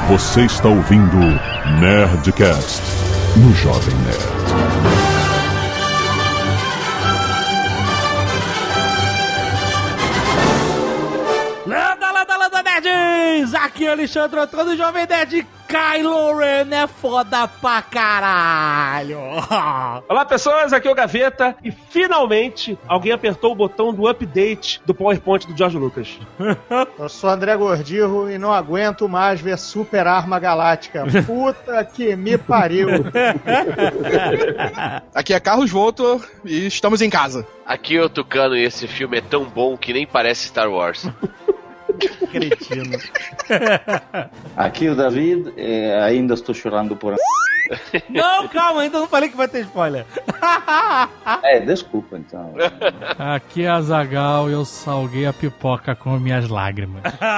Você está ouvindo Nerdcast no Jovem Nerd. Landa, nerds! Aqui é Alexandre Antônio, Jovem Nerd. Kylo Ren é foda pra caralho! Olá, pessoas, aqui é o Gaveta e finalmente alguém apertou o botão do update do PowerPoint do George Lucas. Eu sou André Gordirro e não aguento mais ver Super Arma Galáctica. Puta que me pariu! Aqui é Carlos Voltor e estamos em casa. Aqui é o Tucano e esse filme é tão bom que nem parece Star Wars. Cretino. Aqui o David, ainda estou chorando por... Não, calma, ainda não falei que vai ter spoiler. Desculpa então. Aqui é Azaghal e eu salguei a pipoca com minhas lágrimas.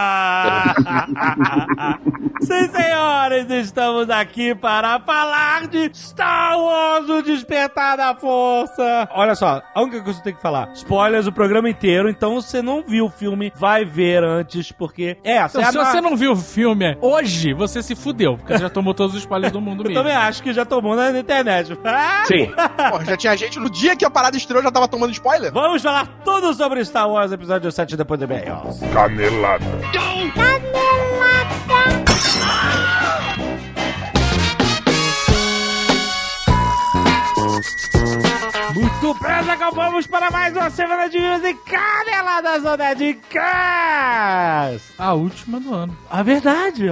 Sim, senhores, estamos aqui para falar de Star Wars, o Despertar da Força. Olha só, a única coisa que eu tenho que falar: spoilers o programa inteiro, então você não viu o filme, vai ver antes, porque... Se você não viu o filme hoje, você se fudeu, porque você já tomou todos os spoilers do mundo mesmo. Eu também acho que já tomou na internet. Sim. Porra, já tinha gente no dia que a parada estreou, já tava tomando spoiler? Vamos falar tudo sobre Star Wars, episódio 7 depois do meio. Canelada. Muito bem, Zagal, vamos para mais uma semana de news e caneladas do Nerdcast. A última do ano. A verdade,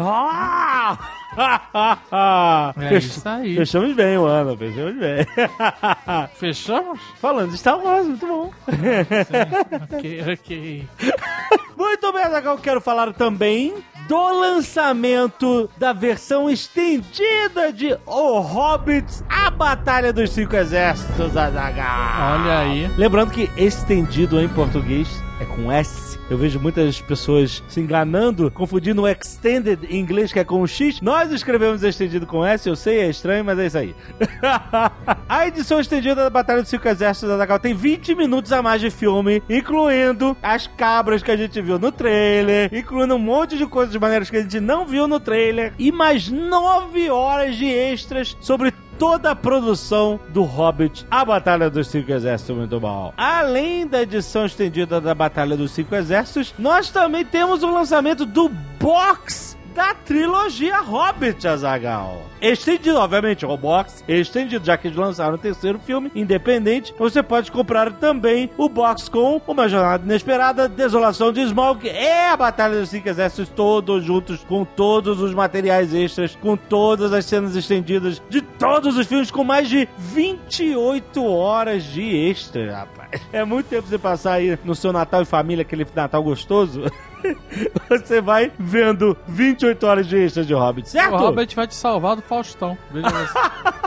Isso aí. Fechamos bem o ano, fechamos bem. Fechamos? Falando de Star Wars, muito bom. Sim, ok. Muito bem, Zagal, quero falar também do lançamento da versão estendida de O Hobbit, a Batalha dos Cinco Exércitos, Azaghal. Olha aí. Lembrando que estendido em português é com S. Eu vejo muitas pessoas se enganando, confundindo o extended em inglês, que é com X. Nós escrevemos estendido com S, eu sei, é estranho, mas é isso aí. A edição estendida da Batalha dos Cinco Exércitos da Zaghal tem 20 minutos a mais de filme, incluindo as cabras que a gente viu no trailer, incluindo um monte de coisas de maneiras que a gente não viu no trailer, e mais 9 horas de extras sobre toda a produção do Hobbit, a Batalha dos Cinco Exércitos, muito bom. Além da edição estendida da Batalha dos Cinco Exércitos, nós também temos o lançamento do box da trilogia Hobbit, Azaghal. Estendido, obviamente, o box estendido, já que eles lançaram o terceiro filme independente, você pode comprar também o box com Uma Jornada Inesperada, Desolação de Smaug e a Batalha dos Cinco Exércitos, todos juntos, com todos os materiais extras, com todas as cenas estendidas de todos os filmes, com mais de 28 horas de extra, rapaz. É muito tempo você passar aí no seu Natal em família, aquele Natal gostoso. Você vai vendo 28 horas de extra de Hobbit, certo? O Hobbit vai te salvar do Faustão. Veja você.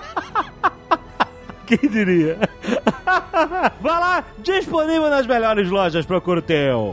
Quem diria? Vai lá, disponível nas melhores lojas, procura o teu.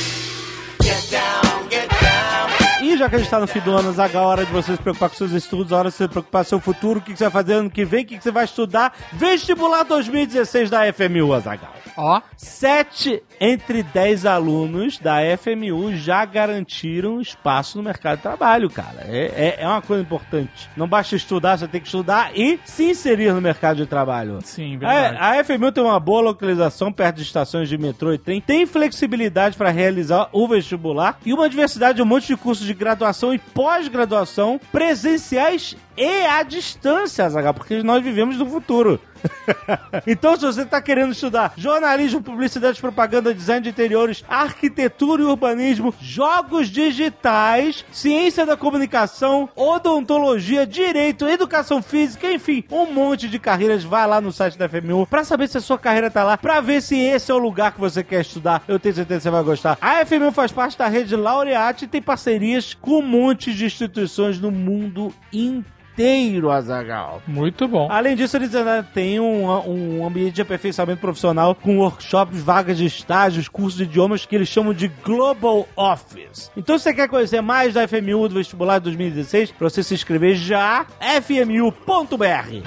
E já que a gente tá no fim do ano, Zaghal, a hora de você se preocupar com seus estudos, a hora de você se preocupar com seu futuro, o que você vai fazer ano que vem, o que você vai estudar. Vestibular 2016 da FMU, Zaghal. Ó. 7 entre 10 alunos da FMU já garantiram espaço no mercado de trabalho, cara. É uma coisa importante. Não basta estudar, você tem que estudar e se inserir no mercado de trabalho. Sim, verdade. A FMU tem uma boa localização perto de estações de metrô e trem, tem flexibilidade para realizar o vestibular e uma diversidade de um monte de cursos de graduação e pós-graduação presenciais e à distância, Azaghal, porque nós vivemos no futuro. Então, se você está querendo estudar jornalismo, publicidade, propaganda, design de interiores, arquitetura e urbanismo, jogos digitais, ciência da comunicação, odontologia, direito, educação física, enfim, um monte de carreiras, vai lá no site da FMU para saber se a sua carreira tá lá, para ver se esse é o lugar que você quer estudar. Eu tenho certeza que você vai gostar. A FMU faz parte da rede Laureate e tem parcerias com um monte de instituições no mundo inteiro, Azaghal. Muito bom. Além disso, eles ainda têm um ambiente de aperfeiçoamento profissional com workshops, vagas de estágios, cursos de idiomas que eles chamam de Global Office. Então, se você quer conhecer mais da FMU do vestibular de 2016, para você se inscrever já, fmu.br.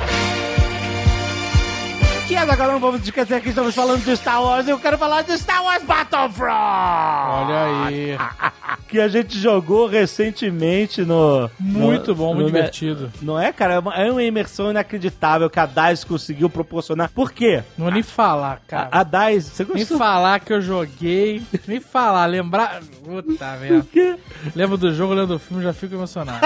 E agora não vamos esquecer que estamos falando de Star Wars. Eu quero falar de Star Wars Battlefront. Olha aí. que a gente jogou recentemente no... Muito bom, muito divertido. Não é, cara? É uma imersão inacreditável que a DICE conseguiu proporcionar. Por quê? Não vou nem falar, cara. A DICE... Você Nem gostou? falar que eu joguei, nem falar, lembrar... Puta merda. Lembro do jogo, lembro do filme, já fico emocionado.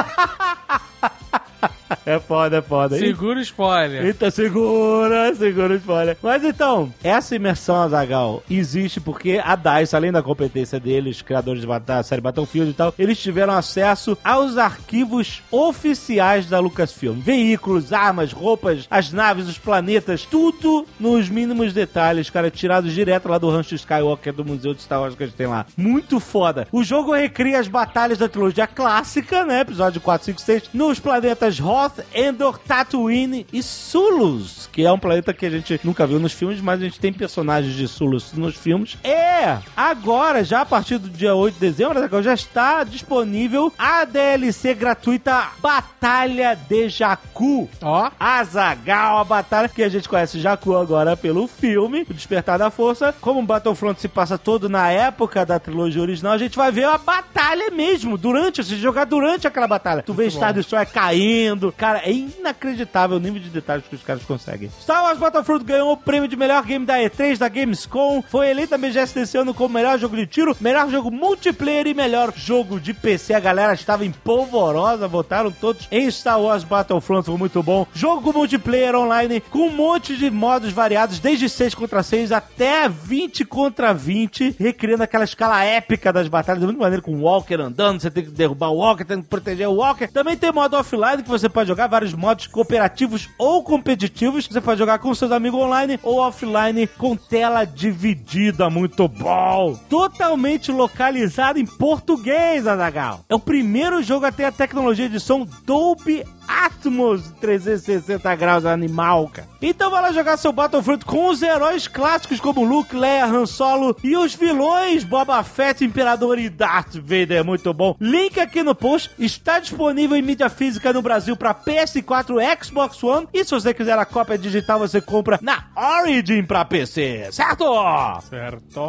É foda. Segura o spoiler. Eita, segura o spoiler. Mas então, essa imersão, Azaghal, existe porque a DICE, além da competência deles, criadores da série Battlefield e tal, eles tiveram acesso aos arquivos oficiais da Lucasfilm. Veículos, armas, roupas, as naves, os planetas, tudo nos mínimos detalhes, cara, tirados direto lá do Rancho Skywalker do Museu de Star Wars que a gente tem lá. Muito foda. O jogo recria as batalhas da trilogia clássica, né, episódio 4, 5, 6, nos planetas Hoth, Endor, Tatooine e Sulus, que é um planeta que a gente nunca viu nos filmes, mas a gente tem personagens de Sulus nos filmes. Agora, já a partir do dia 8 de dezembro, já está disponível a DLC gratuita Batalha de Jakku. Ó. Azaghal, a batalha que a gente conhece Jakku agora pelo filme, O Despertar da Força. Como o Battlefront se passa todo na época da trilogia original, a gente vai ver a batalha mesmo, se jogar durante aquela batalha. Tu vê Star Destroyer caindo. Cara, é inacreditável o nível de detalhes que os caras conseguem. Star Wars Battlefront ganhou o prêmio de melhor game da E3 da Gamescom. Foi eleito na BGS desse ano como melhor jogo de tiro, melhor jogo multiplayer e melhor jogo de PC. A galera estava empolvorosa, votaram todos em Star Wars Battlefront, foi muito bom. Jogo multiplayer online com um monte de modos variados, desde 6 contra 6 até 20 contra 20, recriando aquela escala épica das batalhas. É muito maneiro, com o Walker andando, você tem que derrubar o Walker, tem que proteger o Walker. Também tem modo offline que você pode jogar, vários modos cooperativos ou competitivos. Você pode jogar com seus amigos online ou offline com tela dividida. Muito bom! Totalmente localizado em português, Azaghal. É o primeiro jogo a ter a tecnologia de som Dolby Atmos 360 graus animal, cara. Então vai lá jogar seu Battlefront com os heróis clássicos como Luke, Leia, Han Solo e os vilões Boba Fett, Imperador e Darth Vader. Muito bom. Link aqui no post. Está disponível em mídia física no Brasil para PS4, Xbox One. E se você quiser a cópia digital, você compra na Origin para PC. Certo? Certo.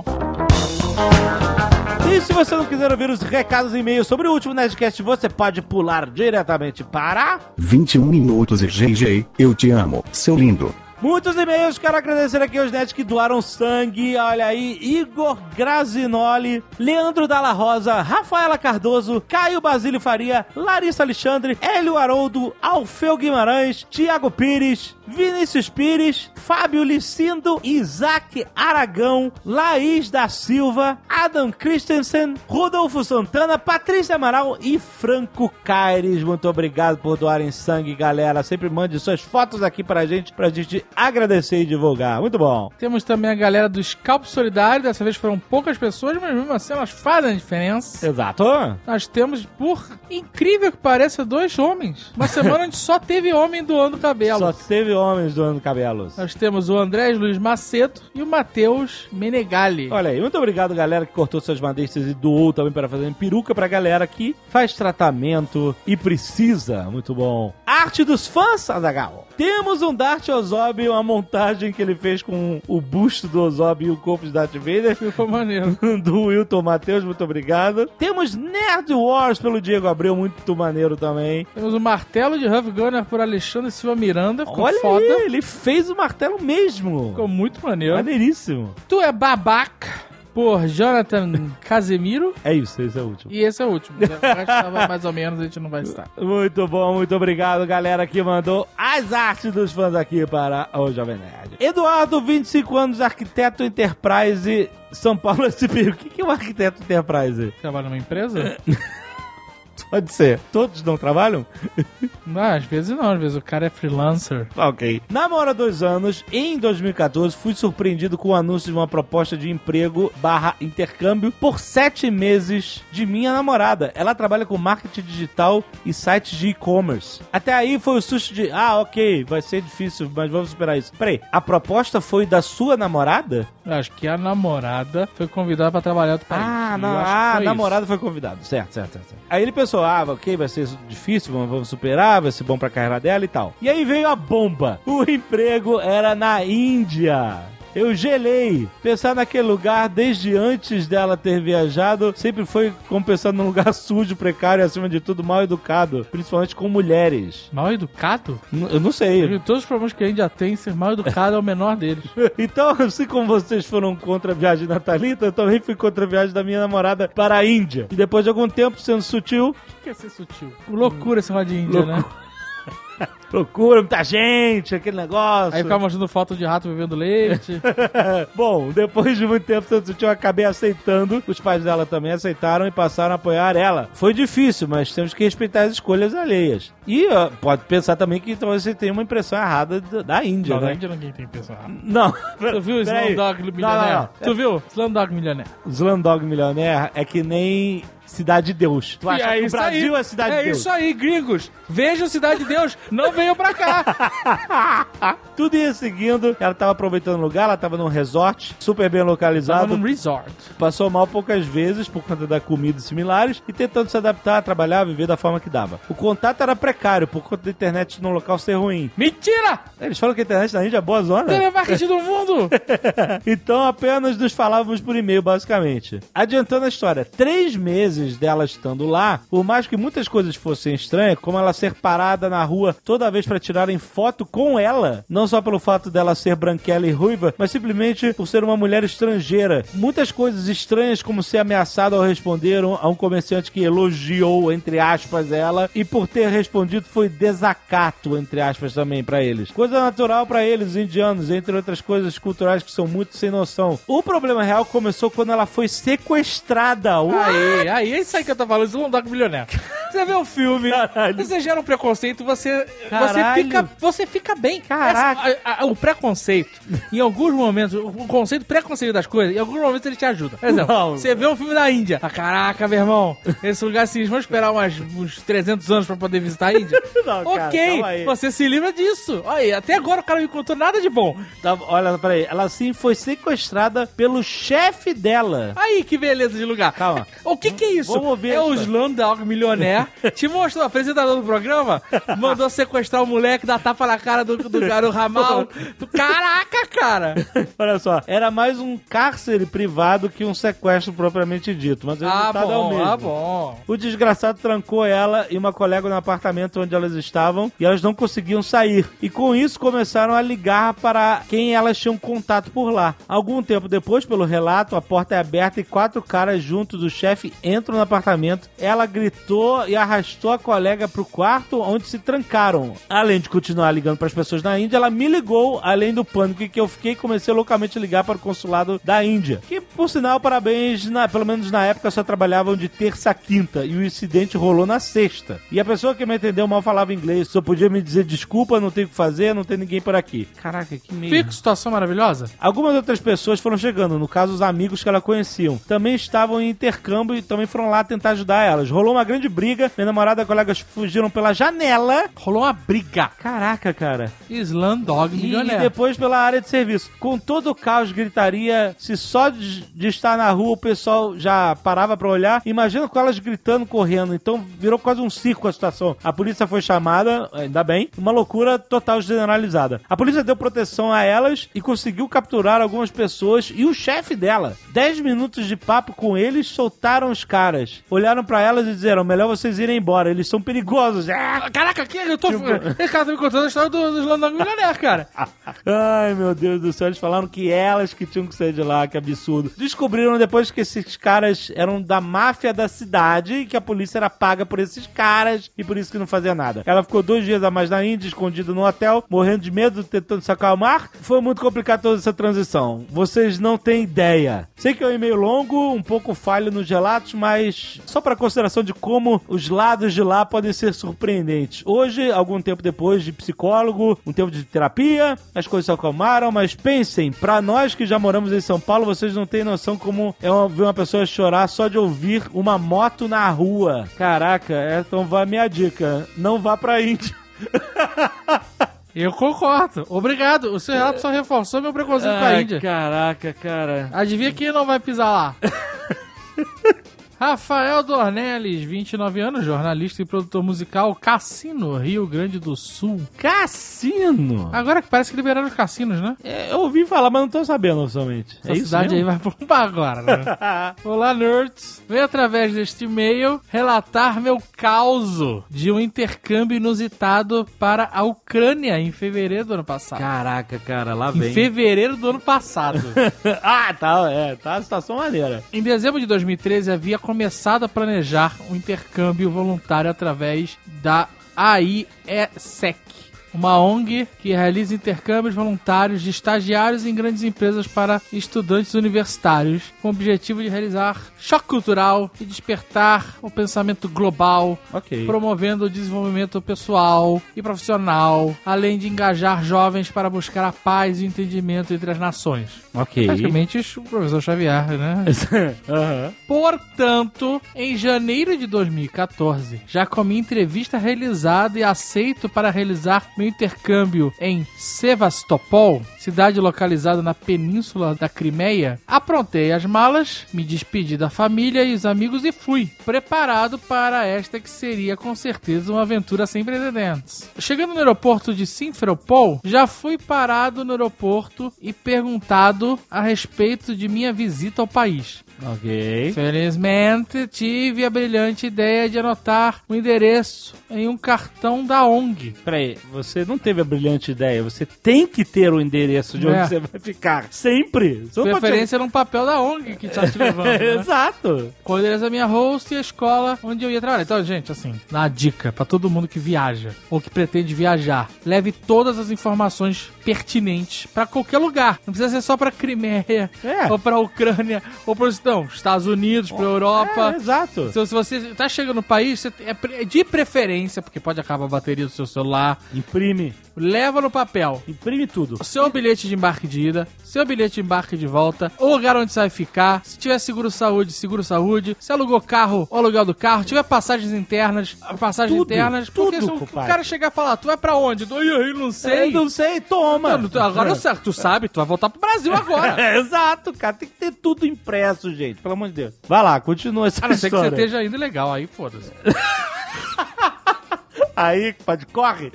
E se você não quiser ouvir os recados e e-mails sobre o último Nerdcast, você pode pular diretamente para 21 minutos e GG, eu te amo, seu lindo. Muitos e-mails, quero agradecer aqui aos nerds que doaram sangue, olha aí, Igor Grazinoli, Leandro Dalla Rosa, Rafaela Cardoso, Caio Basílio Faria, Larissa Alexandre, Hélio Haroldo, Alfeu Guimarães, Tiago Pires, Vinícius Pires, Fábio Licindo, Isaac Aragão, Laís da Silva, Adam Christensen, Rodolfo Santana, Patrícia Amaral e Franco Caires. Muito obrigado por doarem sangue, galera. Sempre mande suas fotos aqui pra gente agradecer e divulgar. Muito bom. Temos também a galera do Scalp Solidário. Dessa vez foram poucas pessoas, mas mesmo assim elas fazem a diferença. Exato. Nós temos, por incrível que pareça, 2 homens. Uma semana a gente só teve homem doando cabelos. Só teve homens doando cabelos. Nós temos o Andrés Luiz Macedo e o Matheus Menegali. Olha aí, muito obrigado, galera, que cortou suas madeixas e doou também para fazer peruca pra galera que faz tratamento e precisa. Muito bom. Arte dos fãs, Azaghal. Temos um Darth Ozob, uma montagem que ele fez com o busto do Ozob e o corpo de Darth Vader. Ficou maneiro. Do Wilton Matheus, muito obrigado. Temos Nerd Wars pelo Diego Abreu, muito maneiro também. Temos o martelo de Huff Gunner por Alexandre Silva Miranda, ficou Olha foda. Aí, ele fez o martelo mesmo. Ficou muito maneiro. Maneiríssimo. Tu é babaca. Por Jonathan Casemiro. É isso, esse é o último. E esse é o último. O resto tava mais ou menos, a gente não vai estar. Muito bom, muito obrigado, galera, que mandou as artes dos fãs aqui para o Jovem Nerd. Eduardo, 25 anos, arquiteto Enterprise, São Paulo SP. O que é um arquiteto Enterprise? Trabalha numa empresa? Pode ser. Todos não trabalham? Não, às vezes não. Às vezes o cara é freelancer. Ok. Namoro há 2 anos. Em 2014, fui surpreendido com o anúncio de uma proposta de emprego / intercâmbio por 7 meses de minha namorada. Ela trabalha com marketing digital e sites de e-commerce. Até aí foi o susto de, ok, vai ser difícil, mas vamos superar isso. Peraí, a proposta foi da sua namorada? Eu acho que a namorada foi convidada pra trabalhar em outro país. A namorada foi convidada. Certo. Aí ele pensou, ok, vai ser difícil, vamos superar, vai ser bom pra carreira dela e tal. E aí veio a bomba. O emprego era na Índia. Eu gelei. Pensar naquele lugar desde antes dela ter viajado sempre foi como pensar num lugar sujo, precário e, acima de tudo, mal educado. Principalmente com mulheres. Mal educado? Eu não sei. Todos os problemas que a Índia tem, ser mal educado é o menor deles. Então, assim como vocês foram contra a viagem da Thalita, eu também fui contra a viagem da minha namorada para a Índia. E depois de algum tempo, sendo sutil... O que é ser sutil? Loucura esse negócio de Índia, né? Procura muita gente, aquele negócio. Aí ficava mostrando foto de rato bebendo leite. Bom, depois de muito tempo sendo sutil, eu acabei aceitando. Os pais dela também aceitaram e passaram a apoiar ela. Foi difícil, mas temos que respeitar as escolhas alheias. E pode pensar também que talvez você tenha uma impressão errada da Índia, não, né? da Índia ninguém tem impressão errada. Não. Tu viu o Slumdog Milionaire? Não. Tu viu? Slumdog Milionaire. Slumdog Milionaire é que nem Cidade de Deus. Tu acha que o Brasil é Cidade de Deus? É isso aí, gringos. Vejam Cidade de Deus. Não venham pra cá. Tudo ia seguindo. Ela tava aproveitando o lugar. Ela tava num resort super bem localizado. Tava num resort. Passou mal poucas vezes por conta da comida e similares e tentando se adaptar, trabalhar, viver da forma que dava. O contato era precário por conta da internet no local ser ruim. Mentira! Eles falam que a internet na Índia é boa zona. Telemarketing do mundo! Então apenas nos falávamos por e-mail, basicamente. Adiantando a história, 3 meses dela estando lá, por mais que muitas coisas fossem estranhas, como ela ser parada na rua toda vez pra tirarem foto com ela, não só pelo fato dela ser branquela e ruiva, mas simplesmente por ser uma mulher estrangeira. Muitas coisas estranhas, como ser ameaçada ao responder a um comerciante que elogiou, entre aspas, ela, e por ter respondido foi desacato, entre aspas, também pra eles. Coisa natural pra eles, indianos, entre outras coisas culturais que são muito sem noção. O problema real começou quando ela foi sequestrada. Aí, é isso aí que eu tô falando, Slumdog Milionaire. Você vê o filme, você gera um preconceito, você fica bem. Caraca. O preconceito, em alguns momentos, o conceito preconceito das coisas, em alguns momentos ele te ajuda. Por exemplo, você vê um filme da Índia. Caraca, meu irmão, esse lugar assim, vamos esperar uns 300 anos pra poder visitar a Índia? Não, cara, ok, você se livra disso. Olha, até agora o cara não me contou nada de bom. Tá, olha, peraí, ela sim foi sequestrada pelo chefe dela. Aí, que beleza de lugar. Calma. O que é isso? Vamos ver é o Slumdog Milionaire. Te mostrou, o apresentador do programa mandou sequestrar o moleque, dar tapa na cara do ramal. Caraca, cara! Olha só, era mais um cárcere privado que um sequestro propriamente dito, mas o resultado é o mesmo. Bom. O desgraçado trancou ela e uma colega no apartamento onde elas estavam e elas não conseguiam sair. E com isso começaram a ligar para quem elas tinham contato por lá. Algum tempo depois, pelo relato, a porta é aberta e 4 caras junto do chefe entram no apartamento. Ela gritou e arrastou a colega pro quarto onde se trancaram. Além de continuar ligando para as pessoas na Índia, ela me ligou, além do pânico que eu fiquei, comecei loucamente a ligar para o consulado da Índia. Que, por sinal, parabéns, pelo menos na época só trabalhavam de terça a quinta e o incidente rolou na sexta. E a pessoa que me atendeu mal falava inglês, só podia me dizer desculpa, não tenho o que fazer, não tem ninguém por aqui. Caraca, que meio... Fica situação maravilhosa. Algumas outras pessoas foram chegando, no caso os amigos que ela conheciam. Também estavam em intercâmbio e também foram lá tentar ajudar elas. Rolou uma grande briga, minha namorada e colegas fugiram pela janela. Rolou uma briga. Caraca, cara. Slumdog Milionaire. E depois pela área de serviço. Com todo o caos, gritaria, se só de estar na rua o pessoal já parava pra olhar, imagina com elas gritando, correndo. Então virou quase um circo a situação. A polícia foi chamada, ainda bem, uma loucura total generalizada. A polícia deu proteção a elas e conseguiu capturar algumas pessoas e o chefe dela. 10 minutos de papo com eles, soltaram os caras. Olharam pra elas e disseram, melhor vocês irem embora, eles são perigosos. Caraca, que eu tô... Esse cara tá me contando a história do Slumdog Milionaire, cara. Ai, meu Deus do céu, eles falaram que elas que tinham que sair de lá, que absurdo. Descobriram depois que esses caras eram da máfia da cidade e que a polícia era paga por esses caras e por isso que não fazia nada. Ela ficou 2 dias a mais na Índia, escondida no hotel, morrendo de medo, tentando se acalmar. Foi muito complicado toda essa transição. Vocês não têm ideia. Sei que é um e-mail longo, um pouco falho nos relatos, mas só para consideração de como os lados de lá podem ser surpreendentes. Hoje, algum tempo depois de psicólogo, um tempo de terapia, as coisas se acalmaram, mas pensem, pra nós que já moramos em São Paulo, vocês não têm noção como é ver uma pessoa chorar só de ouvir uma moto na rua. Caraca, então vai a minha dica, não vá pra Índia. Eu concordo. Obrigado. O seu relato só reforçou meu preconceito com a Índia. Caraca, cara. Adivinha quem não vai pisar lá? Rafael Dornelles, 29 anos, jornalista e produtor musical, Cassino, Rio Grande do Sul. Cassino? Agora que parece que liberaram os cassinos, né? Eu ouvi falar, mas não tô sabendo oficialmente. Essa cidade aí vai bombar agora, né? Olá, nerds. Venho através deste e-mail relatar meu causo de um intercâmbio inusitado para a Ucrânia em fevereiro do ano passado. Caraca, cara, lá vem. Em fevereiro do ano passado. tá uma situação maneira. Em dezembro de 2013, havia começado a planejar um intercâmbio voluntário através da AIESEC, uma ONG que realiza intercâmbios voluntários de estagiários em grandes empresas para estudantes universitários, com o objetivo de realizar choque cultural e despertar o pensamento global, promovendo o desenvolvimento pessoal e profissional, além de engajar jovens para buscar a paz e o entendimento entre as nações. Praticamente o professor Xavier, né? Portanto, em janeiro de 2014, já com minha entrevista realizada e aceito para realizar meu intercâmbio em Sevastopol, cidade localizada na península da Crimeia, aprontei as malas, me despedi da família e os amigos e fui, preparado para esta que seria com certeza uma aventura sem precedentes. Chegando no aeroporto de Simferopol, já fui parado no aeroporto e perguntado a respeito de minha visita ao país. Felizmente, tive a brilhante ideia de anotar o endereço em um cartão da ONG. Peraí, você não teve a brilhante ideia, você tem que ter o endereço de onde você vai ficar. Sempre. Preferência num papel da ONG que tá te levando, né? Exato. Com o endereço da minha host e a escola onde eu ia trabalhar. Então, gente, assim, uma dica pra todo mundo que viaja ou que pretende viajar. Leve todas as informações pertinentes pra qualquer lugar. Não precisa ser só pra Crimeia, ou pra Ucrânia, ou pra Estados Unidos, pra Europa. Exato. Se você tá chegando no país, você de preferência, porque pode acabar a bateria do seu celular. Imprime. Leva no papel. Imprime tudo. Seu bilhete de embarque de ida, seu bilhete de embarque de volta, o lugar onde você vai ficar, se tiver seguro-saúde, se alugou carro, o aluguel do carro, tiver passagens internas, porque se o cara chegar e falar, tu vai pra onde? Eu não sei. Não sei, toma. Agora tu sabe, tu vai voltar pro Brasil agora. Exato, cara, tem que ter tudo impresso, gente, pelo amor de Deus. Vai lá, continua essa história. A não ser que você esteja indo legal, aí foda-se. Aí, corre.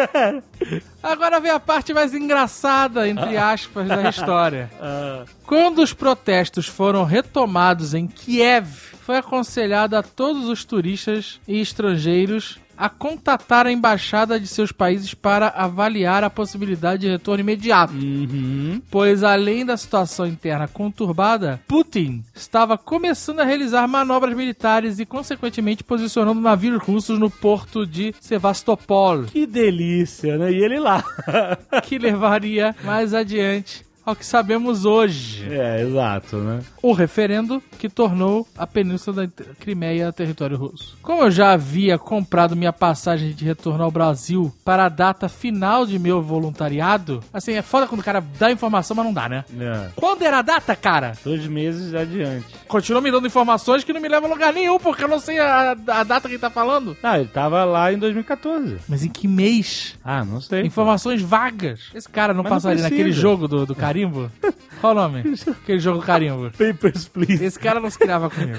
Agora vem a parte mais engraçada, entre aspas, da história. Quando os protestos foram retomados em Kiev, foi aconselhado a todos os turistas e estrangeiros a contatar a embaixada de seus países para avaliar a possibilidade de retorno imediato. Pois, além da situação interna conturbada, Putin estava começando a realizar manobras militares e, consequentemente, posicionando navios russos no porto de Sevastopol. Que delícia, né? E ele lá. Que levaria mais adiante ao que sabemos hoje. Exato, né? O referendo que tornou a Península da Crimeia território russo. Como eu já havia comprado minha passagem de retorno ao Brasil para a data final de meu voluntariado, assim, é foda quando o cara dá informação, mas não dá, né? Quando era a data, cara? 2 meses adiante. Continua me dando informações que não me levam a lugar nenhum, porque eu não sei a data que ele tá falando. Ele tava lá em 2014. Mas em que mês? Não sei. Informações vagas. Esse cara não passaria naquele jogo do carimbo? Qual o nome? Aquele jogo carimbo. Papers, Please. Esse cara não se criava comigo.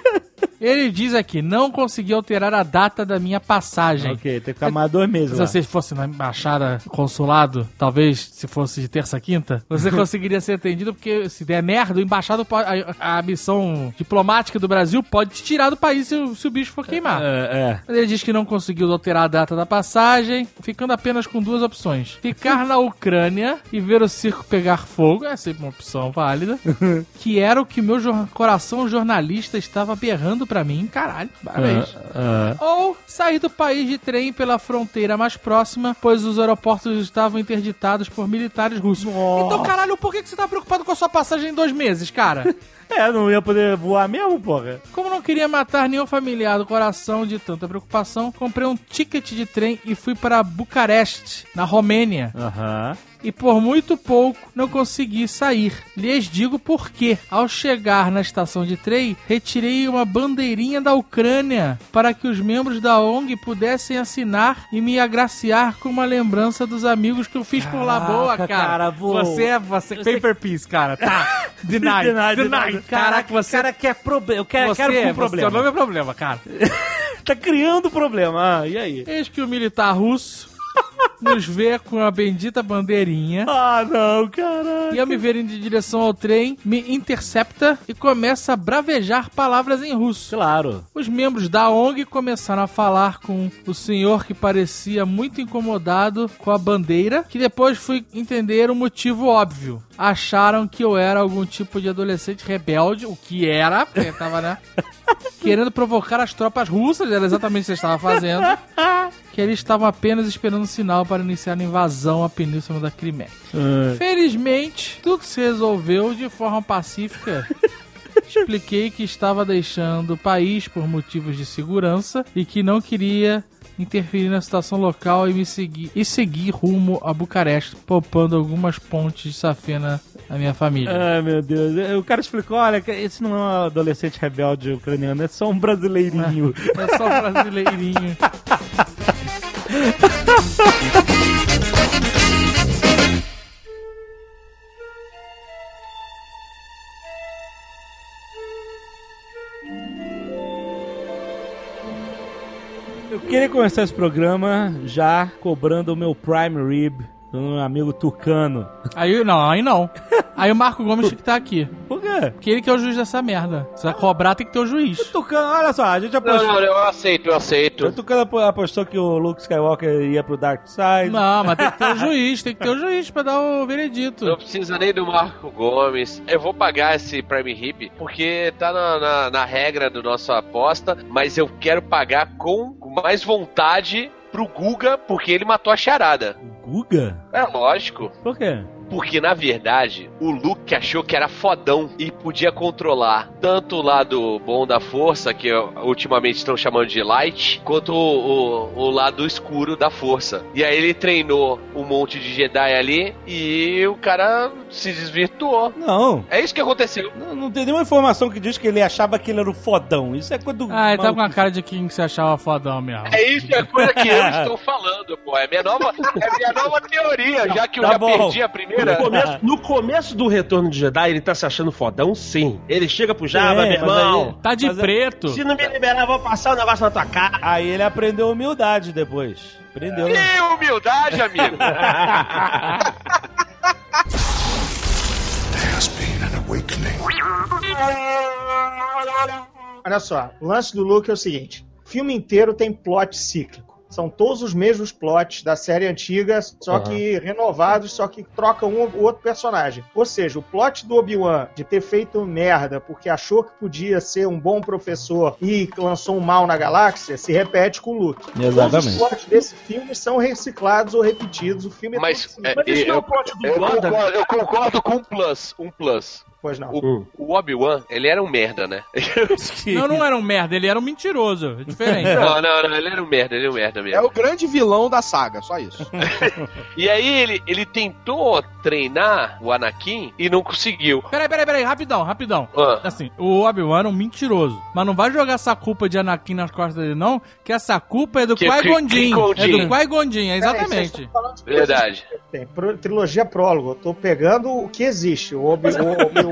Ele diz aqui, não consegui alterar a data da minha passagem. Tem que ficar mais 2 meses Se lá. você fosse na embaixada, consulado, talvez, se fosse de terça a quinta, você conseguiria ser atendido, porque se der merda, o embaixado pode, a missão diplomática do Brasil pode te tirar do país se o bicho for queimar. Mas ele diz que não conseguiu alterar a data da passagem, ficando apenas com 2 opções. Ficar na Ucrânia e ver o circo pegar fogo, é sempre uma opção válida, que era o que meu coração jornalista estava berrando pra mim, caralho, parabéns. Ou sair do país de trem pela fronteira mais próxima, pois os aeroportos estavam interditados por militares russos. Então, caralho, por que você tá preocupado com a sua passagem em 2 meses, cara? Não ia poder voar mesmo, porra. Como não queria matar nenhum familiar do coração de tanta preocupação, comprei um ticket de trem e fui para Bucareste, na Romênia. e por muito pouco não consegui sair. Lhes digo por quê. Ao chegar na estação de trem, retirei uma bandeirinha da Ucrânia para que os membros da ONG pudessem assinar e me agraciar com uma lembrança dos amigos que eu fiz por lá. Boa, cara. Você é Paper Peace, cara. Tá. Deny. Caraca, você... O cara quer problema. Eu quero com problema. Seu nome é problema, cara. Tá criando problema. E aí? Eis que o militar russo nos vê com a bendita bandeirinha. Ah, não, caralho. E ao me ver indo em direção ao trem, me intercepta e começa a bravejar palavras em russo. Claro. Os membros da ONG começaram a falar com o senhor que parecia muito incomodado com a bandeira, que depois fui entender o motivo óbvio. Acharam que eu era algum tipo de adolescente rebelde, o que era, porque tava, né? Querendo provocar as tropas russas, era exatamente o que você estava fazendo. Que eles estavam apenas esperando um sinal para iniciar a invasão à Península da Crimeia. Felizmente, tudo se resolveu de forma pacífica. Expliquei que estava deixando o país por motivos de segurança e que não queria interferir na situação local e seguir rumo a Bucareste, poupando algumas pontes de safena à minha família. Ai, meu Deus. O cara explicou, olha, esse não é um adolescente rebelde ucraniano, é só um brasileirinho. É só um brasileirinho. Eu queria começar esse programa já cobrando o meu Prime Rib do meu amigo Tucano. Aí não. Aí o Marco Gomes tem que estar aqui. Por quê? Porque ele que é o juiz dessa merda. Se vai cobrar, tem que ter o juiz. O Tucano, olha só, a gente apostou... Não, eu aceito. O Tucano apostou que o Luke Skywalker ia pro Dark Side. Não, mas tem que ter o juiz, pra dar o veredito. Não precisa nem do Marco Gomes. Eu vou pagar esse Prime Rib, porque tá na regra do nossa aposta, mas eu quero pagar com mais vontade pro Guga, porque ele matou a charada. Guga? É lógico. Por quê? Porque, na verdade, o Luke achou que era fodão e podia controlar tanto o lado bom da força, que ultimamente estão chamando de Light, quanto o lado escuro da força. E aí ele treinou um monte de Jedi ali e o cara se desvirtuou. Não. É isso que aconteceu. Não tem nenhuma informação que diz que ele achava que ele era o fodão. Isso é coisa do... Ah, ele tá com a cara de quem você achava fodão mesmo. É isso, é coisa que eu estou falando, pô. É minha nova teoria, já que eu já perdi a primeira. No começo do Retorno de Jedi, ele tá se achando fodão, sim. Ele chega pro Jabba, meu irmão. Tá de preto. Se não me liberar, eu vou passar o negócio na tua cara. Aí ele aprendeu humildade depois. Aprendeu. Que humildade, amigo. Olha só, o lance do Luke é o seguinte. O filme inteiro tem plot cíclico. São todos os mesmos plots da série antiga, só que renovados, só que trocam um ou outro personagem. Ou seja, o plot do Obi-Wan de ter feito merda porque achou que podia ser um bom professor e lançou um mal na galáxia, se repete com o Luke. Exatamente. Todos os plots desse filme são reciclados ou repetidos. O filme é Mas isso não é o plot do Yoda. eu concordo com um plus. Pois não. O Obi-Wan, ele era um merda, né? Não era um merda, ele era um mentiroso. É diferente. Não, ele era um merda mesmo. É o grande vilão da saga, só isso. E aí ele tentou treinar o Anakin e não conseguiu. Peraí, rapidão. Assim, o Obi-Wan era um mentiroso. Mas não vai jogar essa culpa de Anakin nas costas dele, não, que essa culpa é do Qui-Gon Jinn. É do Qui-Gon Jinn, exatamente. Verdade. Tem trilogia prólogo. Eu tô pegando o que existe. O Obi-Wan.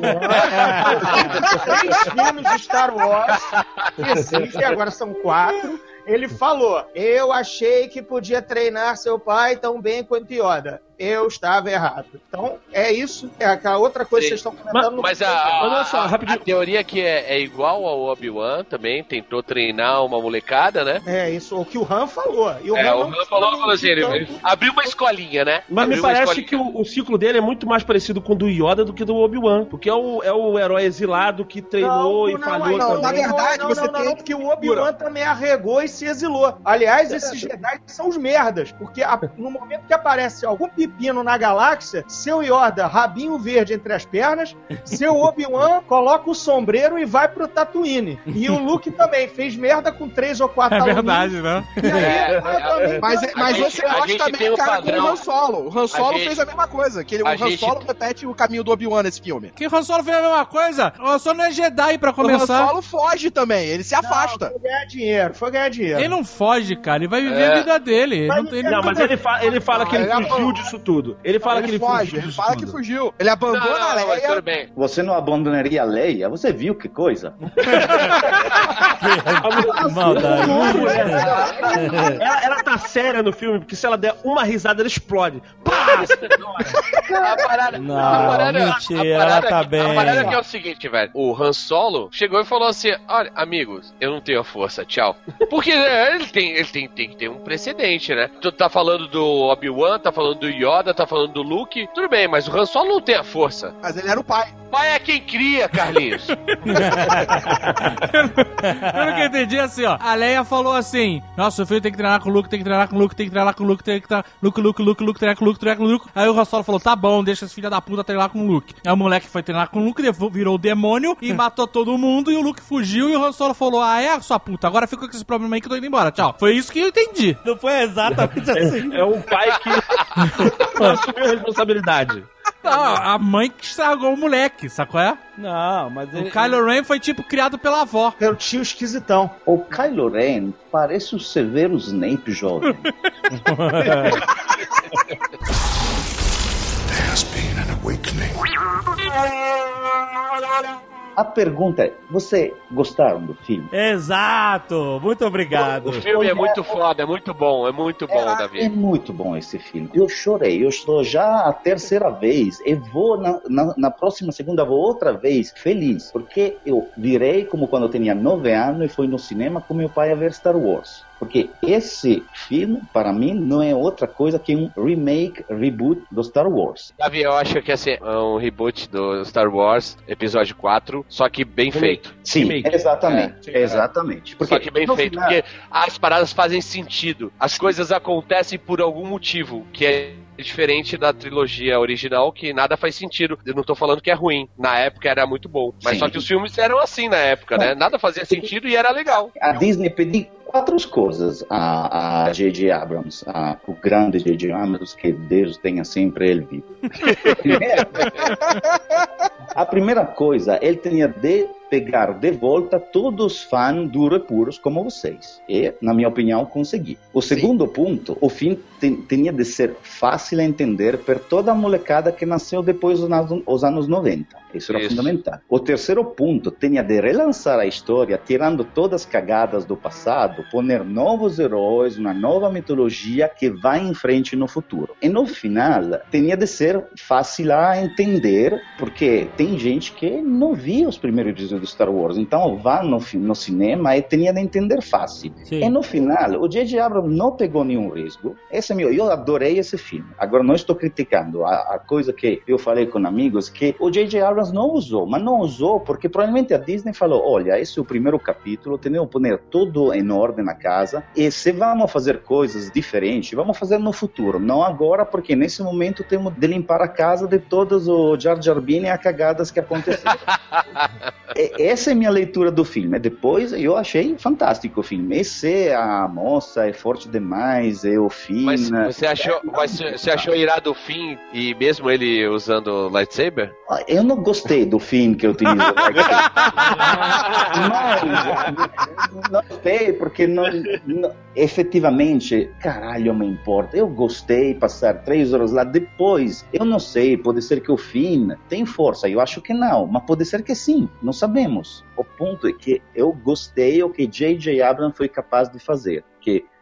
3 filmes de Star Wars que existem, agora são 4. Ele falou: eu achei que podia treinar seu pai tão bem quanto Yoda. Eu estava errado. Então, é isso. É aquela outra coisa que vocês estão comentando. Mas a teoria que é igual ao Obi-Wan também, tentou treinar uma molecada, né? É, isso. O que o Han falou. E o Han falou assim, ele abriu uma escolinha, né? Mas me parece que o ciclo dele é muito mais parecido com o do Yoda do que do Obi-Wan. Porque é o herói exilado que treinou e falhou também. Na verdade, você tem... porque o Obi-Wan também arregou e se exilou. Aliás, esses Jedi são os merdas, porque no momento que aparece algum pepino na galáxia, seu Yoda, rabinho verde entre as pernas, seu Obi-Wan coloca o sombreiro e vai pro Tatooine. E o Luke também fez merda com 3 ou 4 É verdade, né? Mas você gosta também, cara, com o Han Solo. O Han Solo fez a mesma coisa. O Han Solo repete o caminho do Obi-Wan nesse filme. Que o Han Solo fez a mesma coisa? O Han Solo não é Jedi pra começar. O Han Solo foge também, ele se afasta. Foi ganhar dinheiro. Ele não foge, cara, ele vai viver a vida dele. Mas ele fala que ele fugiu disso tudo. Ele fala que ele fugiu. Ele fala que fugiu. Ele abandona a Leia. Tudo bem. Você não abandonaria a Leia? Você viu que coisa? Maldade. Ela tá séria no filme, porque se ela der uma risada, ela explode. Pá! Mentira, ela tá bem. A parada que é o seguinte, velho. O Han Solo chegou e falou assim: olha, amigos, eu não tenho a força, tchau. Porque ele tem que ter um precedente, né? Tu tá falando do Obi-Wan, tá falando do Yoda, tá falando do Luke. Tudo bem, mas o Han Solo não tem a força. Mas ele era o pai. Pai é quem cria, Carlinhos. Eu nunca entendi assim, ó. A Leia falou assim: nossa, o filho tem que treinar com o Luke, tem que treinar com o Luke, tem que treinar com o Luke, tem que treinar Luke, treinar com o Luke, treinar com o Luke. Aí o Han Solo falou: tá bom, deixa esse filho da puta treinar com o Luke. Aí o moleque foi treinar com o Luke, virou o demônio e matou todo mundo. E o Luke fugiu e o Han Solo falou: ah, é, sua puta, agora fica com esse problema aí que eu tô indo embora, tchau. Foi isso que eu entendi. Não foi exatamente assim. É um pai que assumiu a responsabilidade. Não, a mãe que estragou o moleque, sacou? Não, mas O Kylo Ren foi tipo criado pela avó. Era o tio esquisitão. O Kylo Ren parece o Severo Snape jovem. A pergunta é, você gostaram do filme? Exato! Muito obrigado. O filme é muito foda, é muito bom, Davi. É muito bom esse filme. Eu chorei, eu estou já a terceira vez e vou na próxima segunda, vou outra vez feliz, porque eu virei como quando eu tinha 9 anos e fui no cinema com meu pai a ver Star Wars. Porque esse filme, para mim, não é outra coisa que um reboot do Star Wars. Davi, eu acho que assim, é um reboot do Star Wars, episódio 4, só que bem feito. Sim, exatamente. Porque, só que bem feito, final... porque as paradas fazem sentido. As coisas acontecem por algum motivo, que é diferente da trilogia original, que nada faz sentido. Eu não tô falando que é ruim. Na época era muito bom. Mas Sim. Só que os filmes eram assim na época, né? Nada fazia sentido e era legal. A Disney pediu 4 coisas a J.J. Abrams, o grande J.J. Abrams, que Deus tenha sempre ele vivo. A primeira coisa, ele tinha de pegar de volta todos os fãs duros e puros como vocês. E, na minha opinião, consegui. O segundo ponto, o filme tinha de ser fácil a entender para toda a molecada que nasceu depois dos anos 90. Isso era fundamental. O terceiro ponto, tinha de relançar a história, tirando todas as cagadas do passado, poner novos heróis, uma nova mitologia que vai em frente no futuro. E no final, tinha de ser fácil a entender, porque tem gente que não via os primeiros episódios do Star Wars, então vá no cinema e tinha de entender fácil. Sim. E no final, o J.J. Abrams não pegou nenhum risco. Eu adorei esse filme. Agora, não estou criticando. A coisa que eu falei com amigos, que o J.J. Abrams não usou, mas não usou porque provavelmente a Disney falou, olha, esse é o primeiro capítulo, temos que pôr tudo em ordem na casa, e se vamos fazer coisas diferentes, vamos fazer no futuro, não agora, porque nesse momento temos de limpar a casa de todos os Jar Jar Binks e as cagadas que aconteceram. Essa é a minha leitura do filme. Depois, eu achei fantástico o filme. E se a moça é forte demais, é o fim... Mas você achou irado o fim, e mesmo ele usando lightsaber? Eu não gostei do fim que eu utilizo lightsaber. Mas não gostei, porque efetivamente, caralho, me importa. Eu gostei de passar 3 horas lá. Depois, eu não sei, pode ser que o fim tem força. Eu acho que não, mas pode ser que sim. Não sabemos. O ponto é que eu gostei o que J.J. Abrams foi capaz de fazer. Que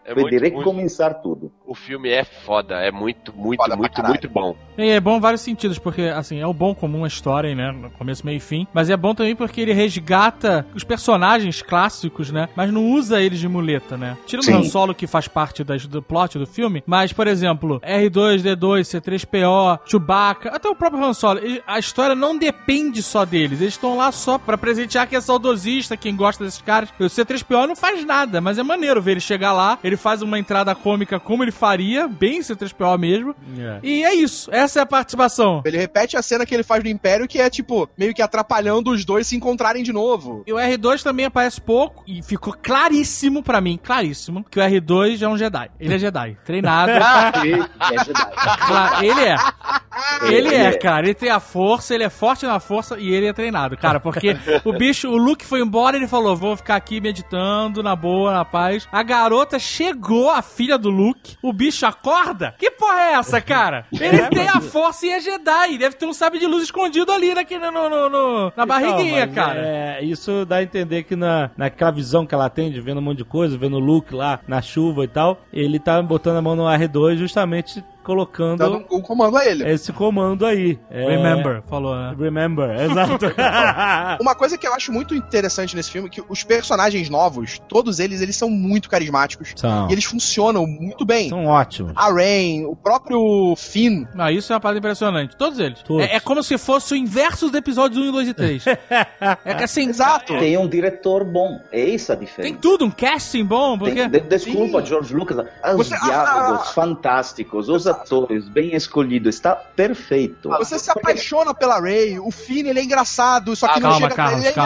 Pode recomeçar tudo. O filme é foda, é muito bom. E é bom em vários sentidos, porque, assim, é o bom comum a história, né, no começo, meio e fim, mas é bom também porque ele resgata os personagens clássicos, né, mas não usa eles de muleta, né. Tirando o Han Solo, que faz parte do plot do filme, mas, por exemplo, R2-D2, C3PO, Chewbacca, até o próprio Han Solo, a história não depende só deles, eles estão lá só pra presentear quem é saudosista, quem gosta desses caras. O C3PO não faz nada, mas é maneiro ver ele chegar lá, ele faz uma entrada cômica como ele faria, bem C3PO mesmo, e é isso, essa é a participação. Ele repete a cena que ele faz no Império, que é, tipo, meio que atrapalhando os dois se encontrarem de novo. E o R2 também aparece pouco, e ficou claríssimo pra mim, que o R2 é um Jedi. Ele é Jedi, treinado. Ele é Jedi. Ele é, cara. Ele tem a força, ele é forte na força e ele é treinado, cara. Porque o Luke foi embora e ele falou, vou ficar aqui meditando, na boa, na paz. A garota chegou, a filha do Luke, o bicho acorda? Que porra é essa, cara? Ele tem a força e é Jedi. Deve ter um sabre de luz escondido ali na barriguinha, cara. Isso dá a entender que naquela visão que ela tem de vendo um monte de coisa, vendo o Luke lá na chuva e tal, ele tá botando a mão no R2 justamente colocando... dando um comando a ele. Esse comando aí. Remember, falou, né? Remember, exato. Uma coisa que eu acho muito interessante nesse filme é que os personagens novos, todos eles são muito carismáticos. São. E eles funcionam muito bem. São ótimos. A Rey, o próprio Finn. Ah, isso é uma parada impressionante. Todos eles. É como se fosse o inverso dos episódios 1, 2 e 3. É que assim... Exato. Tem um diretor bom. É isso a diferença. Tem tudo, um casting bom. Porque... Desculpa, George Lucas. Os diálogos fantásticos, os atores bem escolhidos, está perfeito. Você se apaixona pela Rey, o Finn, ele é engraçado, só que não chega pra ele,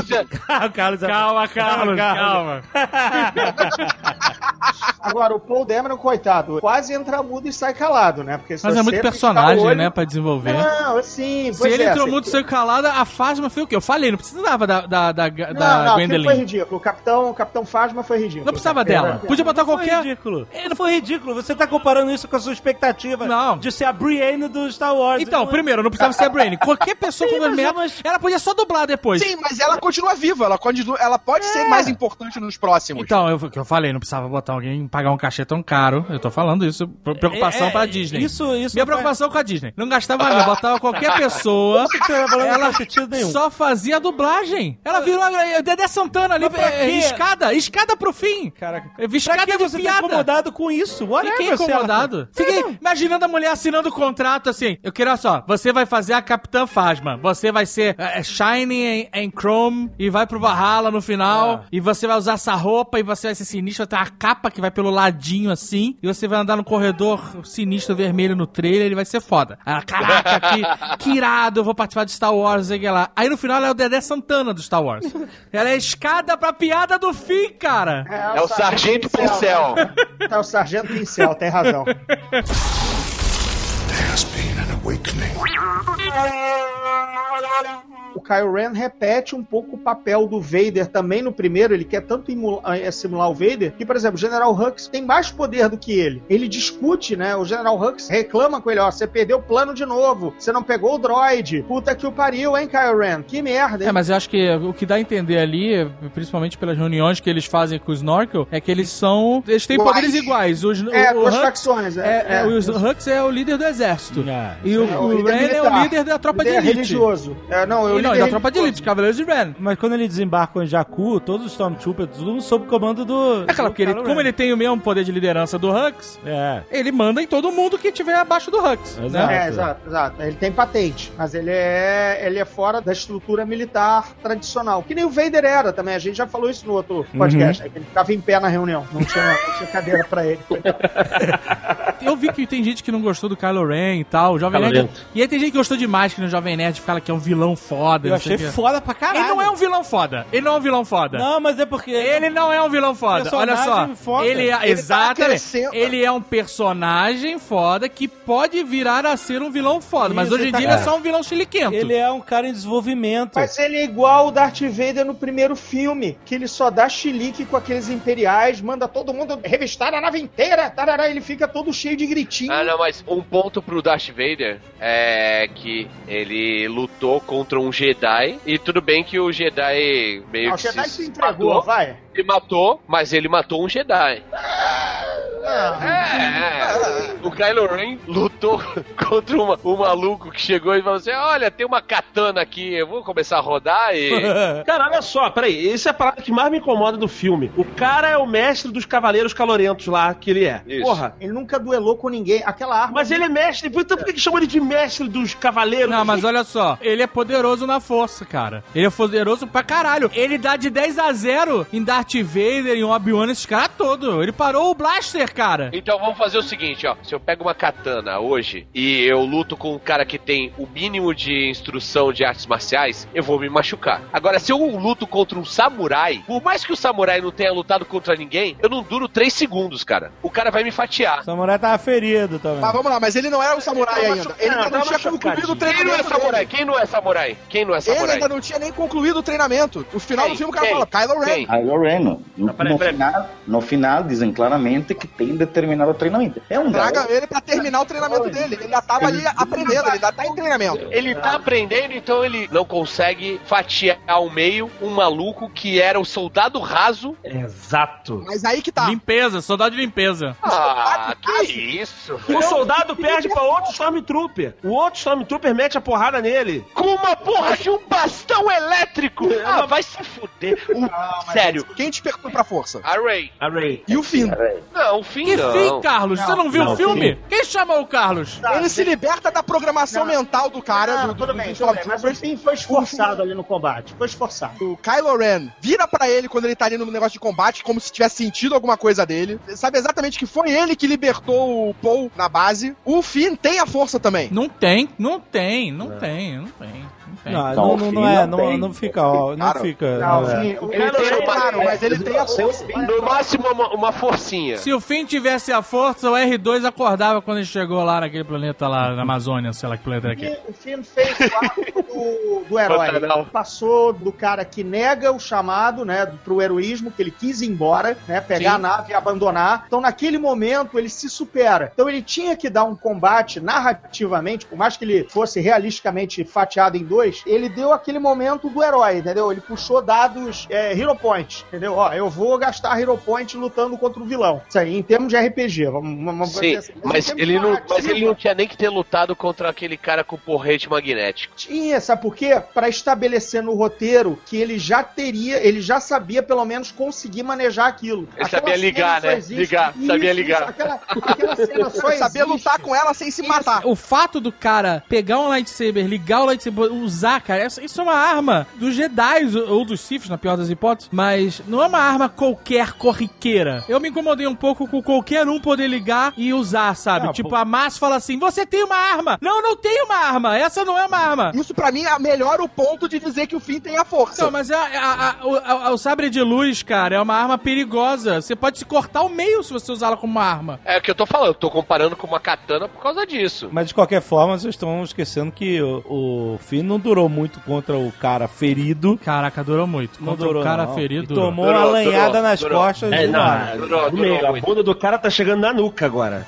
Calma. Agora, o Paul Dameron, coitado, quase entra mudo e sai calado, né? Porque mas é muito personagem, né, pra desenvolver. Não, assim, se ele entrou mudo e saiu calado, a Phasma foi o quê? Eu falei, não precisava da Gwendolyn. Foi ridículo. O Capitão Phasma foi ridículo. Não precisava dela. Podia botar qualquer... Não foi ridículo. Você tá comparando isso com a sua expectativa de ser a Brienne do Star Wars. Então, primeiro, não precisava ser a Brienne. Qualquer pessoa com mas... ela podia só dublar depois. Sim, mas ela continua viva. Ela pode ser mais importante nos próximos. Então, o que eu falei, não precisava botar alguém, pagar um cachê tão caro. Eu tô falando isso. Preocupação pra Disney. Isso Minha preocupação com a Disney. Não gastava nada. Botava qualquer pessoa. Ela só fazia a dublagem. Ela virou a Dedé Santana ali. Escada pro fim. Caraca. Escada de você piada. Tá incomodado com isso? Fiquei incomodado. Fiquei imaginando a mulher assinando o contrato assim. Eu quero só, você vai fazer a Capitã Phasma. Você vai ser Shiny em Chrome e vai pro Valhalla no final. E você vai usar essa roupa e você vai ser sinistro. Vai ter uma capa que vai pelo ladinho assim. E você vai andar no corredor sinistro vermelho no trailer. Ele vai ser foda. Caraca, que irado. Eu vou participar de Star Wars. Sei lá. Aí no final ela é o Dedé Santana do Star Wars. Ela é a escada pra piada do fim, cara. É o Sargento Pincel. É o Sargento Pincel, tem razão. O Kylo Ren repete um pouco o papel do Vader também no primeiro. Ele quer tanto simular o Vader que, por exemplo, o General Hux tem mais poder do que ele. Ele discute, né? O General Hux reclama com ele, você perdeu o plano de novo, você não pegou o droid. Puta que o pariu, hein, Kylo Ren? Que merda, hein? Mas eu acho que o que dá a entender ali, principalmente pelas reuniões que eles fazem com o Snorkel, é que eles têm poderes iguais. Duas facções. O Hux é o líder do exército. E o Ren é o líder da tropa de elite. Religioso. Da tropa de elite, Cavaleiros de Ren. Mas quando ele desembarca em Jakku, todos os Stormtroopers, tudo sob comando do... É claro, porque como ele tem o mesmo poder de liderança do Hux, ele manda em todo mundo que estiver abaixo do Hux. Exato. Ele tem patente, mas ele é fora da estrutura militar tradicional. Que nem o Vader era também, a gente já falou isso no outro podcast, né, que ele ficava em pé na reunião, não tinha cadeira pra ele. Eu vi que tem gente que não gostou do Kylo Ren e tal, o Jovem Nerd. E aí tem gente que gostou demais que no Jovem Nerd fala que é um vilão foda. Eu achei foda pra caralho. Ele não é um vilão foda. Não, mas é porque... Ele não é um vilão foda. Olha só. Foda. Ele é um personagem foda que pode virar a ser um vilão foda. Mas hoje em dia ele é só um vilão chiliquento. Ele é um cara em desenvolvimento. Mas ele é igual o Darth Vader no primeiro filme, que ele só dá chilique com aqueles imperiais, manda todo mundo revistar a nave inteira, tarará, ele fica todo cheio de gritinho. Não, mas um ponto pro Darth Vader é que ele lutou contra um Jedi, e tudo bem que o Jedi meio que se entregou, vai. Ele matou, mas ele matou um Jedi. O Kylo Ren lutou contra um maluco que chegou e falou assim, olha, tem uma katana aqui, eu vou começar a rodar e... Cara, olha só, peraí, essa é a parada que mais me incomoda do filme. O cara é o mestre dos cavaleiros calorentos lá, que ele é. Isso. Porra, ele nunca duelou com ninguém, aquela arma... Mas ele é mestre, então por que chamam ele de mestre dos cavaleiros? Não, mas olha só, ele é poderoso na força, cara. Ele é poderoso pra caralho. Ele dá de 10-0 em Darth Vader, em Obi-Wan, esses caras todos. Ele parou o Blaster, cara. Então vamos fazer o seguinte, ó. Se eu pego uma katana hoje e eu luto com um cara que tem o mínimo de instrução de artes marciais, eu vou me machucar. Agora, se eu luto contra um samurai, por mais que o samurai não tenha lutado contra ninguém, eu não duro 3 segundos, cara. O cara vai me fatiar. O samurai tava ferido também. Mas vamos lá, mas ele não era um samurai ainda. Ele ainda não tinha concluído o treinamento. Quem não é samurai? Ele ainda não tinha nem concluído o treinamento. No final do filme o cara fala, Kylo Ren. Kylo Ren. No final dizem claramente que tem determinado treinamento. Traga ele pra terminar o treinamento dele. Ele ainda tava ali aprendendo, ele ainda tá em treinamento. Ele tá aprendendo, então ele não consegue fatiar ao meio um maluco que era o soldado raso. Exato. Mas aí que tá. Limpeza, soldado de limpeza. Que isso? O soldado perde pra outro Stormtrooper. O outro Stormtrooper mete a porrada nele. Com uma porra de um bastão elétrico. Vai se fuder. Sério. Quem despertou pra força? A Rey. E o Finn? Não, o Finn que não. Que Finn, Carlos? Você não viu o filme? Sim. Quem chamou o Carlos? Ele se liberta da programação mental do cara. Tudo bem, mas o Finn foi esforçado ali no combate. Foi esforçado. O Kylo Ren vira pra ele quando ele tá ali no negócio de combate, como se tivesse sentido alguma coisa dele. Sabe exatamente que foi ele que libertou o Paul na base. O Finn tem a força também. Não tem. Não, fica. Mas ele tem a força. No máximo, uma forcinha. Se o Finn tivesse a força, o R2 acordava quando ele chegou lá naquele planeta lá na Amazônia, sei lá que planeta é aquele. O Finn fez o arco do herói. Ele passou do cara que nega o chamado, né, pro heroísmo, que ele quis ir embora, né, pegar a nave e abandonar. Então, naquele momento, ele se supera. Então, ele tinha que dar um combate narrativamente, por mais que ele fosse realisticamente fatiado em dois, ele deu aquele momento do herói, entendeu? Ele puxou dados Hero Point, entendeu? Ó, eu vou gastar Hero Point lutando contra o vilão. Isso aí, em termos de RPG. Sim, assim. Mas ele não tinha nem que ter lutado contra aquele cara com porrete magnético. Tinha, sabe por quê? Pra estabelecer no roteiro que ele já sabia pelo menos conseguir manejar aquilo. Ele sabia ligar, né? Sabia ligar. Aquela cena só sabia lutar com ela sem se matar. O fato do cara pegar um lightsaber, ligar o lightsaber, usar, cara, isso é uma arma dos Jedi ou dos Sith, na pior das hipóteses, mas não é uma arma qualquer corriqueira. Eu me incomodei um pouco com qualquer um poder ligar e usar, sabe? Tipo, a Maz fala assim, você tem uma arma. Não tenho uma arma. Essa não é uma arma. Isso pra mim melhora o ponto de dizer que o Finn tem a força. Não, mas o sabre de luz, cara, é uma arma perigosa. Você pode se cortar ao meio se você usá-la como uma arma. É o que eu tô falando. Eu tô comparando com uma katana por causa disso. Mas de qualquer forma, vocês estão esquecendo que o Finn não durou muito contra o cara ferido. Caraca, durou muito. Não durou, o cara não. ferido. Tomou uma lanhada nas costas. Durou. A bunda do cara tá chegando na nuca agora.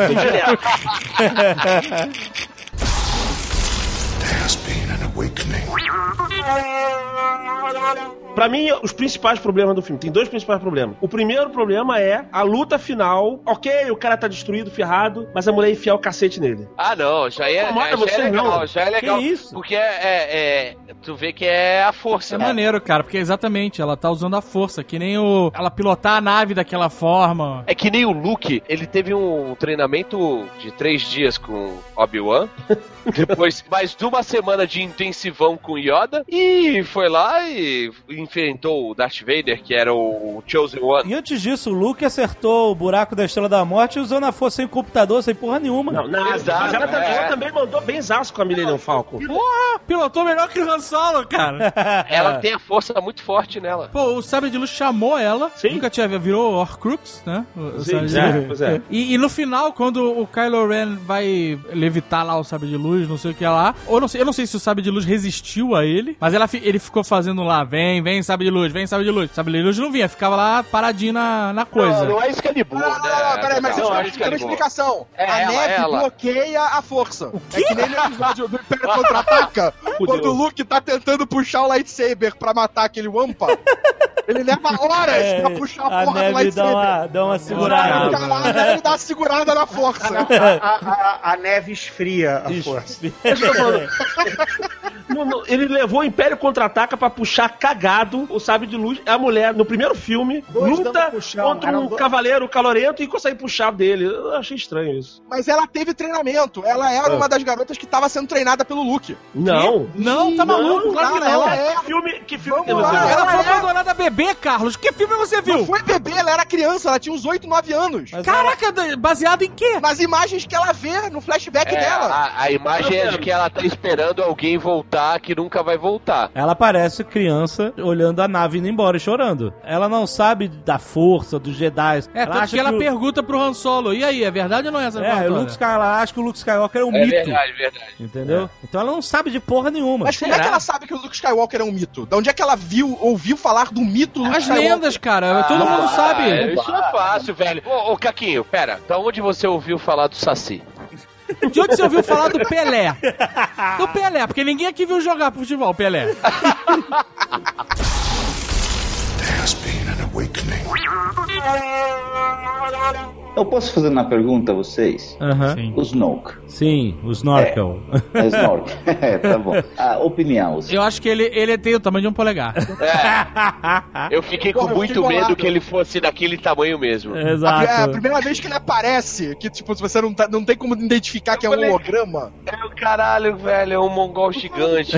Pra mim, os principais problemas do filme, tem dois principais problemas. O primeiro problema é a luta final. Ok, o cara tá destruído, ferrado, mas a mulher enfia o cacete nele. Ah, não, já é legal. Que isso? Porque tu vê que é a força. É maneiro, cara, porque exatamente, ela tá usando a força, que nem ela pilotar a nave daquela forma. É que nem o Luke, ele teve um treinamento de 3 dias com Obi-Wan, depois mais de uma semana de intensivão com Yoda, e foi lá e enfrentou o Darth Vader, que era o Chosen One. E antes disso, o Luke acertou o buraco da Estrela da Morte usando a força sem computador, sem porra nenhuma. Mas ela também mandou bem zaço com a Millennium Falcon. Porra, pilotou melhor que o Han Solo, cara. Ela tem a força muito forte nela. Pô, o Sabre de Luz chamou ela. Sim. Nunca tinha virou Horcrux, né? Pois é. E no final, quando o Kylo Ren vai levitar lá o Sabre de Luz, não sei o que lá, eu não sei se o Sabre de Luz resistiu a ele, mas ele ficou fazendo lá, vem Sabre de Luz, vem Sabre de Luz. Sabre de Luz não vinha, ficava lá paradinho na coisa. Não é Excalibur, né? Peraí, mas Não, isso tem uma explicação. É a neve bloqueia a força. É que nem no episódio do Império Contra-Ataca, quando o Luke tá tentando puxar o lightsaber pra matar aquele Wampa. Ele leva horas pra puxar a porra do lightsaber. Dá uma segurada. Ele dá uma segurada na força. A neve esfria a força. Ele levou o Império Contra-Ataca pra puxar cagado o sabre de luz. A mulher, no primeiro filme, luta contra um cavaleiro calorento e consegue puxar dele. Eu achei estranho isso. Mas ela teve treinamento. Ela era uma das garotas que tava sendo treinada pelo Luke. Não. Não, tá maluco? Claro que não. Ela é... Que filme que Vamos você lá, viu? Ela foi abandonada bebê, Carlos. Que filme você viu? Não foi bebê, ela era criança. Ela tinha uns 8, 9 anos. Caraca, baseado em quê? Nas imagens que ela vê no flashback dela. A imagem é de que ela tá esperando alguém voltar que nunca vai voltar. Ela parece criança olhando a nave indo embora e chorando. Ela não sabe da força, dos Jedi. Tanto que ela pergunta pro Han Solo, e aí, é verdade ou não é essa o Luke Skywalker, ela acha que o Luke Skywalker é um mito. Verdade. Entendeu? Então ela não sabe de porra nenhuma. Mas como é que ela sabe que o Luke Skywalker é um mito? De onde é que ela ouviu falar do mito Luke As Skywalker? lendas, cara. Todo mundo sabe. Isso é fácil, velho. Ô, Caquinho, pera. Da onde você ouviu falar do Saci? De onde você ouviu falar do Pelé? Do Pelé, porque ninguém aqui viu jogar futebol, Pelé. Eu posso fazer uma pergunta a vocês? Sim. O Snoke. Sim, o Snorkel. É Snoke. Tá bom. A opinião. Eu acho que ele tem o tamanho de um polegar. Eu fiquei com muito medo que ele fosse daquele tamanho mesmo. Exato. É a primeira vez que ele aparece, que tipo, você não tem como identificar que é um holograma. É o caralho, velho, é um mongol gigante.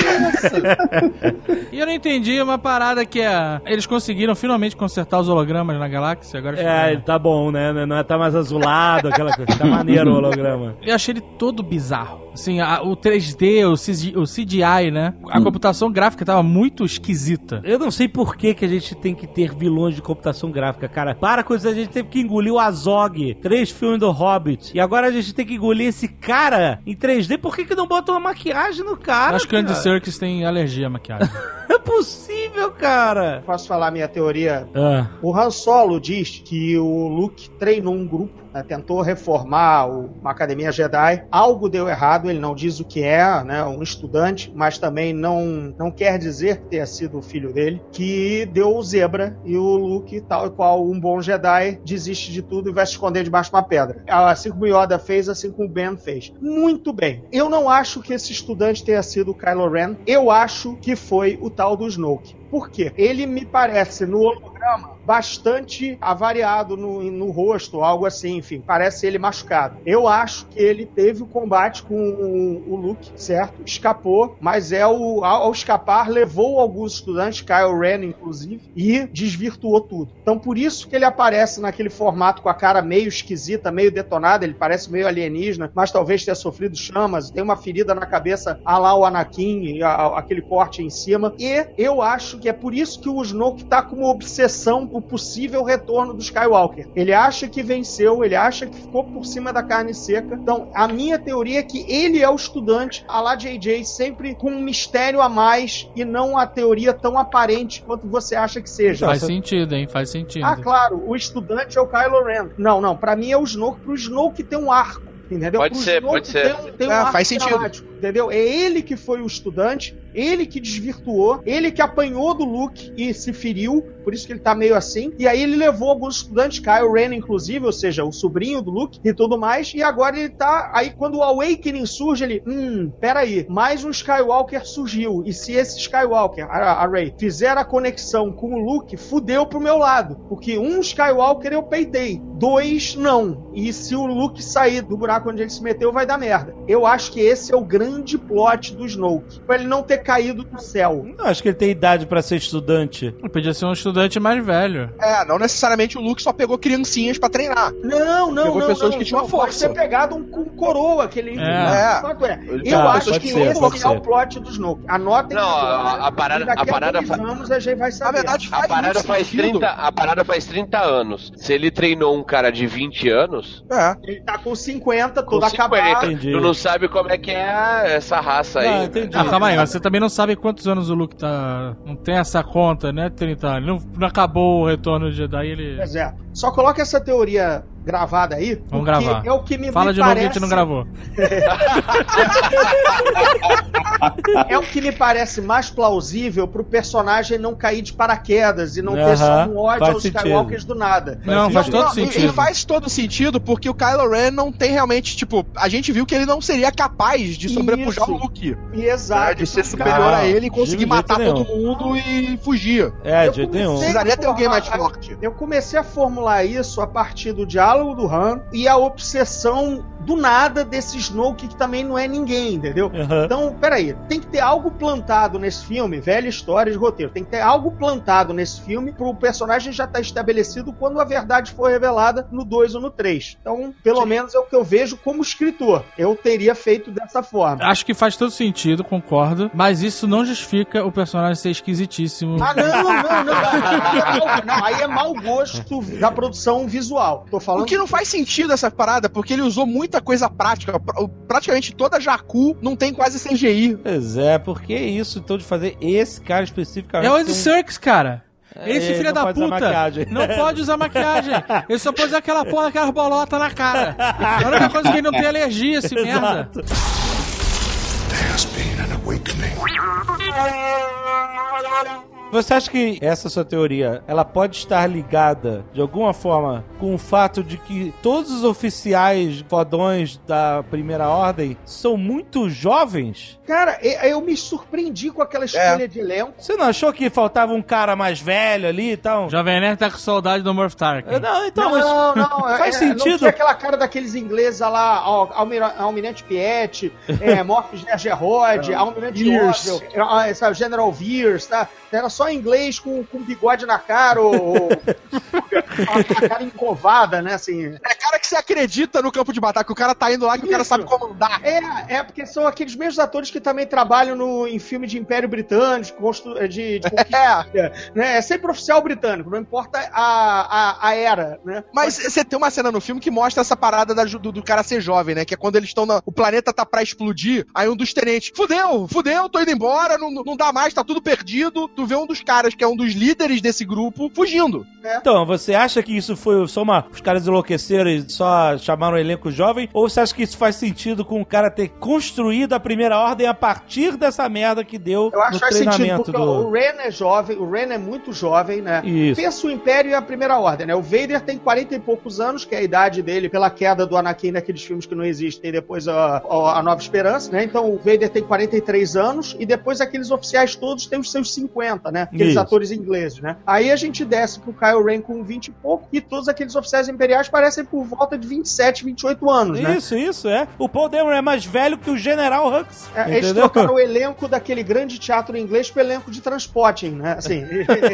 E eu não entendi uma parada que eles conseguiram finalmente consertar os hologramas na galáxia. Agora Tá bom, né? Não tá mais azulado, aquela coisa. Tá maneiro o holograma. Eu achei ele todo bizarro. Assim, o 3D, o CGI, né? A computação gráfica tava muito esquisita. Eu não sei por que a gente tem que ter vilões de computação gráfica, cara. Para com isso, a gente teve que engolir o Azog, 3 filmes do Hobbit. E agora a gente tem que engolir esse cara em 3D. Por que não botam uma maquiagem no cara? Acho que o Andy Serkis tem alergia à maquiagem. É possível, cara. Posso falar minha teoria? O Han Solo diz que o Luke treinou um grupo, né, tentou reformar uma academia Jedi. Algo deu errado, ele não diz o que é, né, um estudante, mas também não quer dizer que tenha sido o filho dele, que deu o zebra e o Luke, tal e qual um bom Jedi, desiste de tudo e vai se esconder debaixo de uma pedra. Assim como o Yoda fez, assim como o Ben fez. Muito bem. Eu não acho que esse estudante tenha sido o Kylo Ren. Eu acho que foi o tal do Snoke. Por quê? Ele me parece, no holograma, bastante avariado no rosto, algo assim, enfim, parece ele machucado. Eu acho que ele teve o combate com o Luke, certo? Escapou, mas ao escapar, levou alguns estudantes, Kylo Ren inclusive, e desvirtuou tudo. Então por isso que ele aparece naquele formato com a cara meio esquisita, meio detonada, ele parece meio alienígena, mas talvez tenha sofrido chamas, tem uma ferida na cabeça, a lá o Anakin, aquele corte em cima, e eu acho que é por isso que o Snoke tá com uma obsessão o possível retorno do Skywalker. Ele acha que venceu, ele acha que ficou por cima da carne seca. Então, a minha teoria é que ele é o estudante, a lá JJ, sempre com um mistério a mais e não a teoria tão aparente quanto você acha que seja. Faz sentido, hein? Faz sentido. Ah, claro, o estudante é o Kylo Ren. Não, pra mim é o Snoke, pro Snoke tem um arco. Entendeu? Pode ser. Tem um arco faz sentido. Entendeu? É ele que foi o estudante, ele que desvirtuou, ele que apanhou do Luke e se feriu, por isso que ele tá meio assim, e aí ele levou alguns estudantes, Kylo Ren inclusive, ou seja, o sobrinho do Luke e tudo mais, e agora ele tá, aí quando o Awakening surge, ele, peraí, mais um Skywalker surgiu, e se esse Skywalker, a Rey, fizer a conexão com o Luke, fudeu pro meu lado, porque um Skywalker eu peitei, 2 não, e se o Luke sair do buraco onde ele se meteu, vai dar merda. Eu acho que esse é o grande plot do Snoke, pra ele não ter caído do céu. Não, acho que ele tem idade pra ser estudante. Ele podia ser um estudante mais velho. Não necessariamente o Luke só pegou criancinhas pra treinar. Não. Pegou pessoas que tinham força. Pode ser pegado um coroa, aquele... Fato eu acho que esse é o plot do Snoke. Anotem. Não, a parada anos a gente vai saber. Na verdade, a parada faz 30 anos. Se ele treinou um cara de 20 anos... Ele tá com 50, todo acabado. Tu não sabe como é que é essa raça aí. Entendi. Calma aí, você também não sabe quantos anos o Luke tá... Não tem essa conta, né? 30 anos. Não acabou o retorno de Jedi, ele... Pois é. Só coloca essa teoria gravada aí. Vamos gravar. É o que me Fala de novo que a gente não gravou. É o que me parece mais plausível pro personagem não cair de paraquedas e não ter só um ódio aos Skywalkers do nada. Não, faz todo sentido. E faz todo sentido porque o Kylo Ren não tem realmente, tipo, a gente viu que ele não seria capaz de sobrepujar o Luke. Exato. De ser superior a ele e conseguir matar todo mundo e fugir. De jeito nenhum. Precisaria ter alguém mais forte. Eu comecei a formular isso a partir do diálogo do Han e a obsessão do nada desse Snoke que também não é ninguém, entendeu? Então, peraí, tem que ter algo plantado nesse filme, velha história de roteiro, tem que ter algo plantado nesse filme pro personagem já estar estabelecido quando a verdade for revelada no 2 ou no 3. Então, pelo menos é o que eu vejo como escritor. Eu teria feito dessa forma. Acho que faz todo sentido, concordo, mas isso não justifica o personagem ser esquisitíssimo. Ah, não, aí é mau gosto da produção visual. Tô falando. O que não faz sentido essa parada, porque ele usou muita coisa prática. Praticamente toda Jakku não tem quase CGI. Pois é, por que isso então de fazer esse cara especificamente? É o Andy Serkis, cara. Esse filho da puta não pode usar maquiagem. Ele só pode usar aquela porra, aquelas bolotas na cara. A única coisa é que ele não tem alergia, esse merda. There has been an awakening. Você acha que essa sua teoria, ela pode estar ligada, de alguma forma, com o fato de que todos os oficiais fodões da Primeira Ordem são muito jovens? Cara, eu me surpreendi com aquela escolha de elenco. Você não achou que faltava um cara mais velho ali e tal? Jovem Nerd tá com saudade do Murph Tarkin. Não, então, mas faz sentido. Não tinha aquela cara daqueles ingleses lá, Almirante Piet, Morpheus Gerrod, Almirante Orville, General Veers, tá? Era só inglês com bigode na cara ou a cara encovada, né, assim. É cara que você acredita no campo de batalha, que o cara tá indo lá, que o cara sabe comandar. Porque são aqueles mesmos atores que também trabalham em filme de Império Britânico, de conquista, né? É sempre oficial britânico, não importa a era, né? Mas você tem uma cena no filme que mostra essa parada do cara ser jovem, né? Que é quando eles estão o planeta tá pra explodir, aí um dos tenentes, fudeu, tô indo embora, não dá mais, tá tudo perdido. Tu vê um dos caras que é um dos líderes desse grupo fugindo. Então, você acha que isso foi só os caras enlouqueceram e só chamaram o elenco jovem? Ou você acha que isso faz sentido com o cara ter construído a Primeira Ordem a partir dessa merda que deu no treinamento do... O Ren é jovem, o Ren é muito jovem, né? Isso. Pensa o Império e a Primeira Ordem, né? O Vader tem 40 e poucos anos, que é a idade dele pela queda do Anakin naqueles filmes que não existem, e depois a Nova Esperança, né? Então o Vader tem 43 anos e depois aqueles oficiais todos têm os seus 50, né? Aqueles atores ingleses, né? Aí a gente desce pro Kylo Ren com 20 e pouco e todos aqueles oficiais imperiais parecem por volta de 27, 28 anos, né? Isso, é. O Paul Dameron é mais velho que o General Hux. Eles trocaram o elenco daquele grande teatro inglês pro elenco de Transporting, né? Assim,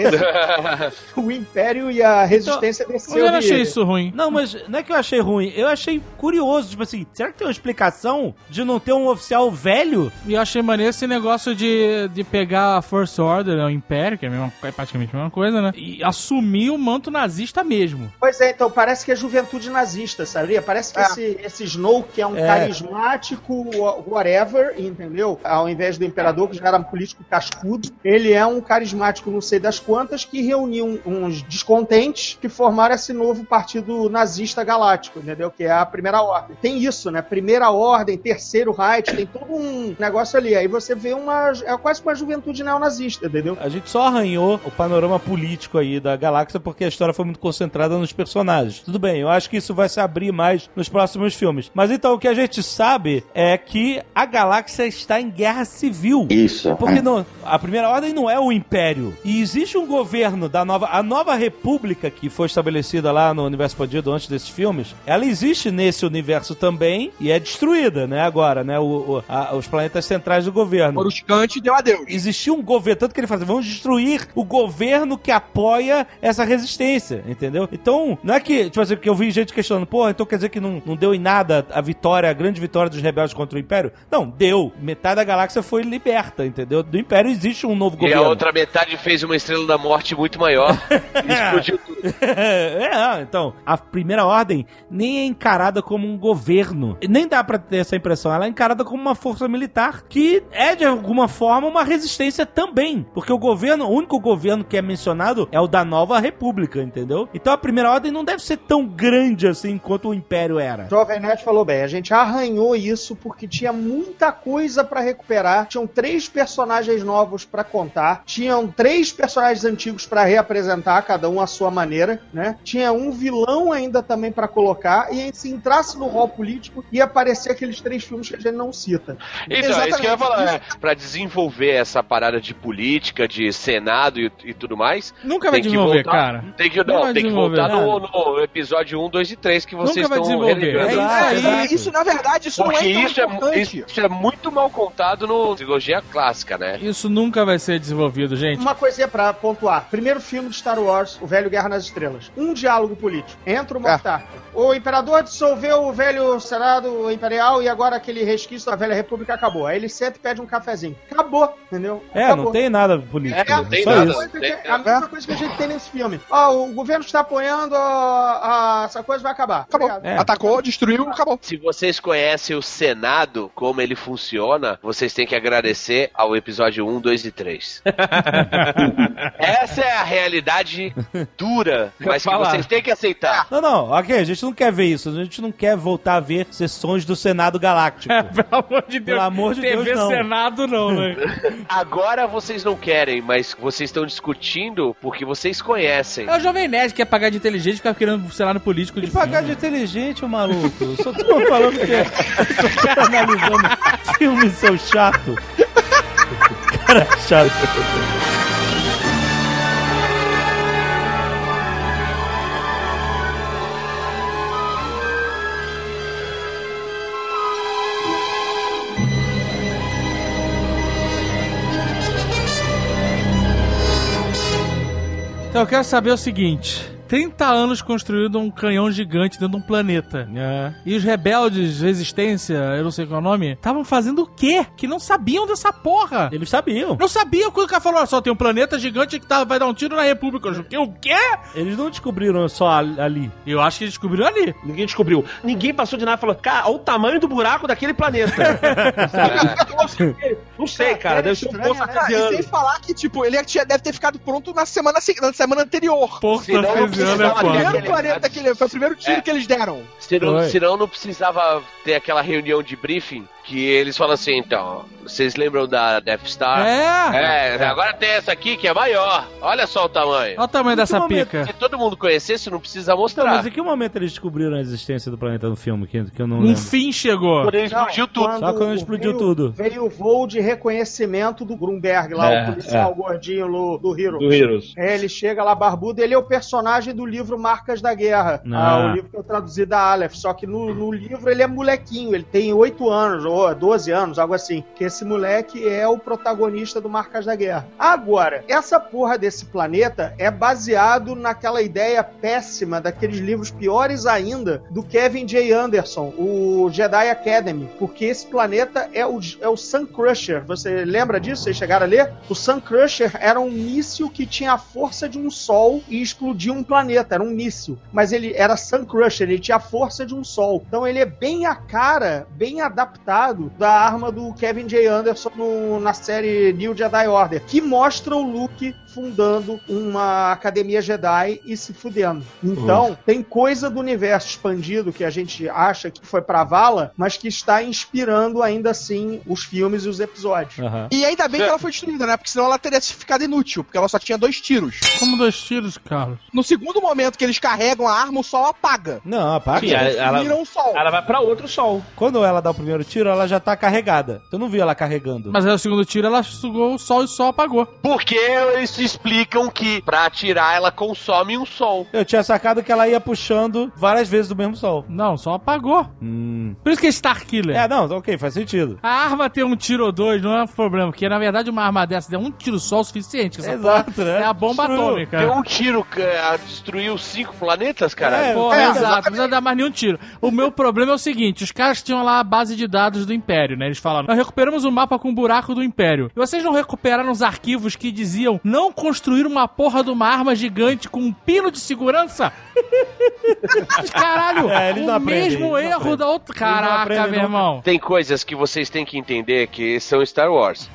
o Império e a Resistência desceu. Eu não achei isso ruim. Não, mas não é que eu achei ruim. Eu achei curioso, tipo assim, será que tem uma explicação de não ter um oficial velho? E eu achei maneiro esse negócio de pegar a First Order, o Império, que é praticamente a mesma coisa, né? E assumir o manto nazista mesmo. Pois é, então parece que é juventude nazista, sabia? Parece que esse Snoke é um carismático whatever, entendeu? Ao invés do Imperador, que já era um político cascudo, ele é um carismático não sei das quantas, que reuniu uns descontentes que formaram esse novo partido nazista galáctico, entendeu? Que é a Primeira Ordem. Tem isso, né? Primeira Ordem, Terceiro Reich, tem todo um negócio ali. Aí você vê é quase uma juventude neonazista, entendeu? A gente só arranhou o panorama político aí da galáxia porque a história foi muito concentrada nos personagens. Tudo bem, eu acho que isso vai se abrir mais nos próximos filmes. Mas então o que a gente sabe é que a galáxia está em guerra civil. Isso. Porque a Primeira Ordem não é o Império. E existe um governo a nova república que foi estabelecida lá no universo expandido antes desses filmes. Ela existe nesse universo também e é destruída, né? Agora, né? Os planetas centrais do governo. Coruscante deu adeus. Existia um governo, tanto que ele fazia, vamos destruir o governo que apoia essa resistência, entendeu? Então, não é que, tipo assim, que eu vi gente questionando, pô, então quer dizer que não deu em nada a grande vitória dos rebeldes contra o Império? Não, deu. Metade da galáxia foi liberta, entendeu? Do Império existe um novo governo. E a outra metade fez uma Estrela da Morte muito maior e explodiu tudo. Então, a Primeira Ordem nem é encarada como um governo. Nem dá pra ter essa impressão. Ela é encarada como uma força militar que é, de alguma forma, uma resistência também. Porque o único governo que é mencionado é o da Nova República, entendeu? Então a Primeira Ordem não deve ser tão grande assim assim quanto o Império era. Jovem Nerd falou bem, a gente arranhou isso porque tinha muita coisa pra recuperar, tinham 3 personagens novos pra contar, tinham 3 personagens antigos pra reapresentar, cada um à sua maneira, né? Tinha um vilão ainda também pra colocar, e se entrasse no rol político, ia aparecer aqueles 3 filmes que a gente não cita. Então, é isso que eu ia falar, pra desenvolver essa parada de política, de Senado e tudo mais... Nunca vai desenvolver, voltar, cara. Tem que voltar no episódio 1, 2 e 3 que vocês nunca vai estão desenvolver. relembrando. Isso, na verdade, isso Porque não é tão importante. Isso é muito mal contado no trilogia clássica, né? Isso nunca vai ser desenvolvido, gente. Uma coisinha pra pontuar. Primeiro filme de Star Wars, o velho Guerra nas Estrelas. Um diálogo político. Entra o Moff Tarkin. O Imperador dissolveu o velho Senado Imperial e agora aquele resquício da velha República acabou. Aí ele senta e pede um cafezinho. Acabou, entendeu? Acabou. Não tem nada político. Não tem só nada. isso. A mesma coisa que a gente tem nesse filme. O governo está apoiando, essa coisa vai acabar. Acabou. Atacou, destruiu, acabou. Se vocês conhecem o Senado, como ele funciona, vocês têm que agradecer ao episódio 1, 2 e 3. Essa é a realidade dura, mas que vocês têm que aceitar. Não, ok, a gente não quer ver isso. A gente não quer voltar a ver sessões do Senado Galáctico. Pelo amor de Deus. Pelo amor de Deus, TV não. Senado não, né? Agora vocês não querem, mas vocês estão discutindo porque vocês conhecem. É o Jovem Nerd que quer pagar de inteligente e ficar querendo Senado político de Pagar de inteligente, ô maluco. Eu só tô falando que eu tô analisando filme, seu chato. Cara chato. Então eu quero saber o seguinte... 30 anos construindo um canhão gigante dentro de um planeta. E os rebeldes, resistência, eu não sei qual é o nome, estavam fazendo o quê? Que não sabiam dessa porra. Eles sabiam. Não sabiam quando o cara falou, só tem um planeta gigante que vai dar um tiro na República. O quê? Eles não descobriram só ali. Eu acho que eles descobriram ali. Ninguém descobriu. Ninguém passou de nada e falou, cara, olha o tamanho do buraco daquele planeta. Não sei, cara. Deve ser um poço artesiano. E sem falar que, tipo, ele deve ter ficado pronto na semana anterior. Poço artesiano é Foi o primeiro foda. planeta que foi o primeiro tiro que eles deram. Senão não precisava ter aquela reunião de briefing que eles falam assim, então, vocês lembram da Death Star? Agora tem essa aqui que é maior. Olha só o tamanho. Olha o tamanho dessa pica. Se todo mundo conhecesse, não precisa mostrar. Mas em que momento eles descobriram a existência do planeta no filme? Que eu não lembro. Fim chegou. Quando ele explodiu tudo. Só quando explodiu tudo. Veio o voo de reconhecimento do Grunberg lá, o policial gordinho do Heroes. Do Heroes. Ele chega lá barbudo, ele é o personagem do livro Marcas da Guerra. O livro que eu traduzi da Aleph. Só que no livro ele é molequinho, ele tem 8 anos, ou 12 anos, algo assim. Que esse moleque é o protagonista do Marcas da Guerra. Agora, essa porra desse planeta é baseado naquela ideia péssima daqueles livros piores ainda do Kevin J. Anderson, o Jedi Academy. Porque esse planeta é o Sun Crusher. Você lembra disso? Vocês chegaram a ler? O Sun Crusher era um míssil que tinha a força de um sol e explodia um planeta. Era um míssil. Mas ele era Sun Crusher, ele tinha a força de um sol. Então ele é bem a cara, bem adaptado da arma do Kevin J. Anderson na série New Jedi Order, que mostra o Luke fundando uma academia Jedi e se fudendo. Então, tem coisa do universo expandido que a gente acha que foi pra vala, mas que está inspirando ainda assim os filmes e os episódios. E ainda bem que ela foi destruída, né? Porque senão ela teria ficado inútil, porque ela só tinha 2 tiros. Como 2 tiros, Carlos? No segundo momento que eles carregam a arma, o sol apaga. Não, apaga. Sim, ela Viram o sol. Ela vai pra outro sol. Quando ela dá o primeiro tiro, ela já tá carregada. Eu não vi ela carregando. Mas aí o segundo tiro, ela sugou o sol e o sol apagou. Porque eles explicam que pra atirar ela consome um sol. Eu tinha sacado que ela ia puxando várias vezes do mesmo sol. Não, o sol apagou. Por isso que é Starkiller. Não, ok, faz sentido. A arma ter um tiro ou 2 não é um problema, porque na verdade uma arma dessa der um tiro só o suficiente. Essa Exato, porra né? É a bomba atômica. Deu um tiro que destruiu 5 planetas, cara. Exato, não precisa dar mais nenhum tiro. O meu problema é o seguinte, os caras tinham lá a base de dados do Império, né? Eles falaram, nós recuperamos o mapa com o buraco do Império. E vocês não recuperaram os arquivos que diziam não construir uma porra de uma arma gigante com um pino de segurança? Caralho, eles não o aprendem, mesmo eles não erro da outra... Caraca, aprendem, meu irmão. Tem coisas que vocês têm que entender que são Star Wars.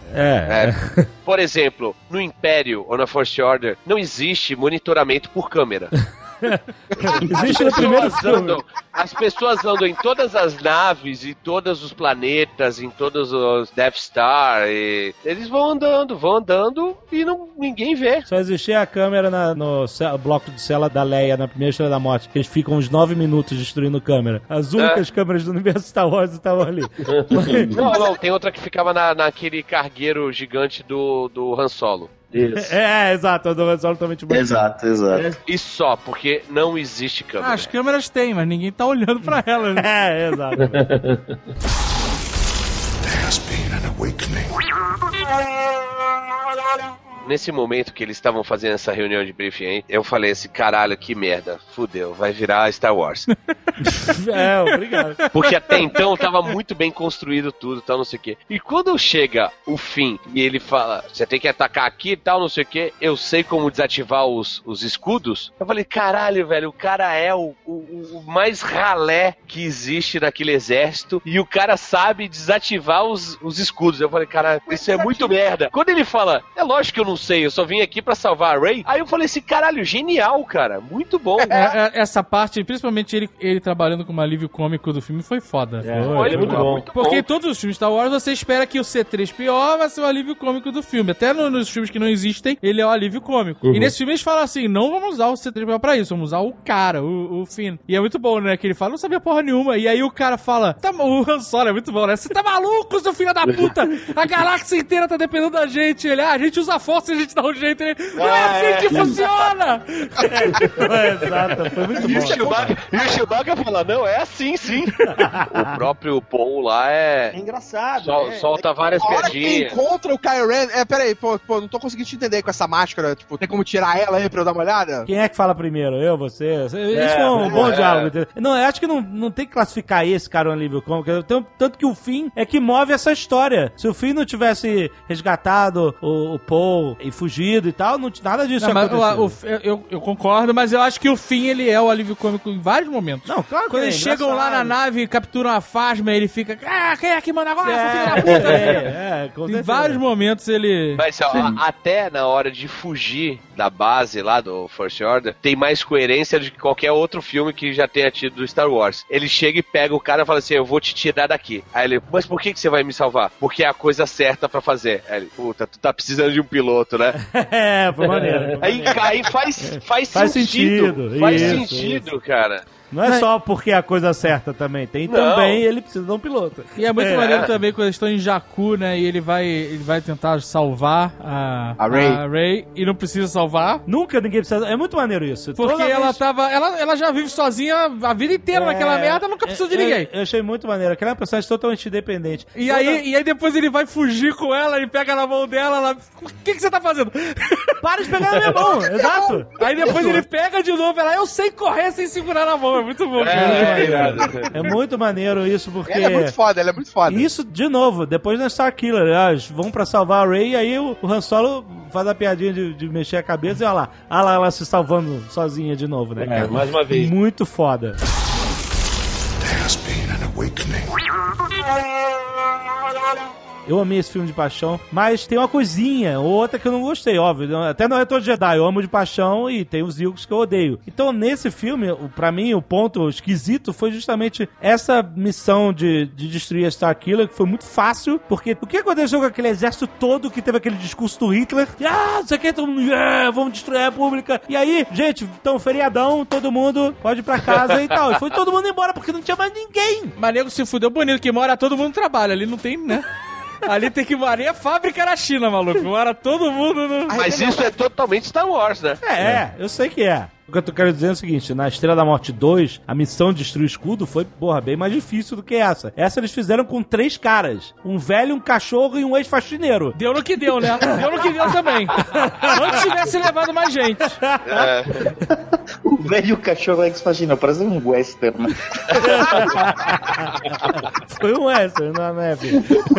Por exemplo, no Império ou na First Order, não existe monitoramento por câmera. Existe no primeiro filme. As pessoas andam em todas as naves, em todos os planetas, em todos os Death Star. E eles vão andando e ninguém vê. Só existia a câmera no bloco de cela da Leia, na primeira Estrela da Morte, que eles ficam uns 9 minutos destruindo câmera. As únicas câmeras do universo Star Wars estavam ali. Não, tem outra que ficava naquele cargueiro gigante do Han Solo. Isso. Exato, a do Han Solo também te Exato. E só, porque não existe câmera. As câmeras tem, mas ninguém tá olhando pra elas. Né? Exato. There has been an awakening. Nesse momento que eles estavam fazendo essa reunião de briefing aí, eu falei assim, caralho, que merda, fudeu, vai virar Star Wars. Obrigado. Porque até então tava muito bem construído tudo, tal, não sei o quê. E quando chega o fim e ele fala, você tem que atacar aqui e tal, não sei o quê, eu sei como desativar os escudos, eu falei, caralho, velho, o cara é o mais ralé que existe naquele exército e o cara sabe desativar os escudos. Eu falei, cara, isso é muito merda. Quando ele fala, é lógico que eu não sei, eu só vim aqui pra salvar a Rey. Aí eu falei assim, caralho, genial, cara, muito bom. Essa parte, principalmente ele trabalhando como alívio cômico do filme, foi foda. Foi muito bom. Porque em todos os filmes Star Wars, você espera que o C-3PO vai ser o alívio cômico do filme. Até nos filmes que não existem, ele é o alívio cômico. E nesse filme eles falam assim, não vamos usar o C-3PO pra isso, vamos usar o cara, o Finn. E é muito bom, né, que ele fala, não sabia porra nenhuma. E aí o cara fala, o Han Solo é muito bom, né? Você tá maluco, seu filho da puta? A galáxia inteira tá dependendo da gente. Ele, a gente usa a força e a gente dá um jeito. Ele, não é assim que funciona! Exato, foi muito bom. E o Chewbacca fala, não, é assim, sim. O próprio Paul lá é engraçado. Solta várias piadinhas. Encontra o Kylo Ren. Peraí, pô, não tô conseguindo te entender com essa máscara. Tipo, tem como tirar ela aí pra eu dar uma olhada? Quem é que fala primeiro? Eu, você? Isso foi um bom diálogo. Entendeu? Não, eu acho que não tem que classificar esse cara um alívio cômico. Tanto que o Finn é que move essa história. Se o Finn não tivesse resgatado o Paul e fugido e tal, nada disso ia acontecer. Eu concordo, mas eu acho que o Finn, ele é o alívio cômico em vários momentos. Não, claro que quando eles chegam lá na nave e capturam a Phasma, ele fica, quem é que manda agora, filho da puta? Em vários momentos ele... Mas até na hora de fugir da base lá do First Order, tem mais coerência do que qualquer outro filme que já tenha tido do Star Wars. Ele chega e pega o cara e fala assim, eu vou te tirar daqui. Aí ele, mas por que você vai me salvar? Porque é a coisa certa pra fazer. Aí ele, puta, tu tá precisando de um piloto, né? Foi maneiro. Aí faz sentido. Faz sentido, cara. Não é só porque é a coisa certa também. Também ele precisa de um piloto. E é muito maneiro também quando eles estão em Jakku, né? E ele vai tentar salvar a Rey e não precisa salvar. Nunca ninguém precisa. É muito maneiro isso. Porque ela já vive sozinha a vida inteira naquela merda, nunca precisa de ninguém. Eu achei muito maneiro. Aquela personagem totalmente independente. E aí depois ele vai fugir com ela, ele pega na mão dela, ela... O que você tá fazendo? Para de pegar na minha mão, exato. Aí depois ele pega de novo, ela, eu sei correr sem segurar na mão. É muito bom. É muito maneiro isso, porque... Ela é muito foda. Isso, de novo, depois da Starkiller, elas vão pra salvar a Rey, e aí o Han Solo faz a piadinha de mexer a cabeça e olha lá ela se salvando sozinha de novo, né, cara? Mais uma vez. Muito foda. There has been an awakening. Eu amei esse filme de paixão, mas tem uma coisinha ou outra que eu não gostei, óbvio. Até no Retorno de Jedi eu amo de paixão e tem os Ewoks que eu odeio. Então, nesse filme, pra mim, o ponto esquisito foi justamente essa missão de destruir a Starkiller, que foi muito fácil, porque o que aconteceu com aquele exército todo que teve aquele discurso do Hitler? Isso aqui, todo mundo, vamos destruir a República. E aí, gente, então, feriadão, todo mundo pode ir pra casa e tal. E foi todo mundo embora, porque não tinha mais ninguém. Mas nego se fudeu bonito, que mora todo mundo trabalha, ali não tem, né? Ali tem que morar a fábrica na China, maluco. Mora todo mundo no... Mas isso é totalmente Star Wars, né? Eu sei que é. O que eu quero dizer é o seguinte, na Estrela da Morte 2, a missão de destruir o escudo foi, bem mais difícil do que essa. Essa eles fizeram com 3 caras. Um velho, um cachorro e um ex-faxineiro. Deu no que deu, né? Deu no que deu também. Não tivesse levado mais gente. O velho cachorro ex-faxineiro, parece um western. Foi um western na neve.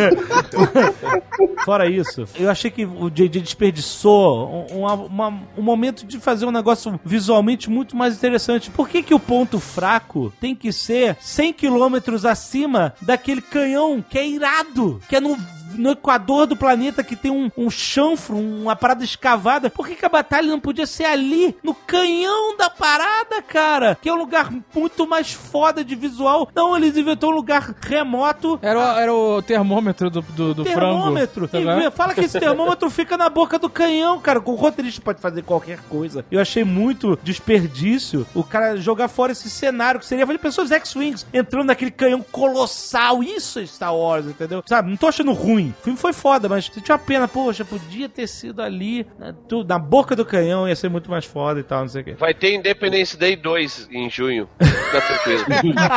Fora isso, eu achei que o J.J. desperdiçou um momento de fazer um negócio visualmente muito mais interessante. Por que o ponto fraco tem que ser 100 quilômetros acima daquele canhão que é irado, que é no no equador do planeta que tem um chanfro, uma parada escavada. Por que a batalha não podia ser ali, no canhão da parada, cara? Que é um lugar muito mais foda de visual. Não, eles inventou um lugar remoto. Era o termômetro do termômetro. frango. E fala que esse termômetro fica na boca do canhão, cara. O roteirista pode fazer qualquer coisa. Eu achei muito desperdício o cara jogar fora esse cenário, que seria, pessoas X-Wings entrando naquele canhão colossal. Isso é Star Wars, entendeu? Sabe, não tô achando ruim. O filme foi foda, mas senti uma pena. Poxa, podia ter sido ali, né, na boca do canhão, ia ser muito mais foda e tal, não sei o quê. Vai ter Independence Day 2 em junho. Fica tranquilo.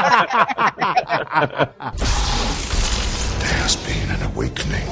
There has been an awakening.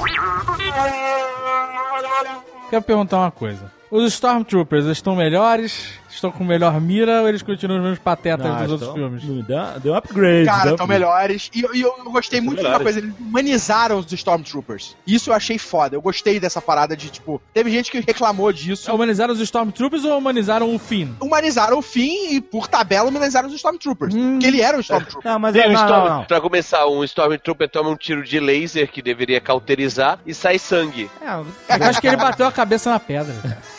Quero perguntar uma coisa. Os Stormtroopers estão melhores? Estão com melhor mira ou eles continuam os mesmos patetas dos outros filmes? Deu um upgrade. Cara, estão melhores. E eu gostei muito de uma coisa, eles humanizaram os Stormtroopers. Isso eu achei foda. Eu gostei dessa parada de, tipo, teve gente que reclamou disso. Humanizaram os Stormtroopers ou humanizaram o Finn? Humanizaram o Finn e, por tabela, humanizaram os Stormtroopers. Porque ele era um Stormtrooper. Não, mas não. Pra começar, um Stormtrooper toma um tiro de laser que deveria cauterizar e sai sangue. Eu acho que ele bateu a cabeça na pedra.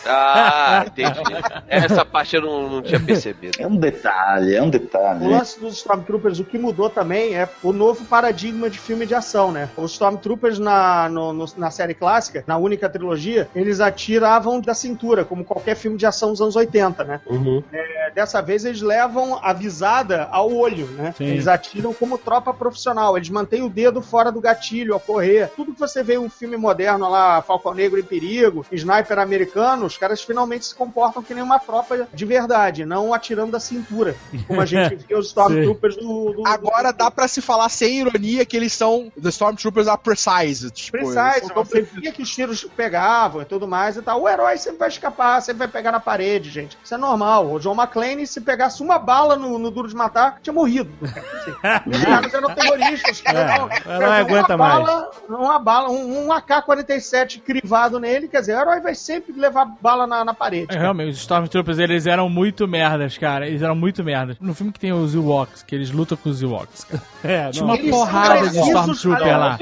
Ah, entendi. Essa parte eu não tinha percebido. É um detalhe. O lance dos Stormtroopers, o que mudou também é o novo paradigma de filme de ação, né? Os Stormtroopers na série clássica, na única trilogia, eles atiravam da cintura, como qualquer filme de ação dos anos 80, né? Uhum. Dessa vez eles levam a visada ao olho, né? Sim. Eles atiram como tropa profissional, eles mantêm o dedo fora do gatilho ao correr. Tudo que você vê em um filme moderno lá, Falcão Negro em Perigo, Sniper americano, os caras finalmente se comportam que nem uma tropa de verdade, não atirando da cintura, como a gente vê os Stormtroopers do... Agora dá pra se falar sem ironia que eles são... The Stormtroopers are precise. Tipo, precise, você via que os tiros pegavam e tudo mais e tal. O herói sempre vai escapar, sempre vai pegar na parede, gente. Isso é normal. O John McClane, se pegasse uma bala no Duro de Matar, tinha morrido. Os caras eram terroristas. Os caras não aguenta mais. Uma bala, um AK-47 crivado nele, quer dizer, o herói vai sempre levar bala na parede. Realmente, os Stormtroopers, eles eram muito merdas, cara. Eles eram muito merdas. No filme que tem os Ewoks, que eles lutam com os Ewoks, cara. Tinha uma porrada de Stormtrooper lá.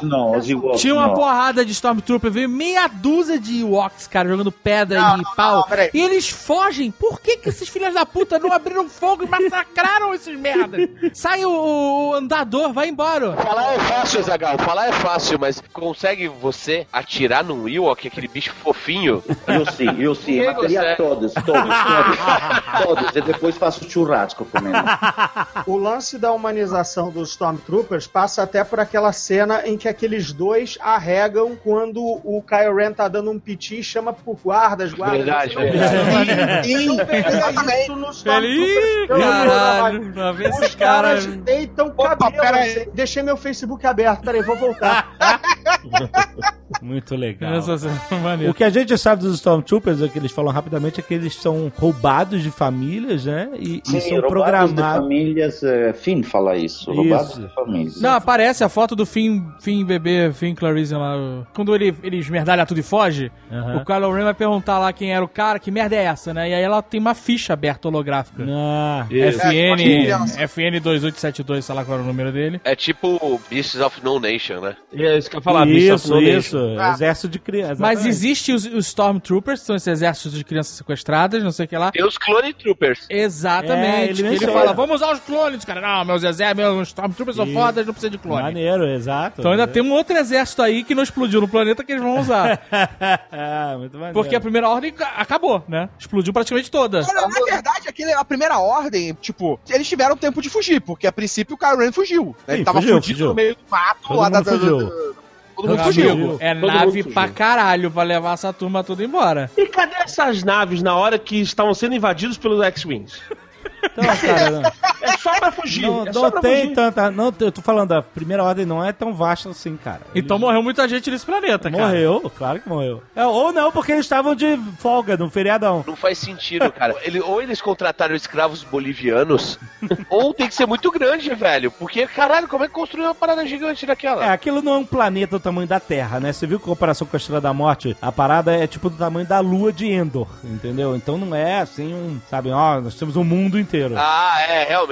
Tinha uma porrada de Stormtrooper. Veio meia dúzia de Ewoks, cara, jogando pedra e pau. E eles fogem. Por que esses filhos da puta não abriram fogo e massacraram esses merdas? Sai o andador, vai embora. Falar é fácil, Zagal. Falar é fácil, mas consegue você atirar num Ewok, aquele bicho fofinho? Eu sim. Mataria todos. E depois faço churrasco comendo. O lance da humanização dos Stormtroopers passa até por aquela cena em que aqueles dois arregam quando o Kylo Ren tá dando um piti e chama por guardas. Verdade. Sim, exatamente. Caralho, pra ver esse os cara... caras deitam cabelo. Deixei meu Facebook aberto. Peraí, vou voltar. Muito legal. Maneiro. O que a gente sabe dos Stormtroopers, é que eles falam rapidamente, é que eles são roubados de famílias, né? E são programados. De famílias, Finn fala isso. Roubados de famílias. Não, aparece a foto do Finn bebê, Finn Clarice lá. Quando ele esmerdalha tudo e foge, o Kylo Ren vai perguntar lá quem era o cara, que merda é essa, né? E aí ela tem uma ficha aberta holográfica. FN 2872, sei lá qual era o número dele. É tipo Beasts of No Nation, né? É isso que eu ia falar. Isso. Exército de crianças. Mas existe os Stormtroopers, são esses exércitos de crianças sequestradas, não sei o que lá. Tem os Clone Troopers. Exatamente. Ele fala, vamos usar os clones, cara. Não, meus Stormtroopers são fodas, não precisa de clone. Maneiro, exato. Então ainda tem um outro exército aí que não explodiu no planeta que eles vão usar. Muito maneiro. Porque a primeira ordem acabou, né? Explodiu praticamente toda. Na verdade, a primeira ordem, tipo, eles tiveram tempo de fugir, porque a princípio o Kylo Ren fugiu. Né? Ele tava fugido no meio do mato lá da... Todo mundo fugiu. É nave pra caralho pra levar essa turma toda embora. E cadê essas naves na hora que estavam sendo invadidos pelos X-Wings? Então, cara, é só pra fugir. Não tem tanta. Não, eu tô falando, a primeira ordem não é tão vasta assim, cara. Então morreu muita gente nesse planeta, cara. Morreu, claro que morreu. Ou não, porque eles estavam de folga no feriadão. Não faz sentido, cara. Ou eles contrataram escravos bolivianos, ou tem que ser muito grande, velho. Porque, caralho, como é que construiu uma parada gigante daquela? Aquilo não é um planeta do tamanho da Terra, né? Você viu que, em comparação com a Estrela da Morte, a parada é tipo do tamanho da Lua de Endor, entendeu? Então não é assim sabe, nós temos um mundo inteiro. Ah, realmente. É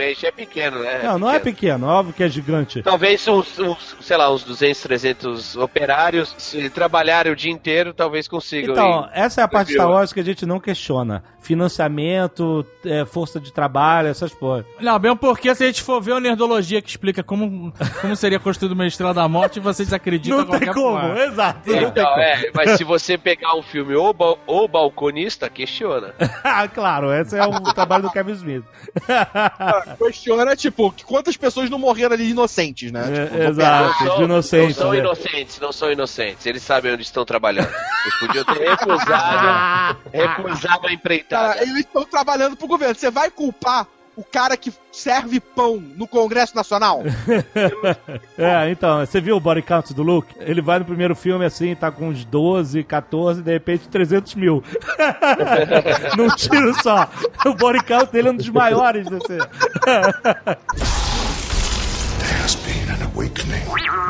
pequeno, né? Não é pequeno, óbvio que é gigante. Talvez uns 200, 300 operários, se trabalharem o dia inteiro, talvez consigam. Então, essa é a parte de Star Wars que a gente não questiona. Financiamento, força de trabalho, essas porra. Não, bem porque se a gente for ver a Nerdologia que explica como seria construído uma Estrela da Morte, você desacredita não tem como, exato. Então, mas se você pegar um filme O Balconista, questiona. Claro, esse é o trabalho do Kevin Smith. Questiona, tipo, quantas pessoas não morreram ali inocentes, né? Exato, de inocentes. Não são inocentes, eles sabem onde estão trabalhando. Eles podiam ter recusado a empreitada. Cara, eles estão trabalhando pro governo. Você vai culpar o cara que serve pão no Congresso Nacional? Então, você viu o body count do Luke? Ele vai no primeiro filme assim, tá com uns 12, 14, de repente 300 mil. Num tiro só. O body count dele é um dos maiores desse. There's been an awakening.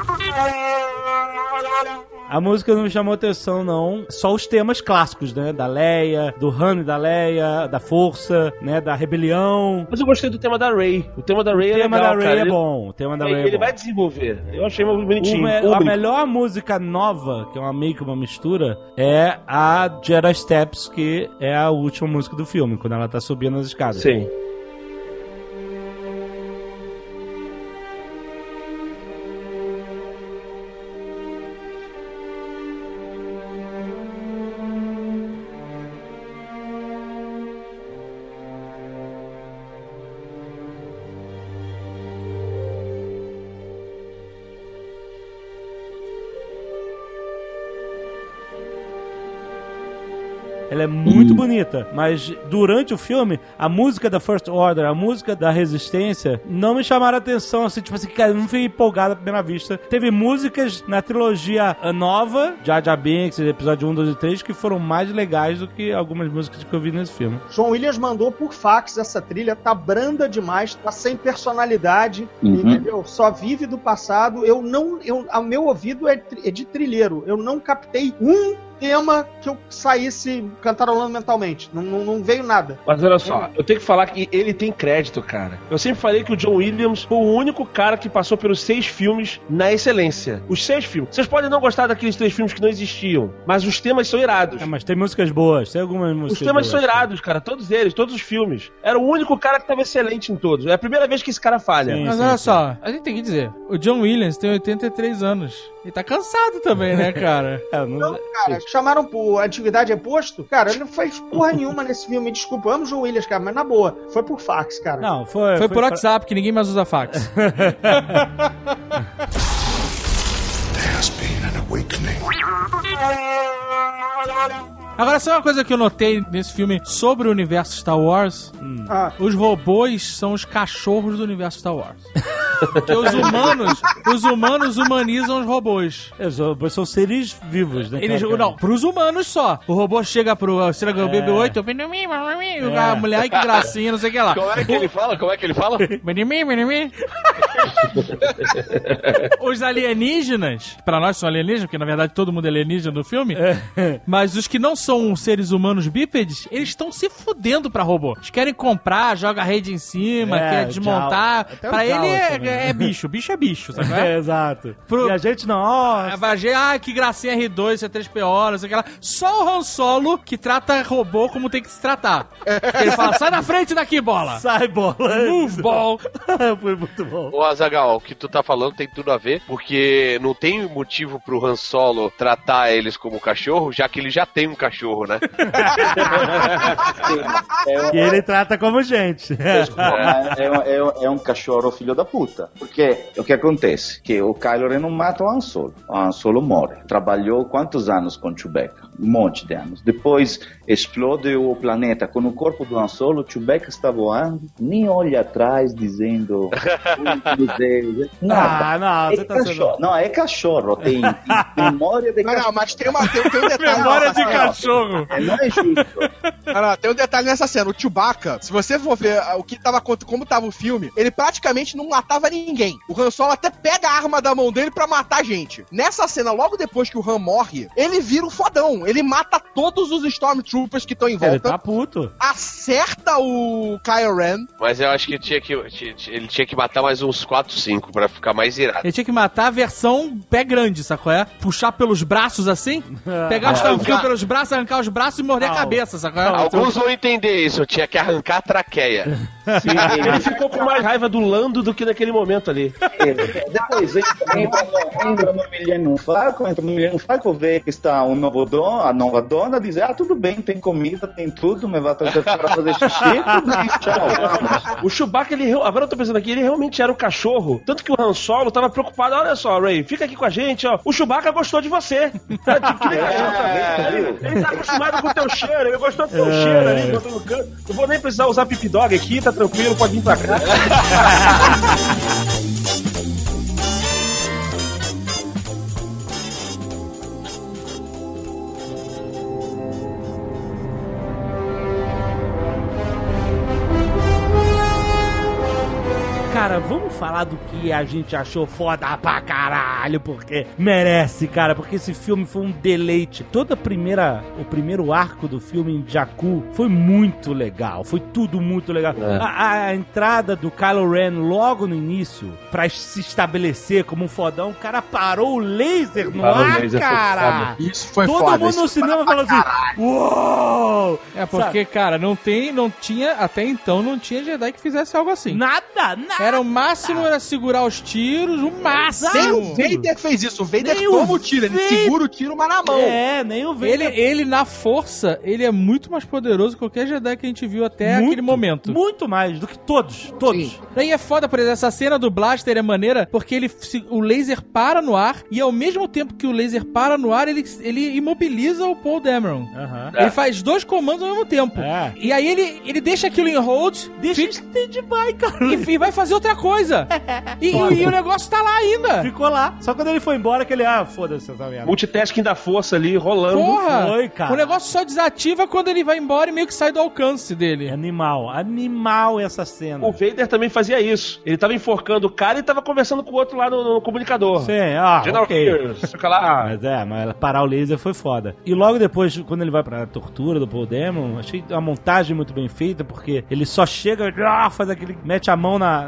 A música não me chamou atenção, não. Só os temas clássicos, né? Da Leia, do Han e da Leia, da Força, né? Da Rebelião. Mas eu gostei do tema da Rey. O tema da Rey é legal, O tema da Rey cara. é bom. O tema da Rey é bom. Ele vai desenvolver. Eu achei muito bonitinho. A melhor música nova, que é meio que uma mistura, é a Jedi Steps, que é a última música do filme, quando ela tá subindo as escadas. Sim. Ela é muito bonita, mas durante o filme, a música da First Order, a música da Resistência, não me chamaram a atenção, assim, tipo assim, cara, eu não fui empolgado à primeira vista. Teve músicas na trilogia nova, Jar Jar Binks, episódio 1, 2 e 3, que foram mais legais do que algumas músicas que eu vi nesse filme. John Williams mandou por fax essa trilha, tá branda demais, tá sem personalidade, entendeu? Só vive do passado. Ao meu ouvido é de trilheiro. Eu não captei um tema que eu saísse cantarolando mentalmente. Não veio nada. Mas olha só, eu tenho que falar que ele tem crédito, cara. Eu sempre falei que o John Williams foi o único cara que passou pelos 6 filmes na excelência. Os 6 filmes. Vocês podem não gostar daqueles 3 filmes que não existiam, mas os temas são irados. Mas tem músicas boas, tem algumas músicas Os temas boas, são irados, cara. Todos eles, todos os filmes. Era o único cara que tava excelente em todos. É a primeira vez que esse cara falha. Mas olha só, a gente tem que dizer, o John Williams tem 83 anos. Ele tá cansado também, né, cara? Não, cara, chamaram por Antiguidade é Posto. Cara, ele não fez porra nenhuma nesse filme. Desculpa, eu amo o John Williams, cara, mas na boa, foi por fax, cara. Não, foi por WhatsApp, que ninguém mais usa fax. There's been an awakening. Agora, sabe uma coisa que eu notei nesse filme sobre o universo Star Wars? Os robôs são os cachorros do universo Star Wars. Porque os humanos humanizam os robôs. Os robôs são seres vivos, né? Não, pros humanos só. O robô chega pro BB-8, a mulher, ai que gracinha, não sei o que lá. Como é que ele fala? Os alienígenas, pra nós são alienígenas, porque na verdade todo mundo é alienígena no filme, mas os que não são seres humanos bípedes, eles estão se fudendo pra robô. Eles querem comprar, joga a rede em cima, quer desmontar. Pra ele é bicho é bicho, sabe? Exato. E a gente não, que gracinha R2, C3PO, não sei o que lá. Só o Han Solo que trata robô como tem que se tratar. Ele fala, sai da frente daqui, bola! Sai, bola! Move, ball! Foi muito bom. Ô, Azaghal, o que tu tá falando tem tudo a ver, porque não tem motivo pro Han Solo tratar eles como cachorro, já que ele já tem um cachorro, né? E ele trata como gente. É um cachorro filho da puta. Porque o que acontece? Que o Kylo Ren não mata o Han Solo. O Han Solo morre. Trabalhou quantos anos com Chewbacca? Um monte de anos. Depois explode o planeta com o corpo do Han Solo. Chewbacca está voando, nem olha atrás dizendo de Deus. Não, você tá sendo... Não, é cachorro. Tem memória de cachorro. Não, mas tem um detalhe. Memória de cachorro. Não é justo. Não, tem um detalhe nessa cena. O Chewbacca, se você for ver como tava o filme, ele praticamente não matava ninguém. O Han Solo até pega a arma da mão dele pra matar a gente. Nessa cena, logo depois que o Han morre, ele vira um fodão. Ele mata todos os Stormtroopers que estão em volta. Ele tá puto. Acerta o Kylo Ren. Mas eu acho que ele tinha que matar mais uns 4, 5 pra ficar mais irado. Ele tinha que matar a versão pé grande, sacou? Puxar pelos braços assim, pegar os tanquinhos pelos braços, arrancar os braços e morder a cabeça, sacou? Alguns vão entender isso, tinha que arrancar a traqueia. Sim, ele ficou com mais raiva do Lando do que naquele momento ali. Depois entra no Millennium Falcon, vê que está a nova dona, diz, tudo bem, tem comida, tem tudo, me vai trazer para fazer xixi, tudo bem, tchau, vamos. O Chewbacca, agora eu tô pensando aqui, ele realmente era o cachorro, tanto que o Han Solo tava preocupado, olha só, Rey, fica aqui com a gente, ó, o Chewbacca gostou de você. Ele tá acostumado com o teu cheiro, ele gostou do teu cheiro ali, botou no canto. Não vou nem precisar usar Pip Dog aqui, tá tranquilo, pode vir pra cá. Cara, vamos falar do que a gente achou foda pra caralho, porque merece, cara, porque esse filme foi um deleite. O primeiro arco do filme em Jakku foi muito legal, foi tudo muito legal. A entrada do Kylo Ren logo no início, pra se estabelecer como um fodão, o cara parou o laser no ar, cara. Isso foi todo foda. Todo mundo no cinema falou assim, uou! Porque, cara, até então não tinha Jedi que fizesse algo assim. Nada. Era o máximo, era segurar os tiros, o máximo. Nem o Vader fez isso. O Vader toma o tiro, ele segura o tiro, mas na mão. Nem o Vader. Ele na força, ele é muito mais poderoso que qualquer Jedi que a gente viu até aquele momento. Muito mais do que todos. Sim. Daí é foda, por exemplo, essa cena do Blaster é maneira porque o laser para no ar e ao mesmo tempo que o laser para no ar, ele imobiliza o Paul Dameron. Ele faz 2 comandos ao mesmo tempo. E aí ele deixa aquilo em hold, deixa stand-by, cara. E vai fazer outra coisa. E o negócio tá lá ainda. Ficou lá. Só quando ele foi embora que ele, foda-se essa merda. Multitasking da força ali, rolando. Porra! Foi, cara. O negócio só desativa quando ele vai embora e meio que sai do alcance dele. Animal essa cena. O Vader também fazia isso. Ele tava enforcando o cara e tava conversando com o outro lá no comunicador. Sim, General ok. Mas parar o laser foi foda. E logo depois, quando ele vai pra tortura do Paul Dameron, achei a montagem muito bem feita, porque ele só chega, faz aquele, mete a mão na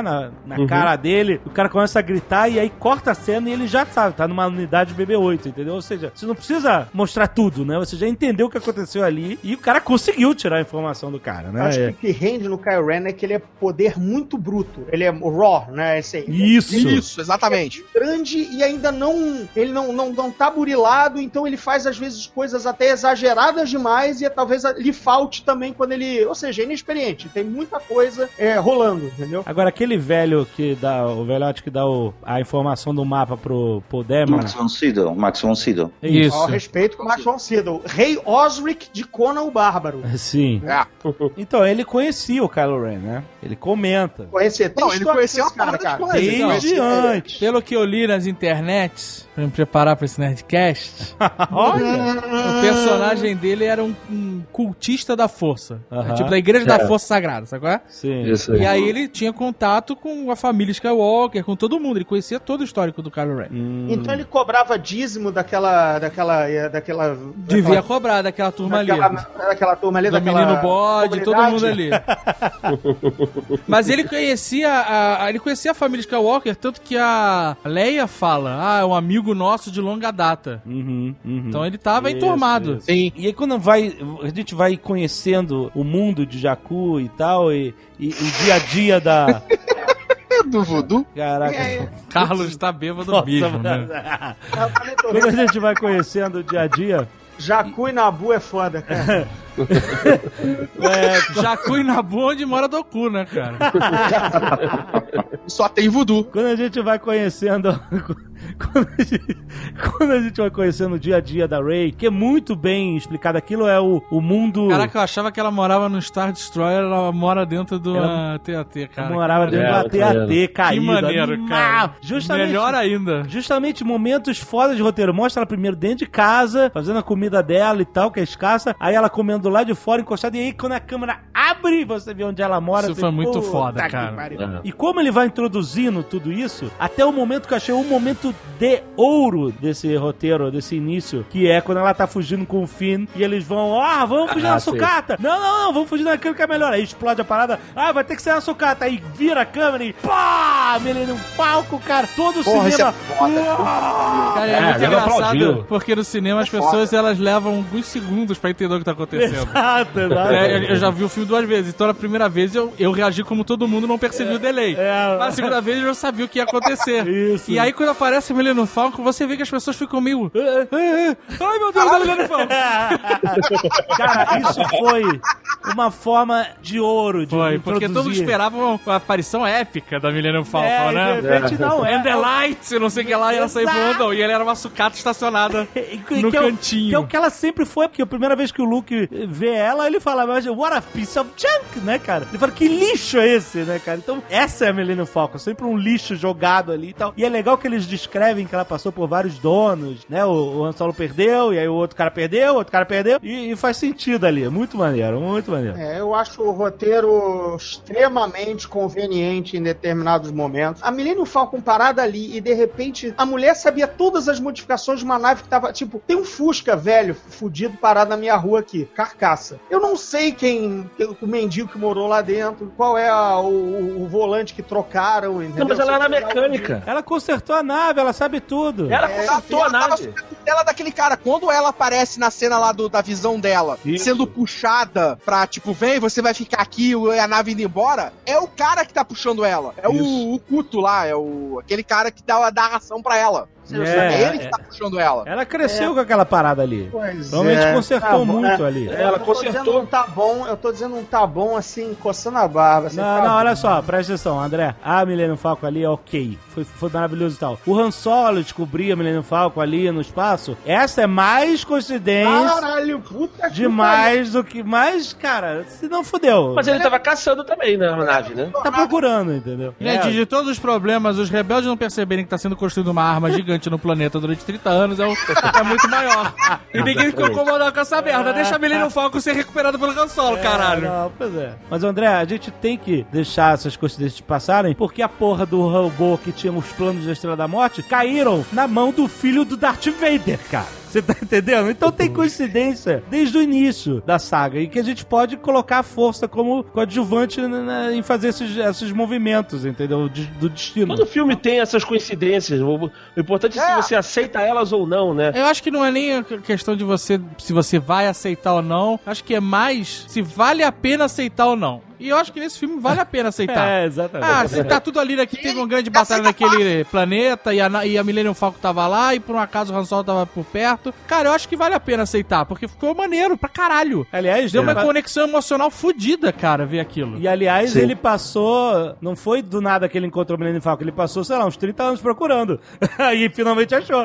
cara dele, o cara começa a gritar e aí corta a cena e ele já sabe, tá numa unidade BB-8, entendeu? Ou seja, você não precisa mostrar tudo, né? Você já entendeu o que aconteceu ali e o cara conseguiu tirar a informação do cara, né? Acho que o que rende no Kylo Ren é que ele é poder muito bruto. Ele é raw, né? Isso, exatamente. É grande e ainda ele não tá burilado, então ele faz às vezes coisas até exageradas demais e talvez lhe falte também quando ele, ou seja, é inexperiente. Tem muita coisa rolando, entendeu? Agora, aquele velho o velhote que dá a informação do mapa pro Dameron. Max von Sydow. Isso. Ao respeito com o Max von Sydow. Rei Osric de Conan o Bárbaro. Sim. Então, ele conhecia o Kylo Ren, né? Ele comenta. Ele conhecia uma cara, desde antes. Pelo que eu li nas internets, pra me preparar pra esse Nerdcast, o personagem dele era um cultista da força. Tipo, da Igreja da Força Sagrada, sabe qual é? Sim. Isso aí. E aí ele tinha contato com a família Skywalker, com todo mundo. Ele conhecia todo o histórico do Kylo Ren. Então ele cobrava dízimo daquela devia cobrar daquela turma ali. Daquela turma ali, do menino bode, todo mundo ali. Mas ele conhecia a família Skywalker, tanto que a Leia fala, é um amigo nosso de longa data. Então ele tava enturmado. Isso. Sim. E aí quando a gente vai conhecendo o mundo de Jakku e tal, e o dia a dia da... do voodoo. Caraca. Carlos tá bêbado mesmo, né? Quando a gente vai conhecendo o dia a dia... Jakku e Nabu é foda, cara. Jakku e Nabu onde mora Doku, né, cara? Só tem voodoo. Quando a gente vai conhecendo quando a gente vai conhecendo o dia a dia da Rey, que é muito bem explicado, aquilo é o mundo... Caraca, eu achava que ela morava no Star Destroyer, ela mora dentro do TAT, cara. Ela morava dentro do TAT, caída. Que maneiro, cara. Justamente, melhor ainda. Justamente momentos foda de roteiro. Mostra ela primeiro dentro de casa, fazendo a comida dela e tal, que é escassa. Aí ela comendo lá de fora, encostada. E aí, quando a câmera abre, você vê onde ela mora. Isso foi muito foda, cara. E como ele vai introduzindo tudo isso, até o momento que eu achei um momento de ouro desse roteiro, desse início, que é quando ela tá fugindo com o Finn e eles vão, vamos fugir na sucata. Não, vamos fugir naquilo que é melhor. Aí explode a parada, vai ter que ser na sucata. Aí vira a câmera e pá! Millennium Falcon, cara, todo o cinema. Isso é foda. Cara, é muito engraçado, porque no cinema as pessoas, elas levam alguns segundos pra entender o que tá acontecendo. Exato. Eu já vi o filme 2 vezes, então na primeira vez eu reagi como todo mundo, não percebi o delay. Na segunda vez eu já sabia o que ia acontecer. Isso. E aí quando aparece o Millennium Falcon, você vê que as pessoas ficam meio... Ai meu Deus, é o Millennium Falcon. Cara, isso foi uma forma de ouro de Foi, introduzir. porque todo mundo esperava uma aparição épica da Millennium Falcon, né? De repente não, And the Lights, não sei o que lá, e ela saiu voando, e ele era uma sucata estacionada no cantinho. Que é o que ela sempre foi, porque a primeira vez que o Luke vê ela, ele fala, what a piece of junk, né, cara? Ele fala, que lixo é esse, né, cara? Então, essa é a Millennium Falcon, sempre um lixo jogado ali e tal. E é legal que eles descrevem que ela passou por vários donos, né? O Han Solo perdeu, e aí o outro cara perdeu, e faz sentido ali. Muito maneiro, muito maneiro. Eu acho o roteiro extremamente conveniente em determinados momentos. A Millennium Falcon parada ali e de repente a mulher sabia todas as modificações de uma nave que tava, tipo, tem um Fusca velho, fudido, parado na minha rua aqui, carcaça. Eu não sei o mendigo que morou lá dentro, qual é o volante que trocaram, entendeu? Não, mas ela era mecânica. Ela consertou a nave, ela sabe tudo. Ela consertou a nave. Ela daquele cara, quando ela aparece na cena lá da visão dela, sendo puxada pra, tipo, vem, você vai ficar aqui e a nave indo embora, é o cara que tá puxando ela. É o Kuto lá, aquele cara que dá a ração pra ela. É ele que tá puxando ela. Ela cresceu com aquela parada ali. Provavelmente consertou muito ali. Ela consertou. Eu tô dizendo um tá bom, assim, coçando a barba. Assim, não, olha só, presta atenção, André. A Millennium Falcon ali é ok. Foi maravilhoso e tal. O Han Solo descobrir a Millennium Falcon ali no espaço. Essa é mais coincidência. Caralho, puta demais do que mais, cara, se não fudeu. Mas ele tava caçando também na nave, né? Tá procurando, entendeu? Gente, de todos os problemas, os rebeldes não perceberem que tá sendo construída uma arma gigante no planeta durante 30 anos é muito maior. E ninguém ficou incomodado com essa merda. Deixa a Millennium Falcon ser recuperada pelo Han Solo, caralho. Não, pois é. Mas, André, a gente tem que deixar essas coincidências passarem, porque a porra do robô que tinha os planos da Estrela da Morte caíram na mão do filho do Darth Vader, cara. Você tá entendendo? Então tem coincidência desde o início da saga e que a gente pode colocar a força como coadjuvante em fazer esses movimentos, entendeu? Do destino. Todo filme tem essas coincidências. O importante é se você aceita elas ou não, né? Eu acho que não é nem a questão de se você vai aceitar ou não. Acho que é mais se vale a pena aceitar ou não. E eu acho que nesse filme vale a pena aceitar. Exatamente. Se tá tudo ali, que teve uma grande batalha naquele planeta e a Millennium Falcon tava lá e por um acaso o Han Solo tava por perto. Cara, eu acho que vale a pena aceitar, porque ficou maneiro pra caralho. Aliás, deu uma conexão emocional fodida, cara, ver aquilo. E aliás, ele passou, não foi do nada que ele encontrou o Millennium Falcon, ele passou, sei lá, uns 30 anos procurando. E finalmente achou.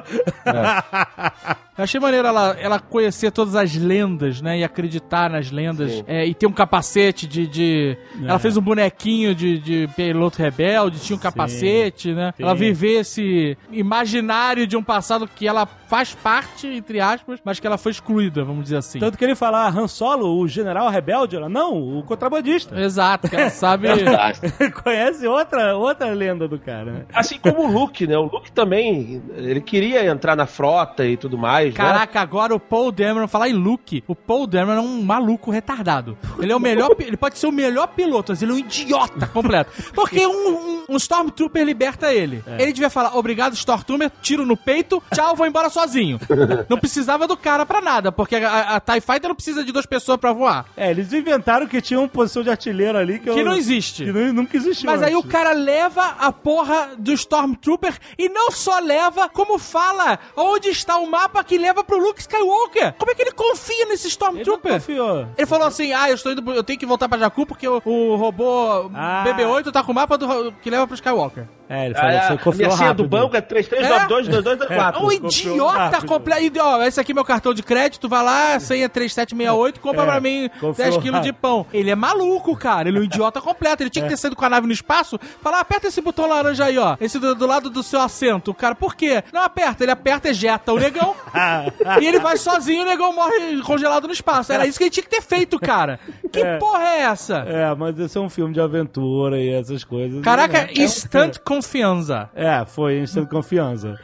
Eu achei maneiro ela conhecer todas as lendas, né? E acreditar nas lendas. E ter um capacete Ela fez um bonequinho de piloto rebelde, tinha um capacete, né? Sim. Ela viver esse imaginário de um passado que ela faz parte, entre aspas, mas que ela foi excluída, vamos dizer assim. Tanto que ele fala, Han Solo, o general rebelde, ela, não, o contrabandista. Exato, que ela sabe... Conhece outra lenda do cara, né? Assim como o Luke, né? O Luke também, ele queria entrar na frota e tudo mais. Caraca, agora o Paul Dameron, falar em Luke, o Paul Dameron é um maluco retardado. Ele é o melhor, ele pode ser o melhor piloto, mas ele é um idiota completo. Porque um Stormtrooper liberta ele. Ele devia falar, obrigado Stormtrooper, tiro no peito, tchau, vou embora sozinho. Não precisava do cara pra nada, porque a TIE Fighter não precisa de 2 pessoas pra voar. Eles inventaram que tinha uma posição de artilheiro ali que não existe. Que nunca existiu. Mas aí o cara leva a porra do Stormtrooper e não só leva, como fala onde está o mapa que leva pro Luke Skywalker. Como é que ele confia nesse Stormtrooper? Ele confiou. Ele falou assim, eu tenho que voltar pra Jakku porque o robô BB-8 tá com o mapa que leva pro Skywalker. Ele falou, você confiou minha senha rápido. do banco é 33922224. Um idiota completo. Esse aqui é meu cartão de crédito, vai lá, senha 3768, compra pra mim 10 quilos de pão. Ele é maluco, cara. Ele é um idiota completo. Ele tinha que ter saído com a nave no espaço, falar, aperta esse botão laranja aí, ó. Esse do lado do seu assento. O cara, por quê? Não aperta. Ele aperta, ejeta o negão. E ele vai sozinho e o negão morre congelado no espaço. Era isso que ele tinha que ter feito, cara. Que porra é essa? Mas esse é um filme de aventura e essas coisas. Caraca, instant confiança. Foi instant confiança.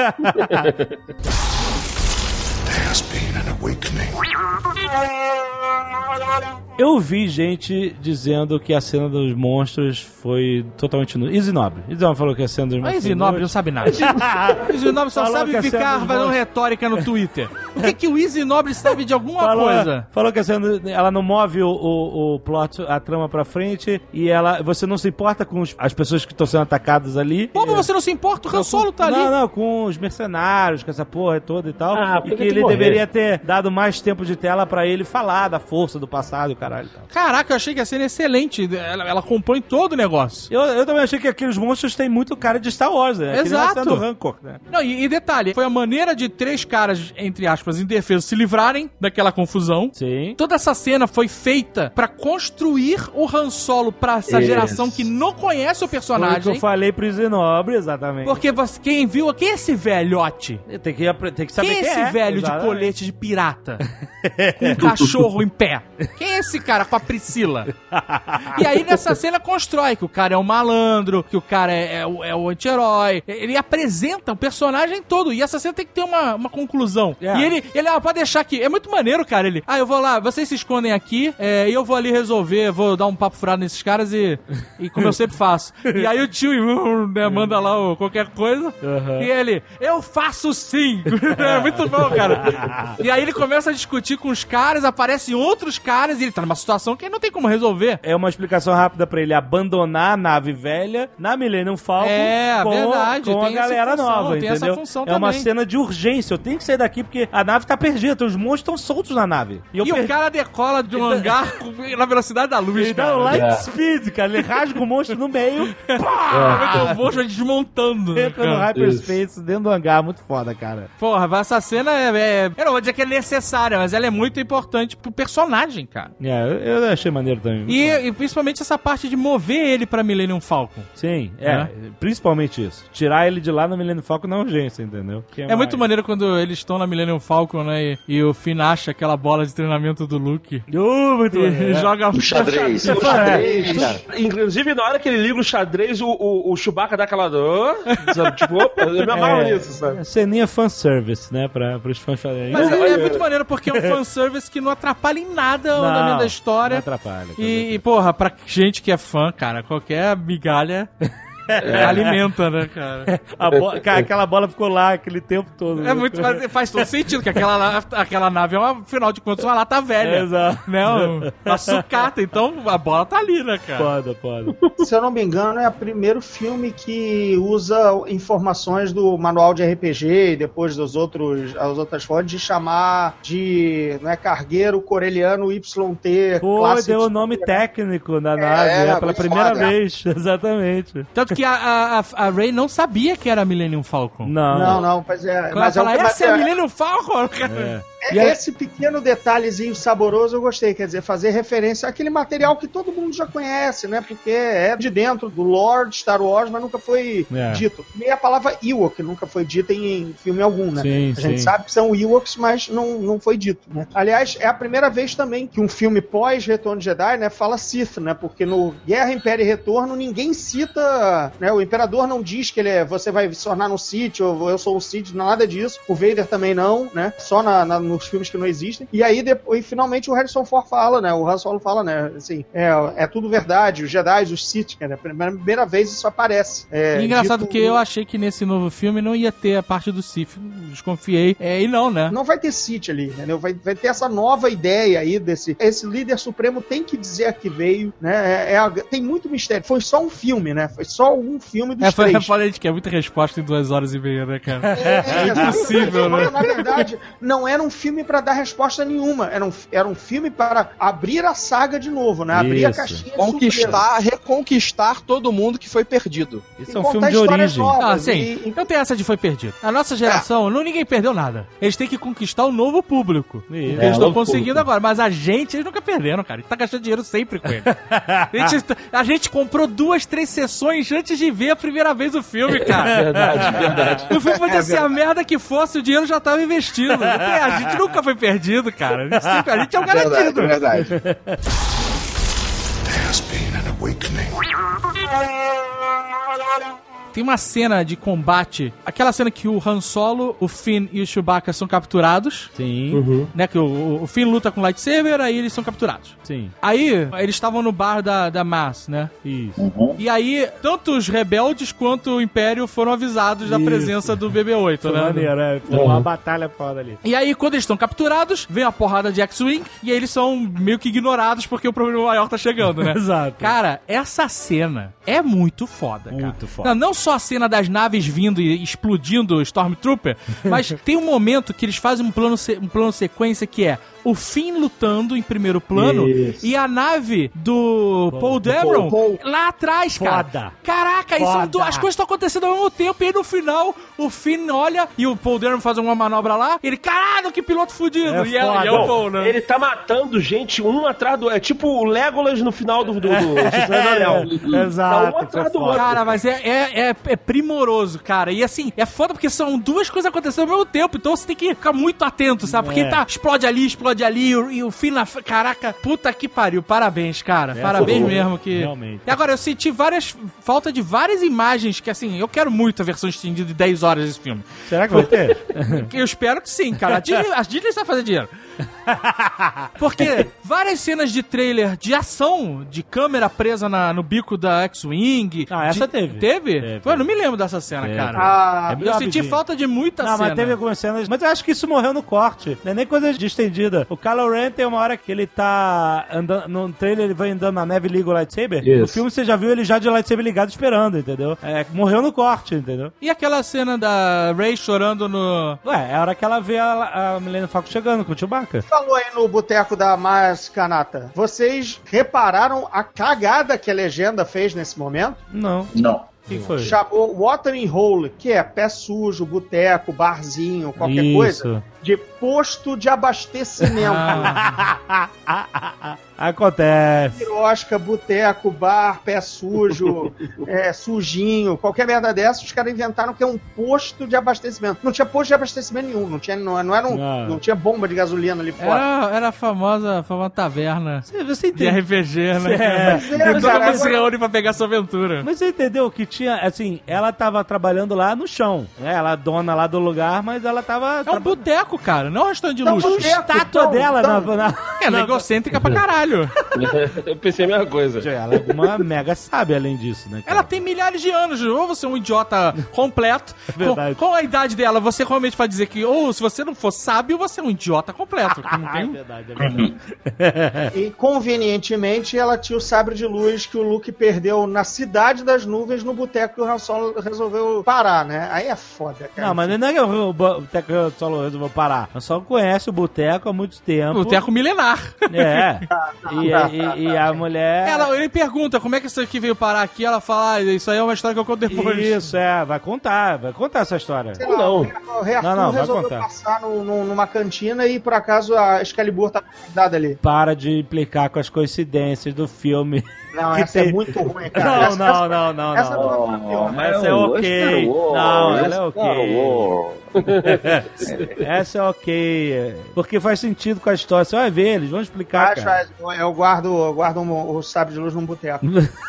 Eu vi gente dizendo que a cena dos monstros foi totalmente inútil. Easy Nobre falou que a cena dos monstros... Easy Nobre não sabe nada. Easy Nobre só sabe ficar fazendo retórica no Twitter. O que o Easy Nobre sabe de alguma coisa? Falou que a cena, ela não move o plot, a trama pra frente, e você não se importa com as pessoas que estão sendo atacadas ali. Como você não se importa? O Han Solo tá ali. Não, com os mercenários, com essa porra toda e tal. E que ele deveria ter dado mais tempo de tela pra ele falar da força do passado e o caralho e tal. Caraca, eu achei que a cena é excelente. Ela compõe todo o negócio. Eu também achei que aqueles monstros têm muito cara de Star Wars, né? Exato. Do Rancor, né? Não, e detalhe, foi a maneira de 3 caras, entre aspas, indefesos, se livrarem daquela confusão. Sim. Toda essa cena foi feita pra construir o Han Solo pra essa geração que não conhece o personagem. Foi o que eu falei pro Zenobre, exatamente. Porque quem viu, quem é esse velhote? Tem que saber quem é esse velho de colete de pirata? Com um cachorro em pé. Quem é esse cara com a Priscila? E aí nessa cena constrói que o cara é um malandro, que o cara é o anti-herói. Ele apresenta o personagem todo. E essa cena tem que ter uma conclusão. E ele pode deixar aqui. É muito maneiro, cara. Eu vou lá, vocês se escondem aqui, e eu vou ali resolver, vou dar um papo furado nesses caras e como eu sempre faço. E aí o tio manda lá qualquer coisa. E ele, eu faço sim. É muito bom, cara. E aí ele começa a discutir com os caras, aparecem outros caras e ele tá numa situação que ele não tem como resolver. É uma explicação rápida pra ele abandonar a nave velha na Millennium Falcon com a galera nova, entendeu? Essa função é uma cena de urgência. Eu tenho que sair daqui porque a nave tá perdida. Os monstros estão soltos na nave. E o cara decola de um hangar na velocidade da luz, cara. Light speed, cara. Ele rasga o monstro no meio. O monstro vai desmontando. Entra no hyperspace dentro do hangar. Muito foda, cara. Porra, essa cena eu não vou dizer que é necessária, mas ela é muito importante pro personagem, cara. Eu achei maneiro também. E principalmente essa parte de mover ele pra Millennium Falcon. Sim, principalmente isso. Tirar ele de lá na Millennium Falcon na urgência, entendeu? É muito maneiro quando eles estão na Millennium Falcon, né? E o Finn acha aquela bola de treinamento do Luke. Muito maneiro. E joga o xadrez. Inclusive, na hora que ele liga o xadrez, o Chewbacca dá aquela dor. Tipo, opa, eu me amarro nisso, sabe? Ceninha fanservice, né? Pros fãs fazerem. Mas é muito maneiro porque é um fanservice que não atrapalha em nada o andamento da história. Não atrapalha. E, porra, pra gente que é fã, cara, qualquer migalha alimenta, né, cara? Aquela bola ficou lá aquele tempo todo. É muito, faz todo sentido, que aquela nave é afinal de contas, uma lata velha. Exato. Né? Uma sucata, então a bola tá ali, né, cara? Foda. Se eu não me engano, é o primeiro filme que usa informações do manual de RPG e depois as outras fontes de chamar de, não é cargueiro coreliano YT. Deu o nome técnico da nave, pela primeira vez, exatamente. Tanto que a Rey não sabia que era a Millennium Falcon. Não, pois é. Mas essa é a Millennium Falcon? Esse pequeno detalhezinho saboroso eu gostei, quer dizer, fazer referência àquele material que todo mundo já conhece, né? Porque é de dentro do lore de Star Wars, mas nunca foi dito. E a palavra Ewok nunca foi dita em filme algum, né? Sim, a gente sabe que são Ewoks, mas não foi dito, né? Aliás, é a primeira vez também que um filme pós-Retorno de Jedi, né, fala Sith, né? Porque no Guerra, Império e Retorno ninguém cita, né? O Imperador não diz que você vai se tornar um Sith, ou eu sou um Sith, nada disso. O Vader também não, né? Só nos filmes que não existem. E aí, depois, finalmente, o Harrison Ford fala, né? O Han Solo fala, né? Assim, é tudo verdade. Os Jedi, os Sith, né? Pela primeira vez isso aparece. Engraçado que eu achei que nesse novo filme não ia ter a parte do Sith. Desconfiei. E não, né? Não vai ter Sith ali, entendeu? Vai ter essa nova ideia aí esse líder supremo tem que dizer a que veio, né? Tem muito mistério. Foi só um filme, né? Foi só um filme dos três. Eu falei que é muita resposta em 2 horas e meia, né, cara? É impossível, né? Na verdade, não era um filme filme pra dar resposta nenhuma. Era um filme para abrir a saga de novo, né? Abrir a caixinha de reconquistar todo mundo que foi perdido. Isso é um filme de origem. Sim. Não tem essa de foi perdido. A nossa geração, ninguém perdeu nada. Eles têm que conquistar um novo público. Eles estão conseguindo agora. Mas a gente, eles nunca perderam, cara. A gente tá gastando dinheiro sempre com ele. A gente comprou 2, 3 sessões antes de ver a primeira vez o filme, cara. Verdade. O filme podia ser a merda que fosse, o dinheiro já tava investido. A gente nunca foi perdido, cara. A gente é um garantido. Verdade. Tem uma cena de combate, aquela cena que o Han Solo, o Finn e o Chewbacca são capturados. Sim. Né, que o Finn luta com o lightsaber, aí eles são capturados. Sim. Aí, eles estavam no bar da Maz, né? Isso. E aí, tanto os rebeldes quanto o Império foram avisados da presença do BB-8, né? Maneiro, foi uma batalha foda ali. E aí, quando eles estão capturados, vem a porrada de X-Wing, e aí eles são meio que ignorados porque o problema maior tá chegando, né? Exato. Cara, essa cena é muito foda, cara. Muito foda. Não só a cena das naves vindo e explodindo o Stormtrooper, mas tem um momento que eles fazem um plano sequência que é o Finn lutando em primeiro plano e a nave do Paul Dameron lá atrás, cara. Foda. Caraca, as coisas estão acontecendo ao mesmo tempo e aí no final o Finn olha e o Paul Dameron faz uma manobra lá, ele, caralho, que piloto fudido. E é o Paul, né? Ele tá matando gente um atrás do... É tipo o Legolas no final do Anel. Exato. Tá um atrás do outro. Cara, mas é primoroso, cara. E assim, é foda porque são duas coisas acontecendo ao mesmo tempo, então você tem que ficar muito atento, sabe? Porque explode ali e o Finn na... Caraca, puta que pariu. Parabéns, cara. Parabéns mesmo. Realmente. E agora, eu senti falta de várias imagens que, assim, eu quero muito a versão estendida de 10 horas desse filme. Será que vai ter? Eu espero que sim, cara. A Disney sabe fazer dinheiro. Porque várias cenas de trailer de ação, de câmera presa no bico da X-Wing. Essa teve. Teve? Pô, eu não me lembro dessa cena, cara. Eu senti falta de muita cena. Mas teve algumas cenas. Mas eu acho que isso morreu no corte. Não é nem coisa de estendida. O Kylo Ren tem uma hora que ele tá andando. No trailer ele vai andando na neve e liga o lightsaber. Isso. No filme você já viu ele já de lightsaber ligado esperando, entendeu? Morreu no corte, entendeu? E aquela cena da Rey chorando no... É a hora que ela vê a Millennium Falcon chegando com o Chewbacca. Falou aí no boteco da Maz Kanata. Vocês repararam a cagada que a legenda fez nesse momento? Não. O que foi? Chamou Watering Hole, que é pé sujo, boteco, barzinho, qualquer coisa, de posto de abastecimento. Acontece. Pirosca, boteco, bar, pé sujo, sujinho, qualquer merda dessa, os caras inventaram que é um posto de abastecimento. Não tinha posto de abastecimento nenhum, não tinha bomba de gasolina ali fora. Era a famosa taverna você de RPG, né? E todo mundo se reúne pra pegar sua aventura. Mas você entendeu que tinha, assim, ela tava trabalhando lá no chão, né? Ela é dona lá do lugar, mas ela tava... É um boteco, cara, não é um restaurante de luxo. Não, estátua dela ela é egocêntrica pra caralho. Eu pensei a mesma coisa. Ela é uma mega sábia além disso, né? Ela tem milhares de anos, ou você é um idiota completo. Com a idade dela, você realmente vai dizer que, ou se você não for sábio, você é um idiota completo. Não tem... É verdade. E convenientemente ela tinha o sabre de luz que o Luke perdeu na Cidade das Nuvens, no boteco que o Han Solo resolveu parar, né? Aí é foda, cara. Não, mas não é que o boteco que o Han Solo resolveu parar. O Han Solo conhece o boteco há muito tempo. Boteco milenar. E a mulher... Ele pergunta como é que isso aqui veio parar aqui, ela fala, isso aí é uma história que eu conto depois. Isso, vai contar essa história. Não, resolveu passar numa cantina e por acaso a Excalibur tá guardada ali. Para de implicar com as coincidências do filme. Não, essa é muito ruim, cara. Não. Essa é ok. Não, ela é ok. Essa é ok. Porque faz sentido com a história. Você vai ver, eles vão explicar. Eu guardo o sabre de luz num boteco.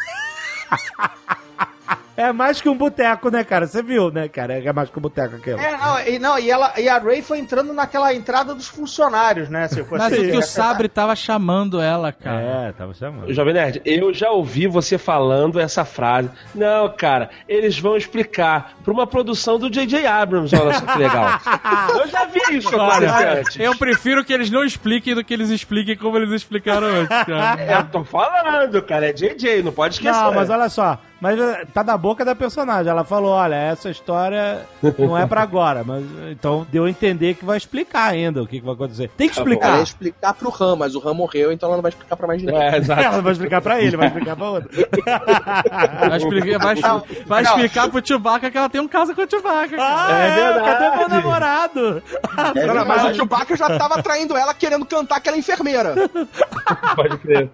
É mais que um boteco, né, cara? Você viu, né, cara? É mais que um boteco aquilo. E a Rey foi entrando naquela entrada dos funcionários, né? Mas o que o sabre tava chamando ela, cara. Tava chamando. Jovem Nerd, eu já ouvi você falando essa frase. Não, cara, eles vão explicar pra uma produção do J.J. Abrams, olha só que legal. Eu já vi isso acontecer antes. Eu prefiro que eles não expliquem do que eles expliquem como eles explicaram antes, cara. Eu tô falando, cara, é J.J., não pode esquecer. Não, mas olha só. Mas tá da boca da personagem. Ela falou, olha, essa história não é pra agora. Mas então deu a entender que vai explicar ainda o que vai acontecer. Tem que explicar. Ela ia explicar pro Han, mas o Han morreu, então ela não vai explicar pra mais ninguém. Exato. Ela vai explicar pra ele, vai explicar pra outra. Vai explicar pro Chewbacca que ela tem um caso com o Chewbacca. É verdade. Cadê meu namorado? Não, mas o Chewbacca já tava traindo ela, querendo cantar aquela enfermeira. Pode crer.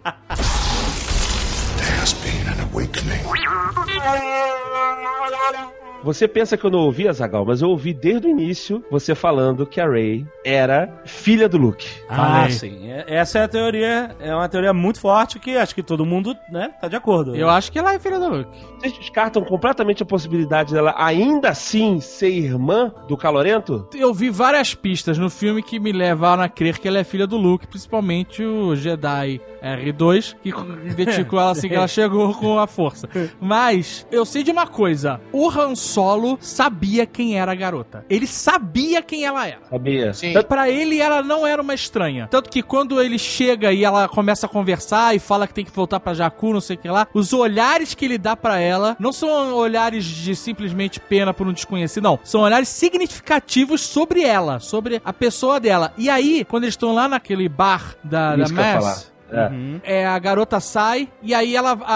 Você pensa que eu não ouvi, Azaghal, mas eu ouvi desde o início você falando que a Rey era filha do Luke. Sim. Essa é a teoria, é uma teoria muito forte que acho que todo mundo, né, tá de acordo. Eu acho que ela é filha do Luke. Vocês descartam completamente a possibilidade dela ainda assim ser irmã do Calorento? Eu vi várias pistas no filme que me levaram a crer que ela é filha do Luke, principalmente o Jedi R2, que identificou ela assim que ela chegou com a força. Mas eu sei de uma coisa, o Han Solo sabia quem era a garota. Ele sabia quem ela era. Sabia. Sim. Pra ele, ela não era uma estranha. Tanto que quando ele chega e ela começa a conversar e fala que tem que voltar pra Jakku, não sei o que lá, os olhares que ele dá pra ela não são olhares de simplesmente pena por um desconhecido, não. São olhares significativos sobre ela, sobre a pessoa dela. E aí, quando eles estão lá naquele bar da Mass... a garota sai e aí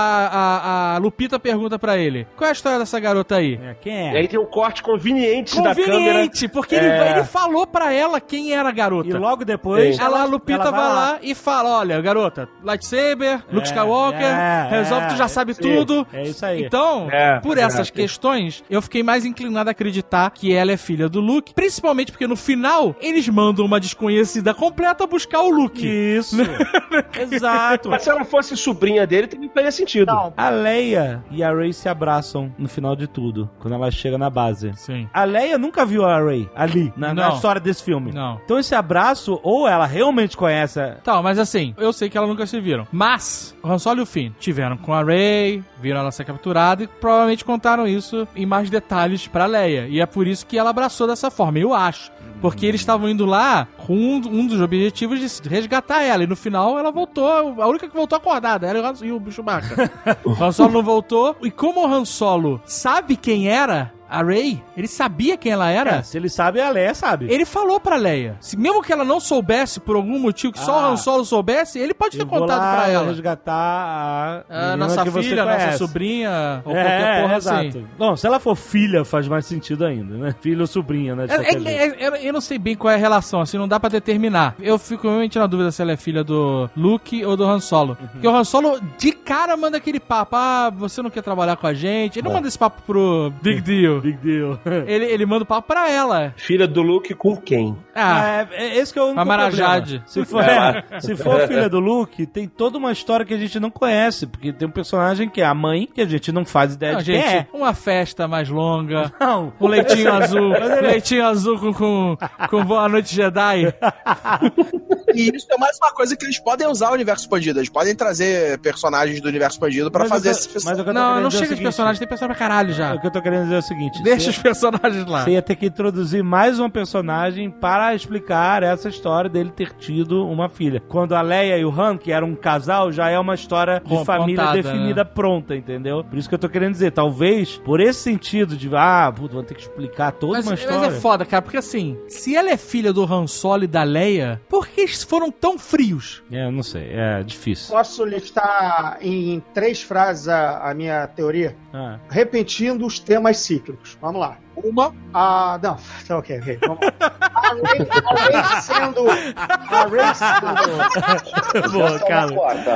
a Lupita pergunta pra ele: qual é a história dessa garota aí? Quem é? E aí tem um corte conveniente da câmera. Conveniente, porque ele falou pra ela quem era a garota. E logo depois A Lupita vai lá e fala: olha, garota, lightsaber, Luke Skywalker, resolve, tu já sabe tudo. É isso aí. Então, por essas questões, eu fiquei mais inclinado a acreditar que ela é filha do Luke, principalmente porque no final eles mandam uma desconhecida completa buscar o Luke. Isso. Exato. Mas se ela fosse sobrinha dele, também faria sentido. Não. A Leia e a Rey se abraçam no final de tudo, quando ela chega na base. Sim. A Leia nunca viu a Rey ali, na história desse filme. Não. Então esse abraço, ou ela realmente conhece Tá, mas assim, eu sei que elas nunca se viram. Mas, o Han Solo e o Finn tiveram com a Rey, viram ela ser capturada e provavelmente contaram isso em mais detalhes pra Leia. E é por isso que ela abraçou dessa forma, eu acho. Porque eles estavam indo lá com um dos objetivos de resgatar ela. E no final ela voltou, a única que voltou acordada, ela e o Chewbacca. O Han Solo não voltou. E como o Han Solo sabe quem era a Rey, ele sabia quem ela era. Se ele sabe, a Leia sabe. Ele falou pra Leia. Mesmo que ela não soubesse por algum motivo, que só o Han Solo soubesse, ele pode ter contado pra ela. Resgatar a nossa filha, a nossa sobrinha, ou qualquer porra assim. Não, se ela for filha, faz mais sentido ainda, né? Filha ou sobrinha, né? Eu não sei bem qual é a relação, assim, não dá pra determinar. Eu fico realmente na dúvida se ela é filha do Luke ou do Han Solo. Porque o Han Solo, de cara, manda aquele papo: você não quer trabalhar com a gente? Ele não manda esse papo pro Big Deal. Big deal. Ele manda o papo pra ela. Filha do Luke com quem? Esse que é o único Marajade. problema. Se for filha do Luke, tem toda uma história que a gente não conhece, porque tem um personagem que é a mãe, que a gente não faz ideia de quem é. Uma festa mais longa. Não. Um leitinho azul. Leitinho azul com Boa Noite Jedi. E isso é mais uma coisa que eles podem usar o universo expandido. Eles podem trazer personagens do universo expandido pra fazer esse Não chega de personagem, tem personagem pra caralho já. O que eu tô querendo dizer é o seguinte: deixa os personagens lá. Você ia ter que introduzir mais um personagem para explicar essa história dele ter tido uma filha. Quando a Leia e o Han, que eram um casal, já é uma história de família definida, pronta, entendeu? Por isso que eu tô querendo dizer, talvez, por esse sentido de, vou ter que explicar toda uma história. Mas é foda, cara, porque assim, se ela é filha do Han Solo e da Leia, por que eles foram tão frios? Eu não sei, é difícil. Posso listar em 3 frases a minha teoria? Repetindo os temas cíclicos. Vamos lá. Não, tá ok. Vamos lá. A Rey sendo. Boa, cara.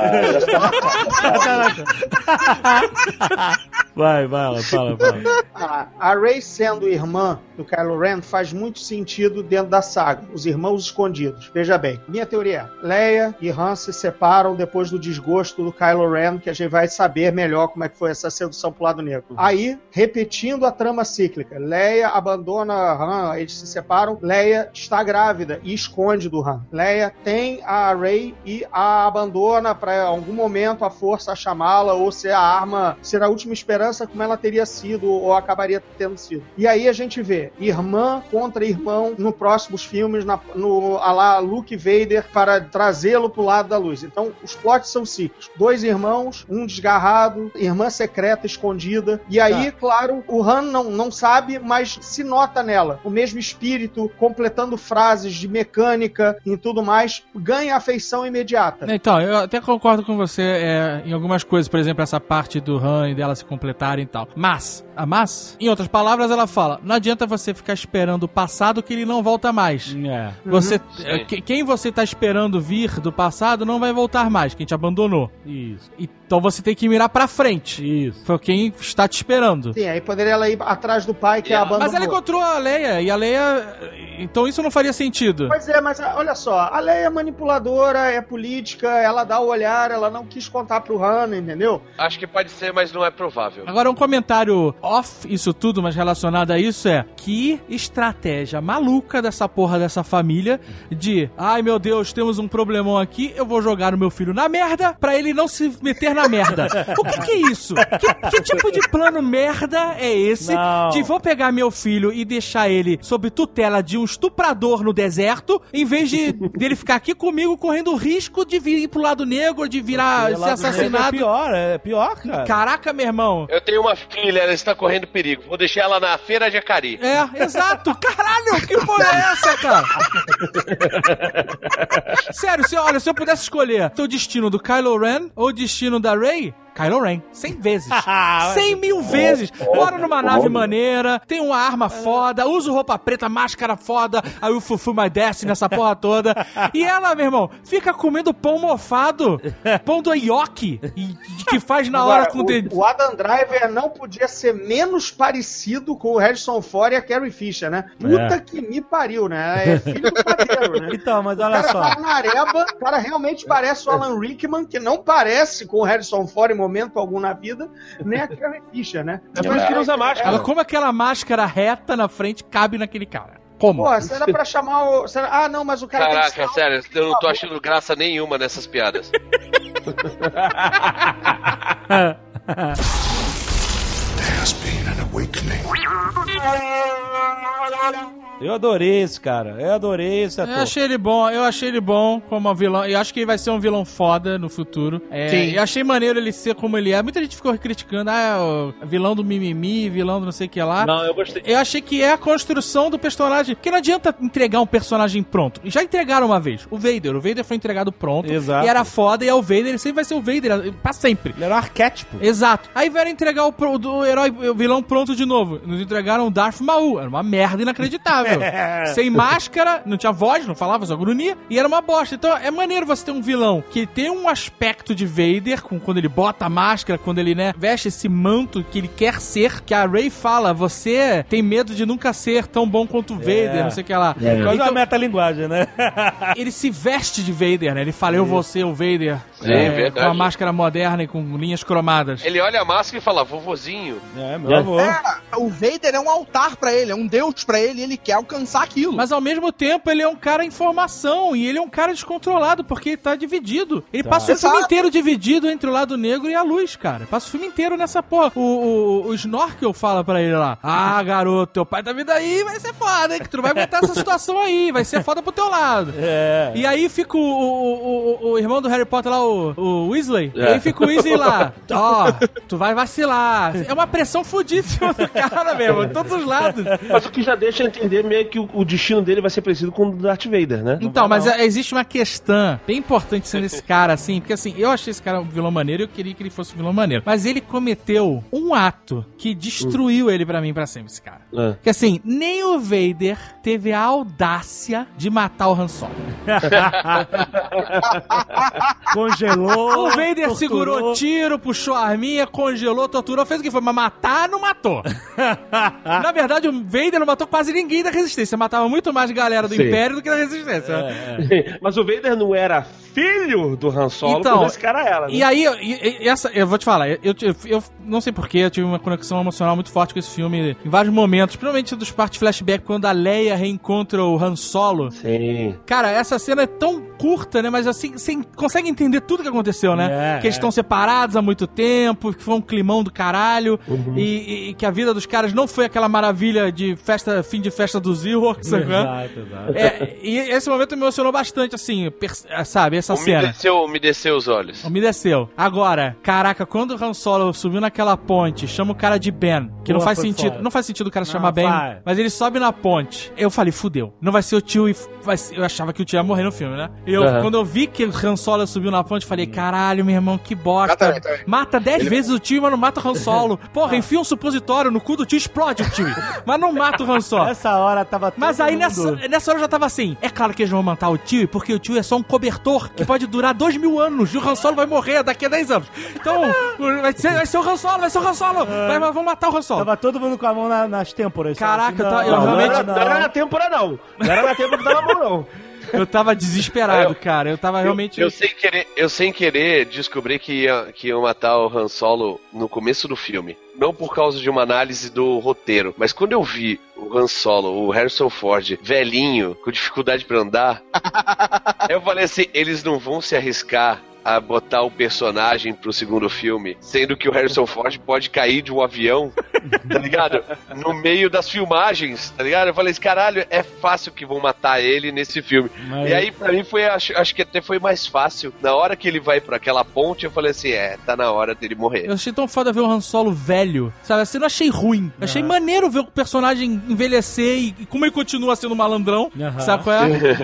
Vai, fala. A Rey sendo irmã do Kylo Ren faz muito sentido dentro da saga. Os irmãos escondidos. Veja bem, minha teoria é: Leia e Han se separam depois do desgosto do Kylo Ren, que a gente vai saber melhor como é que foi essa sedução pro lado negro. Aí, repetindo a trama cíclica, Leia abandona Han, eles se separam, Leia está grávida e esconde do Han. Leia tem a Rey e a abandona para algum momento a força chamá-la ou ser a arma, ser a última esperança como ela teria sido ou a acabaria tendo sido. E aí a gente vê irmã contra irmão nos próximos filmes, a lá Luke Vader, para trazê-lo pro lado da luz. Então, os plots são cíclicos. 2 irmãos, um desgarrado, irmã secreta escondida. E aí, claro, o Han não sabe, mas se nota nela. O mesmo espírito, completando frases de mecânica e tudo mais, ganha afeição imediata. Então, eu até concordo com você em algumas coisas, por exemplo, essa parte do Han e dela se completarem e tal. Mas, em outras palavras, ela fala, não adianta você ficar esperando o passado que ele não volta mais. Quem você tá esperando vir do passado não vai voltar mais, quem te abandonou. Isso. Então você tem que mirar pra frente. Isso. Foi quem está te esperando. Sim, aí poderia ela ir atrás do pai que a abandonou. Mas ela encontrou a Leia, e a Leia... Então isso não faria sentido. Pois é, mas olha só, a Leia é manipuladora, é política, ela dá o olhar, ela não quis contar pro Han, entendeu? Acho que pode ser, mas não é provável. Agora, um comentário off isso tudo, mas relacionado a isso que estratégia maluca dessa porra dessa família de, ai meu Deus, temos um problemão aqui, eu vou jogar o meu filho na merda pra ele não se meter na merda. O que é isso? Que tipo de plano merda é esse de vou pegar meu filho e deixar ele sob tutela de um estuprador no deserto, em vez dele ficar aqui comigo correndo o risco de vir pro lado negro, de virar ser assassinado. É pior, cara. Caraca, meu irmão. Eu tenho uma filha, ela está correndo perigo. Vou deixar ela na feira de Acari. Exato. Caralho, que porra é essa, cara? Sério, se eu pudesse escolher o destino do Kylo Ren ou o destino da Rey, Kylo Ren, 100 vezes. 100 mil vezes. Mora numa nave maneira, tem uma arma foda, usa roupa preta, máscara foda, aí o Fufu mais desce nessa porra toda. E ela, meu irmão, fica comendo pão mofado, pão do Yoki, que faz na hora com o dedo. O Adam Driver não podia ser menos parecido com o Harrison Ford e a Carrie Fisher, né? Puta que me pariu, né? É filho do padeiro, né? Então, mas olha só. O cara realmente parece o Alan Rickman, que não parece com o Harrison Ford em momento algum na vida, nem a Carrie Fisher, né? É por isso que ele usa máscara. Ela, como aquela máscara reta na frente cabe naquele cara? Como? Pô, será pra chamar o... Ah, não, mas o cara... Caraca, sério, eu não tô achando graça nenhuma nessas piadas. There's been an awakening. Eu adorei esse cara. Eu adorei esse ator. Eu achei ele bom como vilão. Eu acho que ele vai ser um vilão foda no futuro. Sim. Eu achei maneiro ele ser como ele é. Muita gente ficou criticando. O vilão do mimimi, vilão do não sei o que lá. Não, eu gostei. Eu achei que é a construção do personagem. Porque não adianta entregar um personagem pronto. Já entregaram uma vez. O Vader foi entregado pronto. Exato. E era foda. E é o Vader. Ele sempre vai ser o Vader. Pra sempre. Ele era um arquétipo. Exato. Aí vieram entregar o herói, o vilão pronto de novo. Nos entregaram o Darth Maul. Era uma merda inacreditável. Sem máscara, não tinha voz, não falava, só grunhia, e era uma bosta. Então é maneiro você ter um vilão que tem um aspecto de Vader, quando ele bota a máscara, quando ele, né, veste esse manto que ele quer ser, que a Rey fala, você tem medo de nunca ser tão bom quanto o Vader, não sei o que lá. Quase uma metalinguagem, né? Ele se veste de Vader, né? Ele fala, eu vou ser o Vader. Verdade. Com a máscara moderna e com linhas cromadas. Ele olha a máscara e fala, vovozinho. Meu avô. O Vader é um altar pra ele, é um deus pra ele, e ele quer alcançar aquilo. Mas ao mesmo tempo ele é um cara em formação e ele é um cara descontrolado porque ele tá dividido. Ele passa o filme inteiro dividido entre o lado negro e a luz, cara. Passa o filme inteiro nessa porra. O Snorkel fala pra ele lá, garoto, teu pai tá vindo aí, vai ser foda, hein? Que tu não vai aguentar essa situação aí, vai ser foda pro teu lado. E aí fica o irmão do Harry Potter lá, o Weasley. E aí fica o Weasley lá, tu vai vacilar. É uma pressão fodíssima do cara mesmo, de todos os lados. Mas o que já deixa entender meio que o destino dele vai ser parecido com o do Darth Vader, né? Então, mas existe uma questão bem importante sendo esse cara, assim, porque assim, eu achei esse cara um vilão maneiro e eu queria que ele fosse um vilão maneiro. Mas ele cometeu um ato que destruiu ele pra mim pra sempre, esse cara. Que assim, nem o Vader teve a audácia de matar o Han Solo. Congelou. O Vader torturou. segurou tiro, puxou a arminha, congelou, torturou, fez o que foi, mas matar não matou. Na verdade, o Vader não matou quase ninguém da Resistência. Matava muito mais galera do Império do que da Resistência. Mas o Vader não era filho do Han Solo Então, quando esse cara era, né? E aí, eu vou te falar, eu não sei porquê, eu tive uma conexão emocional muito forte com esse filme em vários momentos, principalmente dos partes flashback, quando a Leia reencontra o Han Solo. Sim. Cara, essa cena é tão curta, né? Mas assim, você consegue entender tudo que aconteceu, né? Que eles estão separados há muito tempo, que foi um climão do caralho, e que a vida dos caras não foi aquela maravilha de festa, fim de festa dos Ewoks, sabe? Exato. E esse momento me emocionou bastante, assim, sabe? Essa cena. Umedeceu os olhos. Umedeceu. Agora, caraca, quando o Han Solo subiu naquela ponte, chama o cara de Ben, que não faz sentido. Foda. Não faz sentido o cara se chamar Ben, mas ele sobe na ponte. Eu falei, fudeu. Não vai ser o tio e eu achava que o tio ia morrer no filme, né? Quando eu vi que o Han Solo subiu na ponte, falei, caralho, meu irmão, que bosta. Mata 10 vezes o tio, mas não mata o Han Solo. Porra, enfia um supositório no cu do tio, explode o tio. Mas não mata o Han Solo. Nessa hora tava todo Mas aí mundo... nessa hora eu já tava assim, é claro que eles vão matar o tio, porque o tio é só um cobertor que pode durar 2000 anos e o Han Solo vai morrer daqui a 10 anos. Então, vai ser o Han Solo. Vão matar o Han Solo. Tava todo mundo com a mão nas têmporas. Caraca, assim, eu realmente... Não era na têmpora, não. Não era na têmpora que tava na mão, não. Eu tava desesperado, cara. Eu tava realmente... Eu sem querer descobri que iam matar o Han Solo no começo do filme. Não por causa de uma análise do roteiro, mas quando eu vi o Han Solo, o Harrison Ford, velhinho, com dificuldade pra andar, eu falei assim, eles não vão se arriscar a botar o personagem pro segundo filme, sendo que o Harrison Ford pode cair de um avião, tá ligado? No meio das filmagens, tá ligado? Eu falei assim, caralho, é fácil que vão matar ele nesse filme. E aí, pra mim, acho que até foi mais fácil. Na hora que ele vai pra aquela ponte, eu falei assim, tá na hora dele morrer. Eu achei tão foda ver o Han Solo velho, sabe? Assim, eu não achei ruim. Eu achei maneiro ver o personagem envelhecer e como ele continua sendo malandrão, sabe qual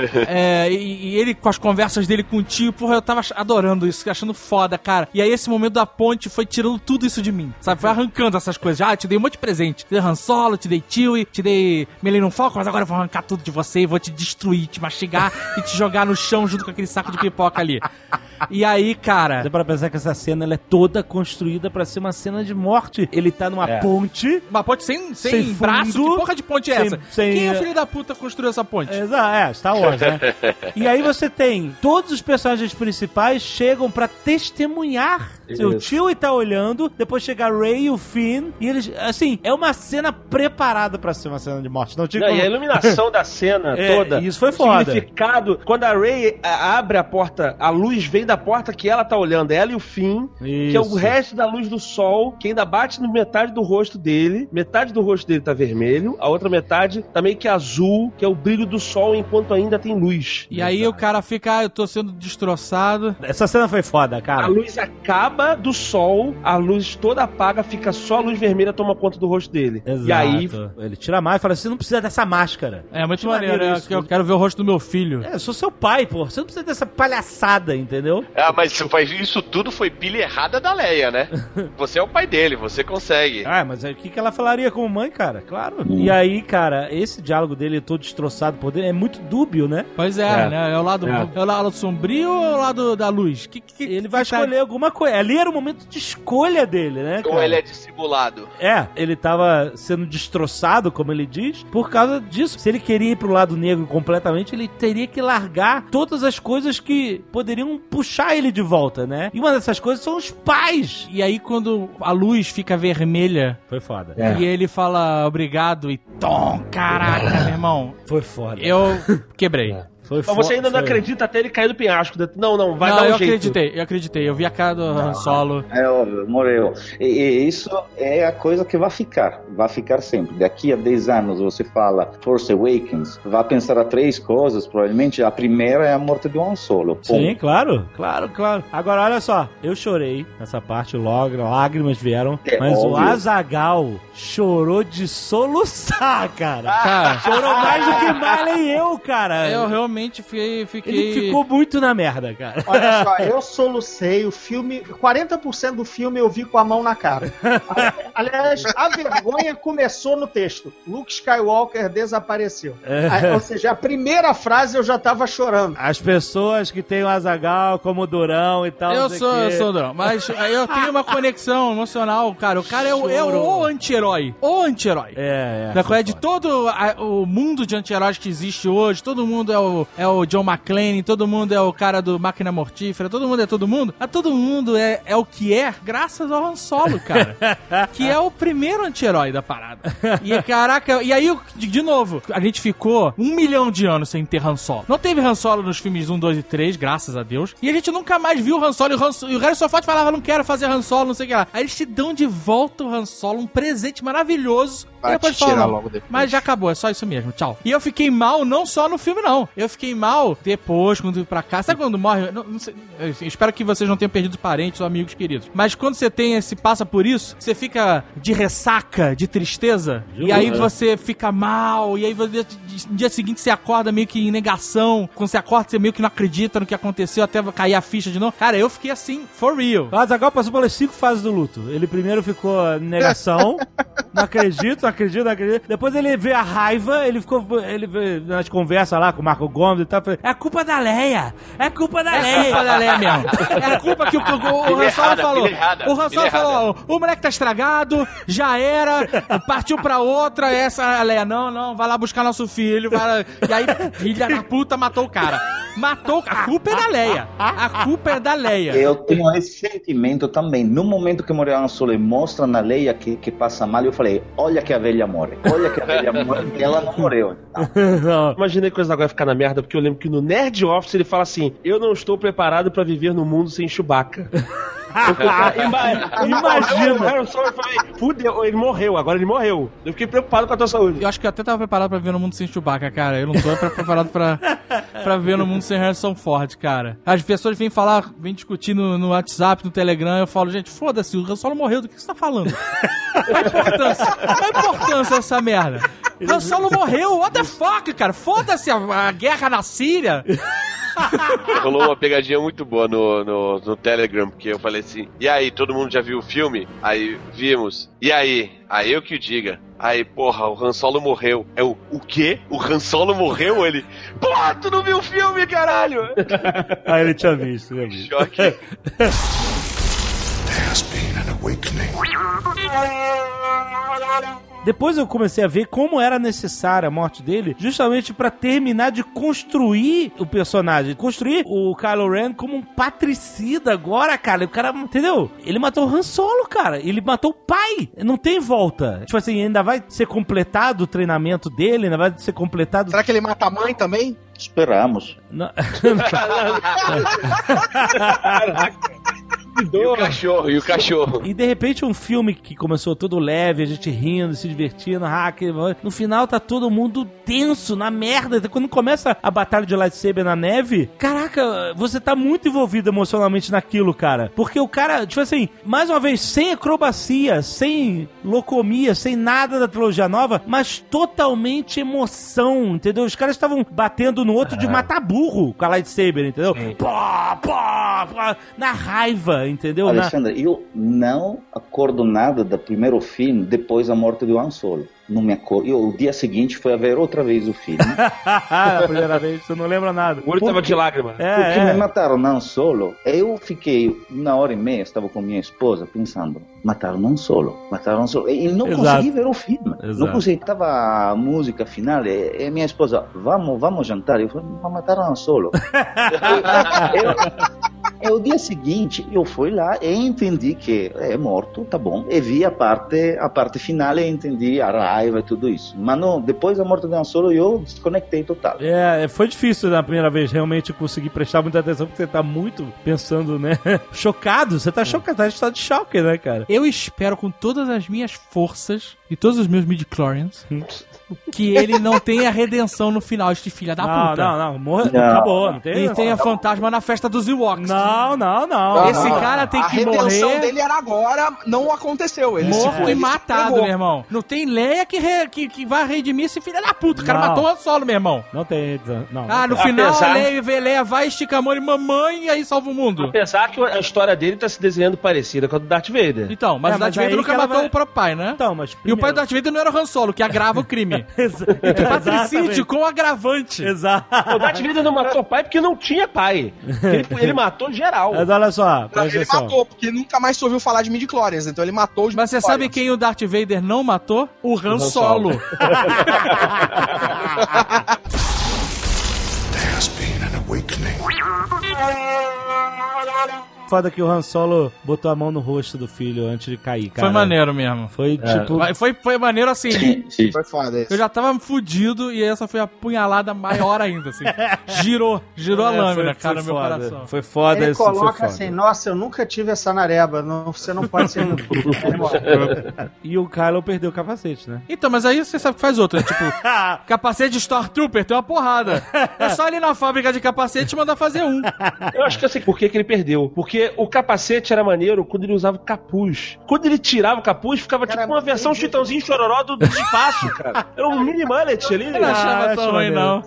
é? E ele com as conversas dele com o tio, porra, eu tava adorando isso, achando foda, cara. E aí esse momento da ponte foi tirando tudo isso de mim, sabe? Foi arrancando essas coisas. Eu te dei um monte de presente. Te dei Han Solo, te dei Chewie, te dei Millennium Falcon, mas agora eu vou arrancar tudo de você e vou te destruir, te mastigar e te jogar no chão junto com aquele saco de pipoca ali. E aí, cara... Dá pra pensar que essa cena ela é toda construída pra ser uma cena de morte. Ele tá numa ponte... Uma ponte sem braço? Que porra de ponte é essa? Quem é o filho da puta construiu essa ponte? Star Wars, né? E aí você tem... Todos os personagens principais chegam pra testemunhar. O tio tá olhando, depois chega a Rey e o Finn, e eles... Assim, é uma cena preparada pra ser uma cena de morte. Não tinha como... E a iluminação da cena toda... Isso foi foda. O significado... Quando a Rey abre a porta, a luz vem da porta que ela tá olhando, ela e o Finn, que é o resto da luz do sol, que ainda bate no metade do rosto dele. Metade do rosto dele tá vermelho, a outra metade tá meio que azul, que é o brilho do sol enquanto ainda tem luz. E aí o cara fica, eu tô sendo destroçado. Essa cena foi foda, cara. A luz acaba do sol, a luz toda apaga, fica só a luz vermelha toma conta do rosto dele. Exato. E aí... Ele tira a máscara e fala, você não precisa dessa máscara. É muito maneiro, né? Eu quero ver o rosto do meu filho. Eu sou seu pai, pô. Você não precisa dessa palhaçada, entendeu? Mas isso tudo foi pilha errada da Leia, né? Você é o pai dele, você consegue. Mas o que ela falaria como mãe, cara? Claro. E aí, cara, esse diálogo dele todo destroçado por dentro é muito dúbio, né? Pois né? É o lado sombrio ou o lado da luz? Ele vai escolher alguma coisa. Ali era o momento de escolha dele, né, cara? Ou ele é dissimulado. Ele tava sendo destroçado, como ele diz, por causa disso. Se ele queria ir pro lado negro completamente, ele teria que largar todas as coisas que poderiam puxar ele de volta, né? E uma dessas coisas são os pais. E aí, quando a luz fica vermelha... Foi foda. E ele fala obrigado e... Caraca, meu irmão. Foi foda. Eu quebrei. Mas você ainda não acredita até ele cair do penhasco. Não, vai dar um jeito. Eu acreditei. Eu vi a cara do Han Solo. É óbvio, morreu. E isso é a coisa que vai ficar. Vai ficar sempre. Daqui a 10 anos você fala Force Awakens, vai pensar a 3 coisas, provavelmente. A primeira é a morte do Han Solo. Sim, claro. Agora, olha só. Eu chorei nessa parte, lágrimas vieram. Mas óbvio. O Azaghal chorou de soluçar, cara. Chorou mais do que Marley e eu, cara. Eu realmente fiquei... Ele ficou muito na merda, cara. Olha só, eu solucei o filme... 40% do filme eu vi com a mão na cara. Aliás, a vergonha começou no texto. Luke Skywalker desapareceu. Ou seja, a primeira frase eu já tava chorando. As pessoas que têm o Azaghal como Durão e tal... Eu sou Durão, mas eu tenho uma conexão emocional, cara. O cara é o anti-herói. O anti-herói. É de todo o mundo de anti-heróis que existe hoje, todo mundo é o o John McClane, todo mundo é o cara do Máquina Mortífera, todo mundo é todo mundo. A todo mundo é o que é graças ao Han Solo, cara. Que é o primeiro anti-herói da parada. E caraca, e aí, de novo, a gente ficou 1 milhão de anos sem ter Han Solo. Não teve Han Solo nos filmes 1, 2 e 3, graças a Deus. E a gente nunca mais viu o Han Solo. E o Harrison Ford falava, não quero fazer Han Solo, não sei o que lá. Aí eles te dão de volta o Han Solo, um presente maravilhoso. Vai e depois te tirar falam, logo depois. mas já acabou, é só isso mesmo, tchau. E eu fiquei mal não só no filme, não. Eu fiquei mal depois, quando eu fui pra cá. Sabe quando morre? Não sei, eu espero que vocês não tenham perdido parentes ou amigos queridos. Mas quando você passa por isso, você fica de ressaca, de tristeza. E aí você fica mal. E aí no dia seguinte você acorda meio que em negação. Quando você acorda, você meio que não acredita no que aconteceu até cair a ficha de novo. Cara, eu fiquei assim, for real. O Azaghal passou pelas 5 fases do luto. Ele primeiro ficou em negação. Não acredito. Depois ele veio a raiva, ele veio nas conversas lá com o Marco Gomes e tal. É culpa da Leia! É culpa da Leia! É culpa da Leia mesmo. É culpa que o Han Solo falou. O Han Solo falou, o moleque tá estragado, já era, partiu pra outra, essa a Leia, não, vai lá buscar nosso filho. E aí, filha da puta, matou o cara. A culpa é da Leia. A culpa é da Leia. Eu tenho esse sentimento também. No momento que morreu Han Solo e mostra na Leia que passa mal, eu falei, olha que a velha morre. E ela não morreu. Não. Imaginei que o Azaghal vai ficar na merda, porque eu lembro que no Nerd Office ele fala assim, eu não estou preparado pra viver no mundo sem Chewbacca. Imagina. Eu falei, fudeu, ele morreu, agora ele morreu. Eu fiquei preocupado com a tua saúde. Eu acho que eu até tava preparado pra viver no mundo sem Chewbacca, cara. Eu não tô preparado pra viver no mundo sem Harrison Ford, cara. As pessoas vêm discutir no WhatsApp, no Telegram, eu falo, gente, foda-se, o Han Solo morreu, do que você tá falando? Qual a importância dessa merda? O Han Solo morreu, what the fuck, cara? Foda-se a guerra na Síria. Rolou uma pegadinha muito boa no Telegram, porque eu falei assim, e aí, todo mundo já viu o filme? Aí, vimos. E aí? Aí eu que o diga. Aí, porra, o Han Solo morreu. É o quê? O Han Solo morreu? Ele, porra, tu não viu o filme, caralho? Aí ele tinha visto, Choque. There has been an awakening. Depois eu comecei a ver como era necessária a morte dele, justamente pra terminar de construir o personagem, construir o Kylo Ren como um patricida agora, cara. O cara, entendeu? Ele matou o Han Solo, cara. Ele matou o pai. Não tem volta. Tipo assim, ainda vai ser completado o treinamento dele, ainda vai ser completado... Será que ele mata a mãe também? Esperamos. Não. E o cachorro. E de repente um filme que começou todo leve, a gente rindo, se divertindo, no final tá todo mundo tenso, na merda. Quando começa a batalha de lightsaber na neve, caraca, você tá muito envolvido emocionalmente naquilo, cara. Porque o cara, tipo assim, mais uma vez, sem acrobacia, sem locomia, sem nada da trilogia nova, mas totalmente emoção, entendeu? Os caras estavam batendo no outro de matar burro com a lightsaber, entendeu? Pá, pá, pá, na raiva, entendeu? Alexandre, eu não acordo nada do primeiro filme depois da morte do Han Solo. Não me acordo. O dia seguinte foi a ver outra vez o filme. A primeira vez, você não lembra nada. O olho tava de lágrima. Porque me mataram Han Solo. Eu fiquei 1h30, estava com minha esposa pensando, mataram Han Solo. E não consegui ver o filme. Exato. Não consegui. Tava a música final e minha esposa, vamos jantar. Eu falei, mataram Han Solo. O dia seguinte eu fui lá e entendi que é morto, tá bom. E vi a parte final e entendi a raiva e tudo isso. Mas não, depois da morte de Han Solo eu desconectei total. Foi difícil na primeira vez realmente conseguir prestar muita atenção, porque você tá muito pensando, né? Chocado, você tá chocado, tá em estado de choque, né, cara? Eu espero com todas as minhas forças e todos os meus midi-chlorians que ele não tenha redenção no final, este filho da puta. Não, morreu, acabou, não tem. E tenha fantasma na festa dos Ewoks. Não. Esse cara tem que morrer. A redenção dele era agora, não aconteceu. Ele morto e matado, meu irmão. Não tem Leia que vai redimir esse filho da puta. O cara matou o Han Solo, meu irmão. Não tem, não. No final a Leia vai, estica a mão de mamãe e aí salva o mundo. Apesar que a história dele tá se desenhando parecida com a do Darth Vader. Então, mas o Darth Vader nunca matou o próprio pai, né? Então, mas primeiro... E o pai do Darth Vader não era o Han Solo, que agrava o crime. Patricídio com agravante. Exato. O Darth Vader não matou o pai porque não tinha pai. Ele matou geral. Mas olha só, ele matou, porque nunca mais se ouviu falar de midi-chlorians, então ele matou os Mas você sabe quem o Darth Vader não matou? O Han Solo. Foda que o Han Solo botou a mão no rosto do filho antes de cair, cara. Foi maneiro mesmo. Foi tipo... Foi maneiro assim. Sì. Foi foda isso. Eu já tava fudido e essa foi a punhalada maior ainda, assim. Girou a lâmina, cara, no meu coração. Foi foda Ele isso, foi coloca foda. assim, nossa, eu nunca tive essa nareba, você não pode ser... E o Kylo perdeu o capacete, né? Então, mas aí você sabe que faz outra, tipo, capacete de Stormtrooper tem uma porrada. É só ali na fábrica de capacete e mandar fazer um. Eu acho que eu sei por que ele perdeu. Porque o capacete era maneiro quando ele usava o capuz. Quando ele tirava o capuz, ficava tipo uma versão Chitãozinho Chororó do espaço, cara. Era um mini mullet ali. Eu não achava tão ruim, não.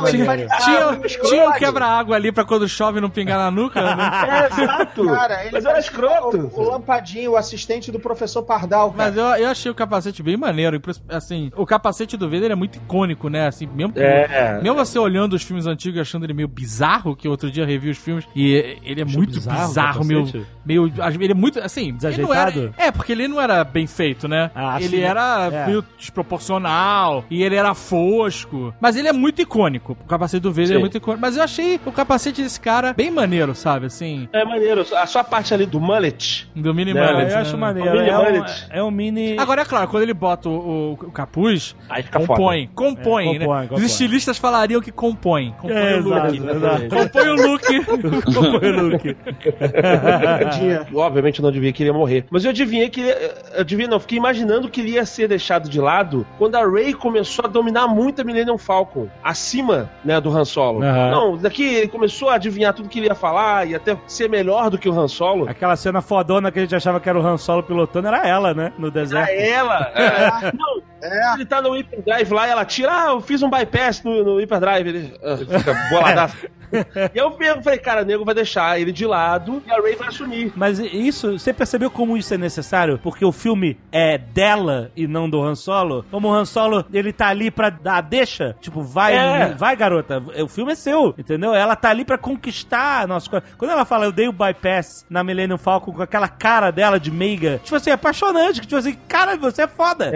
Tinha um quebra-água ali pra quando chove não pingar na nuca, né? Exato. Cara, mas era escroto. O Lampadinho, o assistente do professor Pardal, cara. Mas eu achei o capacete bem maneiro. Assim, o capacete do Vader é muito icônico, né? Assim, mesmo você olhando os filmes antigos e achando ele meio bizarro, que outro dia revi os filmes, e ele é muito bizarro meio. Ele é muito, assim, desajeitado. Porque ele não era bem feito, né? Ele era meio desproporcional, e ele era fosco. Mas ele é muito icônico. O capacete do Vader é muito icônico. Mas eu achei o capacete desse cara bem maneiro, sabe? Assim. É maneiro. A sua parte ali do mullet. Do mini mullet. Eu acho maneiro. É um mini. Agora, é claro, quando ele bota o capuz, aí fica compõe, né? Os estilistas falariam que compõe. Compõe o look. Compõe o look. Compõe o look. Obviamente eu não adivinhei que ele ia morrer. Mas eu adivinhei que fiquei imaginando que ele ia ser deixado de lado quando a Rey começou a dominar muito a Millennium Falcon, acima, né, do Han Solo. Não, daqui ele começou a adivinhar tudo que ele ia falar e até ser melhor do que o Han Solo. Aquela cena fodona que a gente achava que era o Han Solo pilotando, era ela, né, no deserto. Era ela. Não, ele tá no hyperdrive lá e ela tira, eu fiz um bypass no hyperdrive. Ele fica boladaço. E eu falei, cara, o nego vai deixar ele de lado e a Rey vai assumir. Mas isso, você percebeu como isso é necessário? Porque o filme é dela e não do Han Solo. Como o Han Solo, ele tá ali pra dar deixa, tipo, vai garota, o filme é seu, entendeu? Ela tá ali pra conquistar a nossa coisa. Quando ela fala, eu dei o bypass na Millennium Falcon com aquela cara dela de meiga, tipo assim, apaixonante, que tipo assim, cara, você é foda.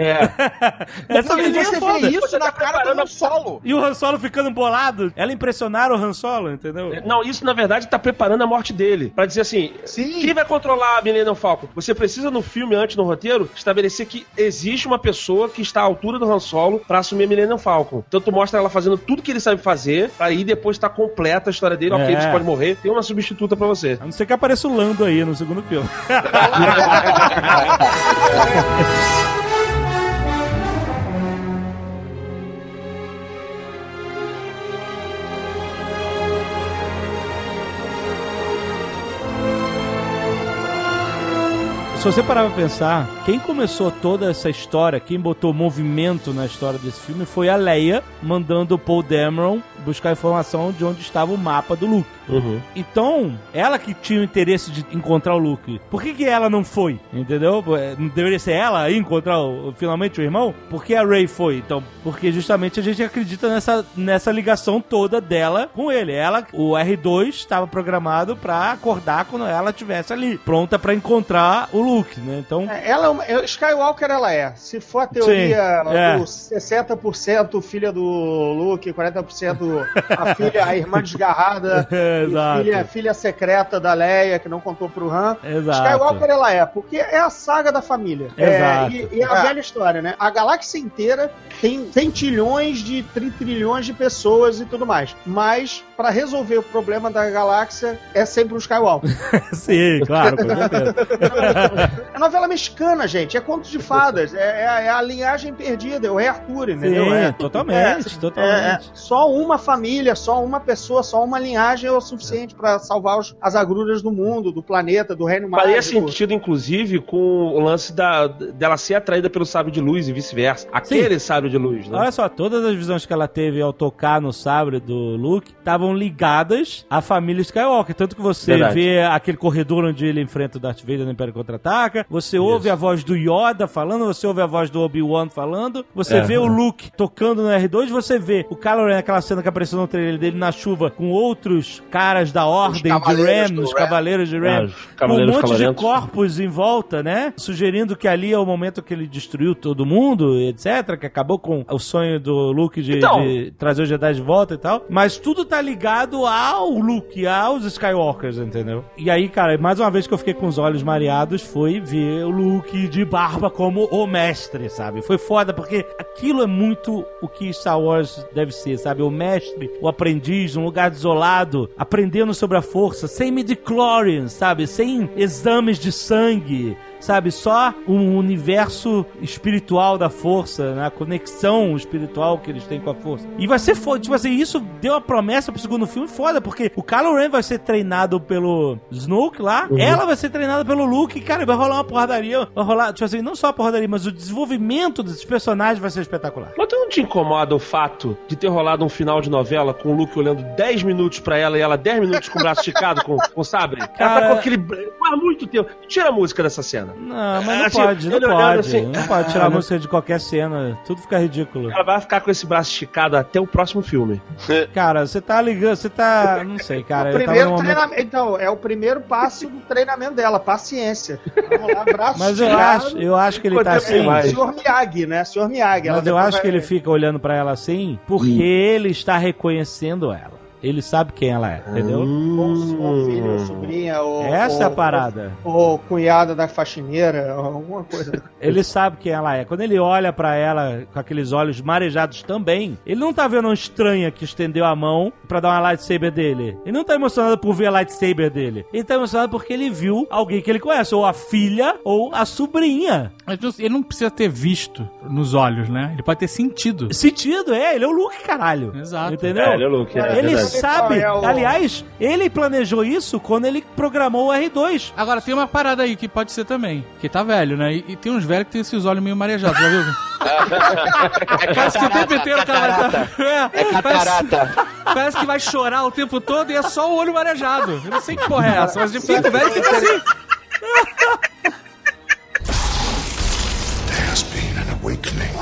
Essa menina é foda. Vê isso na cara do Han Solo. E o Han Solo ficando bolado, ela impressionar o Han Solo, entendeu? Não, isso na verdade tá preparando a morte dele. Pra dizer assim, quem vai controlar a Millennium Falcon? Você precisa no filme, antes no roteiro, estabelecer que existe uma pessoa que está à altura do Han Solo pra assumir a Millennium Falcon. Então tu mostra ela fazendo tudo que ele sabe fazer, pra aí depois tá completa a história dele. Ok, você pode morrer, tem uma substituta pra você. A não ser que apareça o Lando aí no segundo filme. Se você parar pra pensar, quem começou toda essa história, quem botou movimento na história desse filme foi a Leia, mandando o Paul Dameron buscar informação de onde estava o mapa do Luke. Então, ela que tinha o interesse de encontrar o Luke, por que ela não foi? Entendeu? Não deveria ser ela aí encontrar finalmente o irmão? Por que a Rey foi? Então, porque justamente a gente acredita nessa ligação toda dela com ele. O R2 estava programado pra acordar quando ela estivesse ali, pronta pra encontrar o Luke, né? Então... Skywalker ela é. Se for a teoria do 60% filha do Luke, 40% a irmã desgarrada, filha secreta da Leia, que não contou pro Han. Skywalker ela é, porque é a saga da família. E a velha história, né? A galáxia inteira tem centilhões de trilhões de pessoas e tudo mais. Mas, pra resolver o problema da galáxia, é sempre um Skywalker. Sim, claro, com certeza. É novela mexicana, gente. É conto de fadas. É a linhagem perdida. É o Rei Arthur, entendeu? Sim, totalmente. Só uma família, só uma pessoa, só uma linhagem é o suficiente pra salvar as agruras do mundo, do planeta, do reino mágico. Faria sentido, inclusive, com o lance dela ser atraída pelo sábio de luz e vice-versa. Aquele sábio de luz, né? Olha só, todas as visões que ela teve ao tocar no sabre do Luke estavam ligadas à família Skywalker. Tanto que você vê aquele corredor onde ele enfrenta o Darth Vader no Império Contra-Ataca, saca? Você ouve a voz do Yoda falando, você ouve a voz do Obi-Wan falando, você vê o Luke tocando no R2, você vê o Kylo Ren, aquela cena que apareceu no trailer dele na chuva, com outros caras da Ordem de Ren, os Cavaleiros de Ren, com um monte de corpos em volta, né? Sugerindo que ali é o momento que ele destruiu todo mundo, etc, que acabou com o sonho do Luke de trazer os Jedi de volta e tal. Mas tudo tá ligado ao Luke, aos Skywalkers, entendeu? E aí, cara, mais uma vez que eu fiquei com os olhos mareados foi ver o Luke de barba como o mestre, sabe? Foi foda, porque aquilo é muito o que Star Wars deve ser, sabe? O mestre, o aprendiz, um lugar isolado, aprendendo sobre a força, sem midi-chlorians, sabe? Sem exames de sangue, sabe? Só um universo espiritual da força, né? A conexão espiritual que eles têm com a força. E vai ser foda, tipo assim, isso deu uma promessa pro segundo filme foda, porque o Kylo Ren vai ser treinado pelo Snoke lá, ela vai ser treinada pelo Luke, e, cara, vai rolar uma porradaria, vai rolar, tipo assim, não só a porradaria, mas o desenvolvimento desses personagens vai ser espetacular. Mas tu não te incomoda o fato de ter rolado um final de novela com o Luke olhando 10 minutos pra ela e ela 10 minutos com o braço esticado com o sabre? Ela tá com aquele... Faz muito tempo. Tira a música dessa cena. Não, mas não pode, não pode. Assim, não pode tirar a música de qualquer cena. Tudo fica ridículo. Ela vai ficar com esse braço esticado até o próximo filme. Cara, você tá ligando, você tá... Não sei, cara. O primeiro treinamento... Então, é o primeiro passo do treinamento dela, paciência. Vamos lá, braço mas eu acho que ele tá assim... Senhor Miyagi, né? Senhor Miyagi. Mas eu acho que ele fica olhando pra ela assim porque ele está reconhecendo ela. Ele sabe quem ela é, entendeu? Ou filho, ou sobrinha, ou... Essa é a parada. Ou cunhada da faxineira, alguma coisa. Ele sabe quem ela é. Quando ele olha pra ela com aqueles olhos marejados também, ele não tá vendo uma estranha que estendeu a mão pra dar uma lightsaber dele. Ele não tá emocionado por ver a lightsaber dele. Ele tá emocionado porque ele viu alguém que ele conhece, ou a filha, ou a sobrinha. Ele não precisa ter visto nos olhos, né? Ele pode ter sentido. Sentido, ele é o Luke, caralho. Exato. Entendeu? Ele é o Luke, ele sabe, aliás, ele planejou isso quando ele programou o R2. Agora, tem uma parada aí que pode ser também, que tá velho, né? E tem uns velhos que tem esses olhos meio marejados, já viu? Parece que o tempo inteiro o cara tá... É catarata. Parece que vai chorar o tempo todo e é só o olho marejado. Eu não sei que porra é essa, mas de fica velho fica assim. There has been an awakening.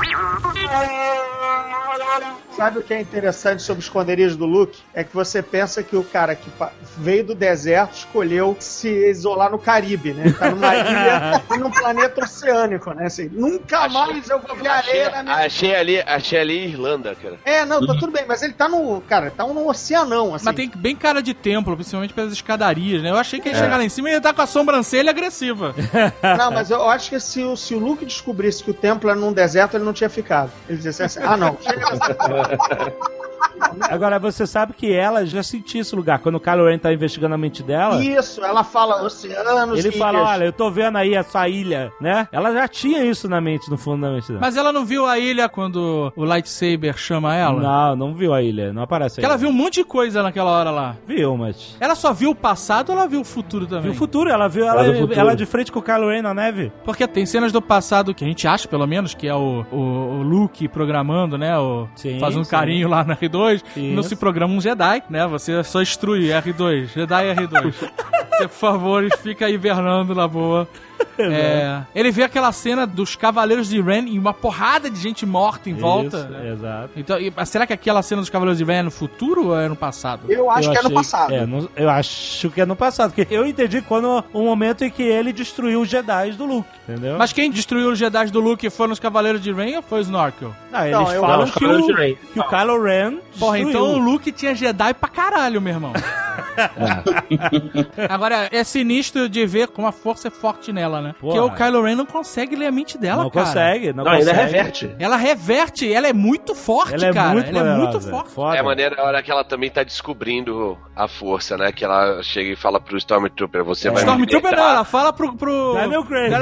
Sabe o que é interessante sobre o esconderijo do Luke? É que você pensa que o cara que veio do deserto escolheu se isolar no Caribe, né? Tá numa ilha e num planeta oceânico, né? Assim, nunca mais eu vou ver areia na minha... Achei ali Irlanda, cara. Não, tá tudo bem, mas ele tá no... Cara, tá num oceanão, assim. Mas tem bem cara de templo, principalmente pelas escadarias, né? Eu achei que ia chegar lá em cima e ele tá com a sobrancelha agressiva. Não, mas eu acho que se o Luke descobrisse que o templo era num deserto, ele não tinha ficado. Ele disse assim, não, chega Agora, você sabe que ela já sentiu esse lugar. Quando o Kylo Ren tá investigando a mente dela... Isso, ela fala oceanos, ele fala, olha, eu tô vendo aí essa ilha, né? Ela já tinha isso na mente, no fundo da mente dela. Mas ela não viu a ilha quando o lightsaber chama ela? Não viu a ilha, não aparece aí. Ela viu um monte de coisa naquela hora lá. Viu, mas... Ela só viu o passado ou ela viu o futuro também? Viu o futuro, ela viu ela de frente com o Kylo Ren na neve. Porque tem cenas do passado que a gente acha, pelo menos, que é o Luke programando, né? Faz um carinho lá na R2. Isso. Não se programa um Jedi, né? Você só instrui R2, Jedi R2. Você, por favor, fica hibernando na boa. Ele vê aquela cena dos Cavaleiros de Ren e uma porrada de gente morta em volta. Né? Exato. Então, será que aquela cena dos Cavaleiros de Ren é no futuro ou é no passado? Eu acho que é no passado. Eu acho que é no passado. Porque eu entendi quando o momento em que ele destruiu os Jedi do Luke, entendeu? Mas quem destruiu os Jedi do Luke foram os Cavaleiros de Ren ou foi o Snorkel? Eles falam que o Kylo Ren Porra, então o Luke tinha Jedi pra caralho, meu irmão. Agora, é sinistro de ver como a força é forte nela, né? Porque o Kylo Ren não consegue ler a mente dela, não cara. Consegue. Ainda reverte. Ela reverte, ela é muito forte, cara. Ela é muito forte. Foda. É a maneira a hora que ela também tá descobrindo a força, né? Que ela chega e fala pro Stormtrooper, você vai Stormtrooper não, ela fala pro... Daniel Craig.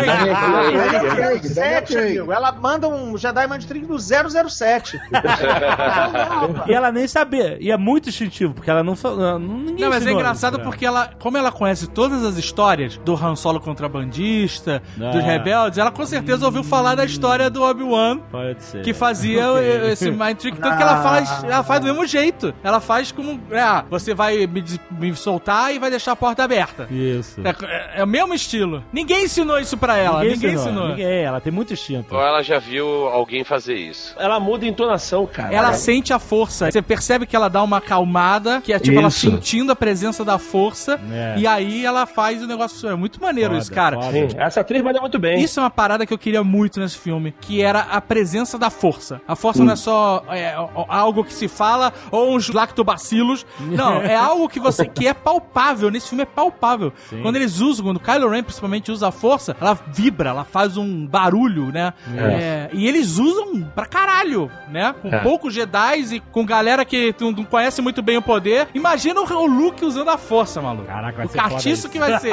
Ela manda um Jedi Mind Trick do 007. E ela nem sabia. E é muito instintivo, porque ela não Não, mas é engraçado porque ela, como ela conhece todas as histórias do Han Solo contrabandista, dos rebeldes, ela com certeza ouviu falar da história do Obi-Wan. Pode ser. Que fazia esse mind trick, tanto que ela faz do mesmo jeito. Ela faz como, você vai me soltar e vai deixar a porta aberta. Isso. É o mesmo estilo. Ninguém ensinou isso pra ela. Ninguém ensinou. Ela tem muito instinto. Ou ela já viu alguém fazer isso. Ela muda a entonação, cara. Ela sente a força. Você percebe que ela dá uma acalmada, que é tipo ela sentindo a presença da força, e aí ela faz o negócio. É muito maneiro isso, cara. Sim, essa atriz manda muito bem. Isso é uma parada que eu queria muito nesse filme, que era a presença da força. A força não é só algo que se fala ou uns lactobacilos. Não, é algo que é palpável. Nesse filme é palpável. Sim. Quando eles usam, quando o Kylo Ren principalmente usa a força, ela vibra, ela faz um barulho, né? E eles usam pra caralho, né? Com poucos Jedis e com galera que não conhece muito bem o poder. Imagina o Luke usando a força, maluco. Caraca, vai o ser cartiço que vai ser.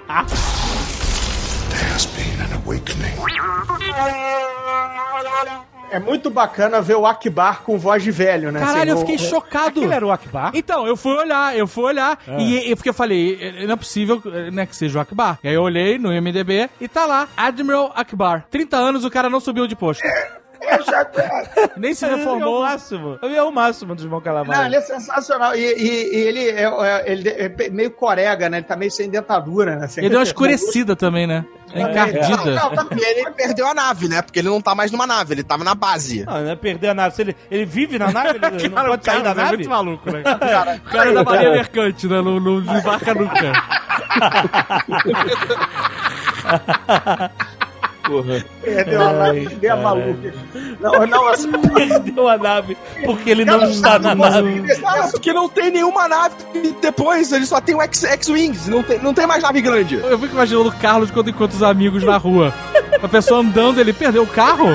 É muito bacana ver o Akbar com voz de velho, né? Caralho, eu fiquei chocado. Aquele era o Akbar? Então, eu fui olhar. E porque eu falei, não é possível, né, que seja o Akbar. E aí eu olhei no IMDb e tá lá, Admiral Akbar. 30 anos, o cara não subiu de posto. Nem se reformou. É o máximo dos Mon Calamari. Não, ele é sensacional. E ele é meio corega, né? Ele tá meio sem dentadura, né? Ele deu uma escurecida também, né? É encardida. E ele perdeu a nave, né? Porque ele não tá mais numa nave, ele tava na base. Não é perder a nave. Se ele vive na nave, ele não pode sair da nave? É muito maluco, né? O cara da Marinha Mercante, né? Não desembarca nunca. Porra. Perdeu a nave, perdeu a maluca. Não, assim, perdeu a nave porque ele não está na nave. Porque não tem nenhuma nave depois, ele só tem o X-Wings, não tem mais nave grande. Eu fico imaginando o Carlos quando encontra os amigos na rua. A pessoa andando, ele perdeu o carro?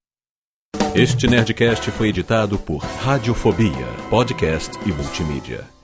Este Nerdcast foi editado por Radiofobia, podcast e multimídia.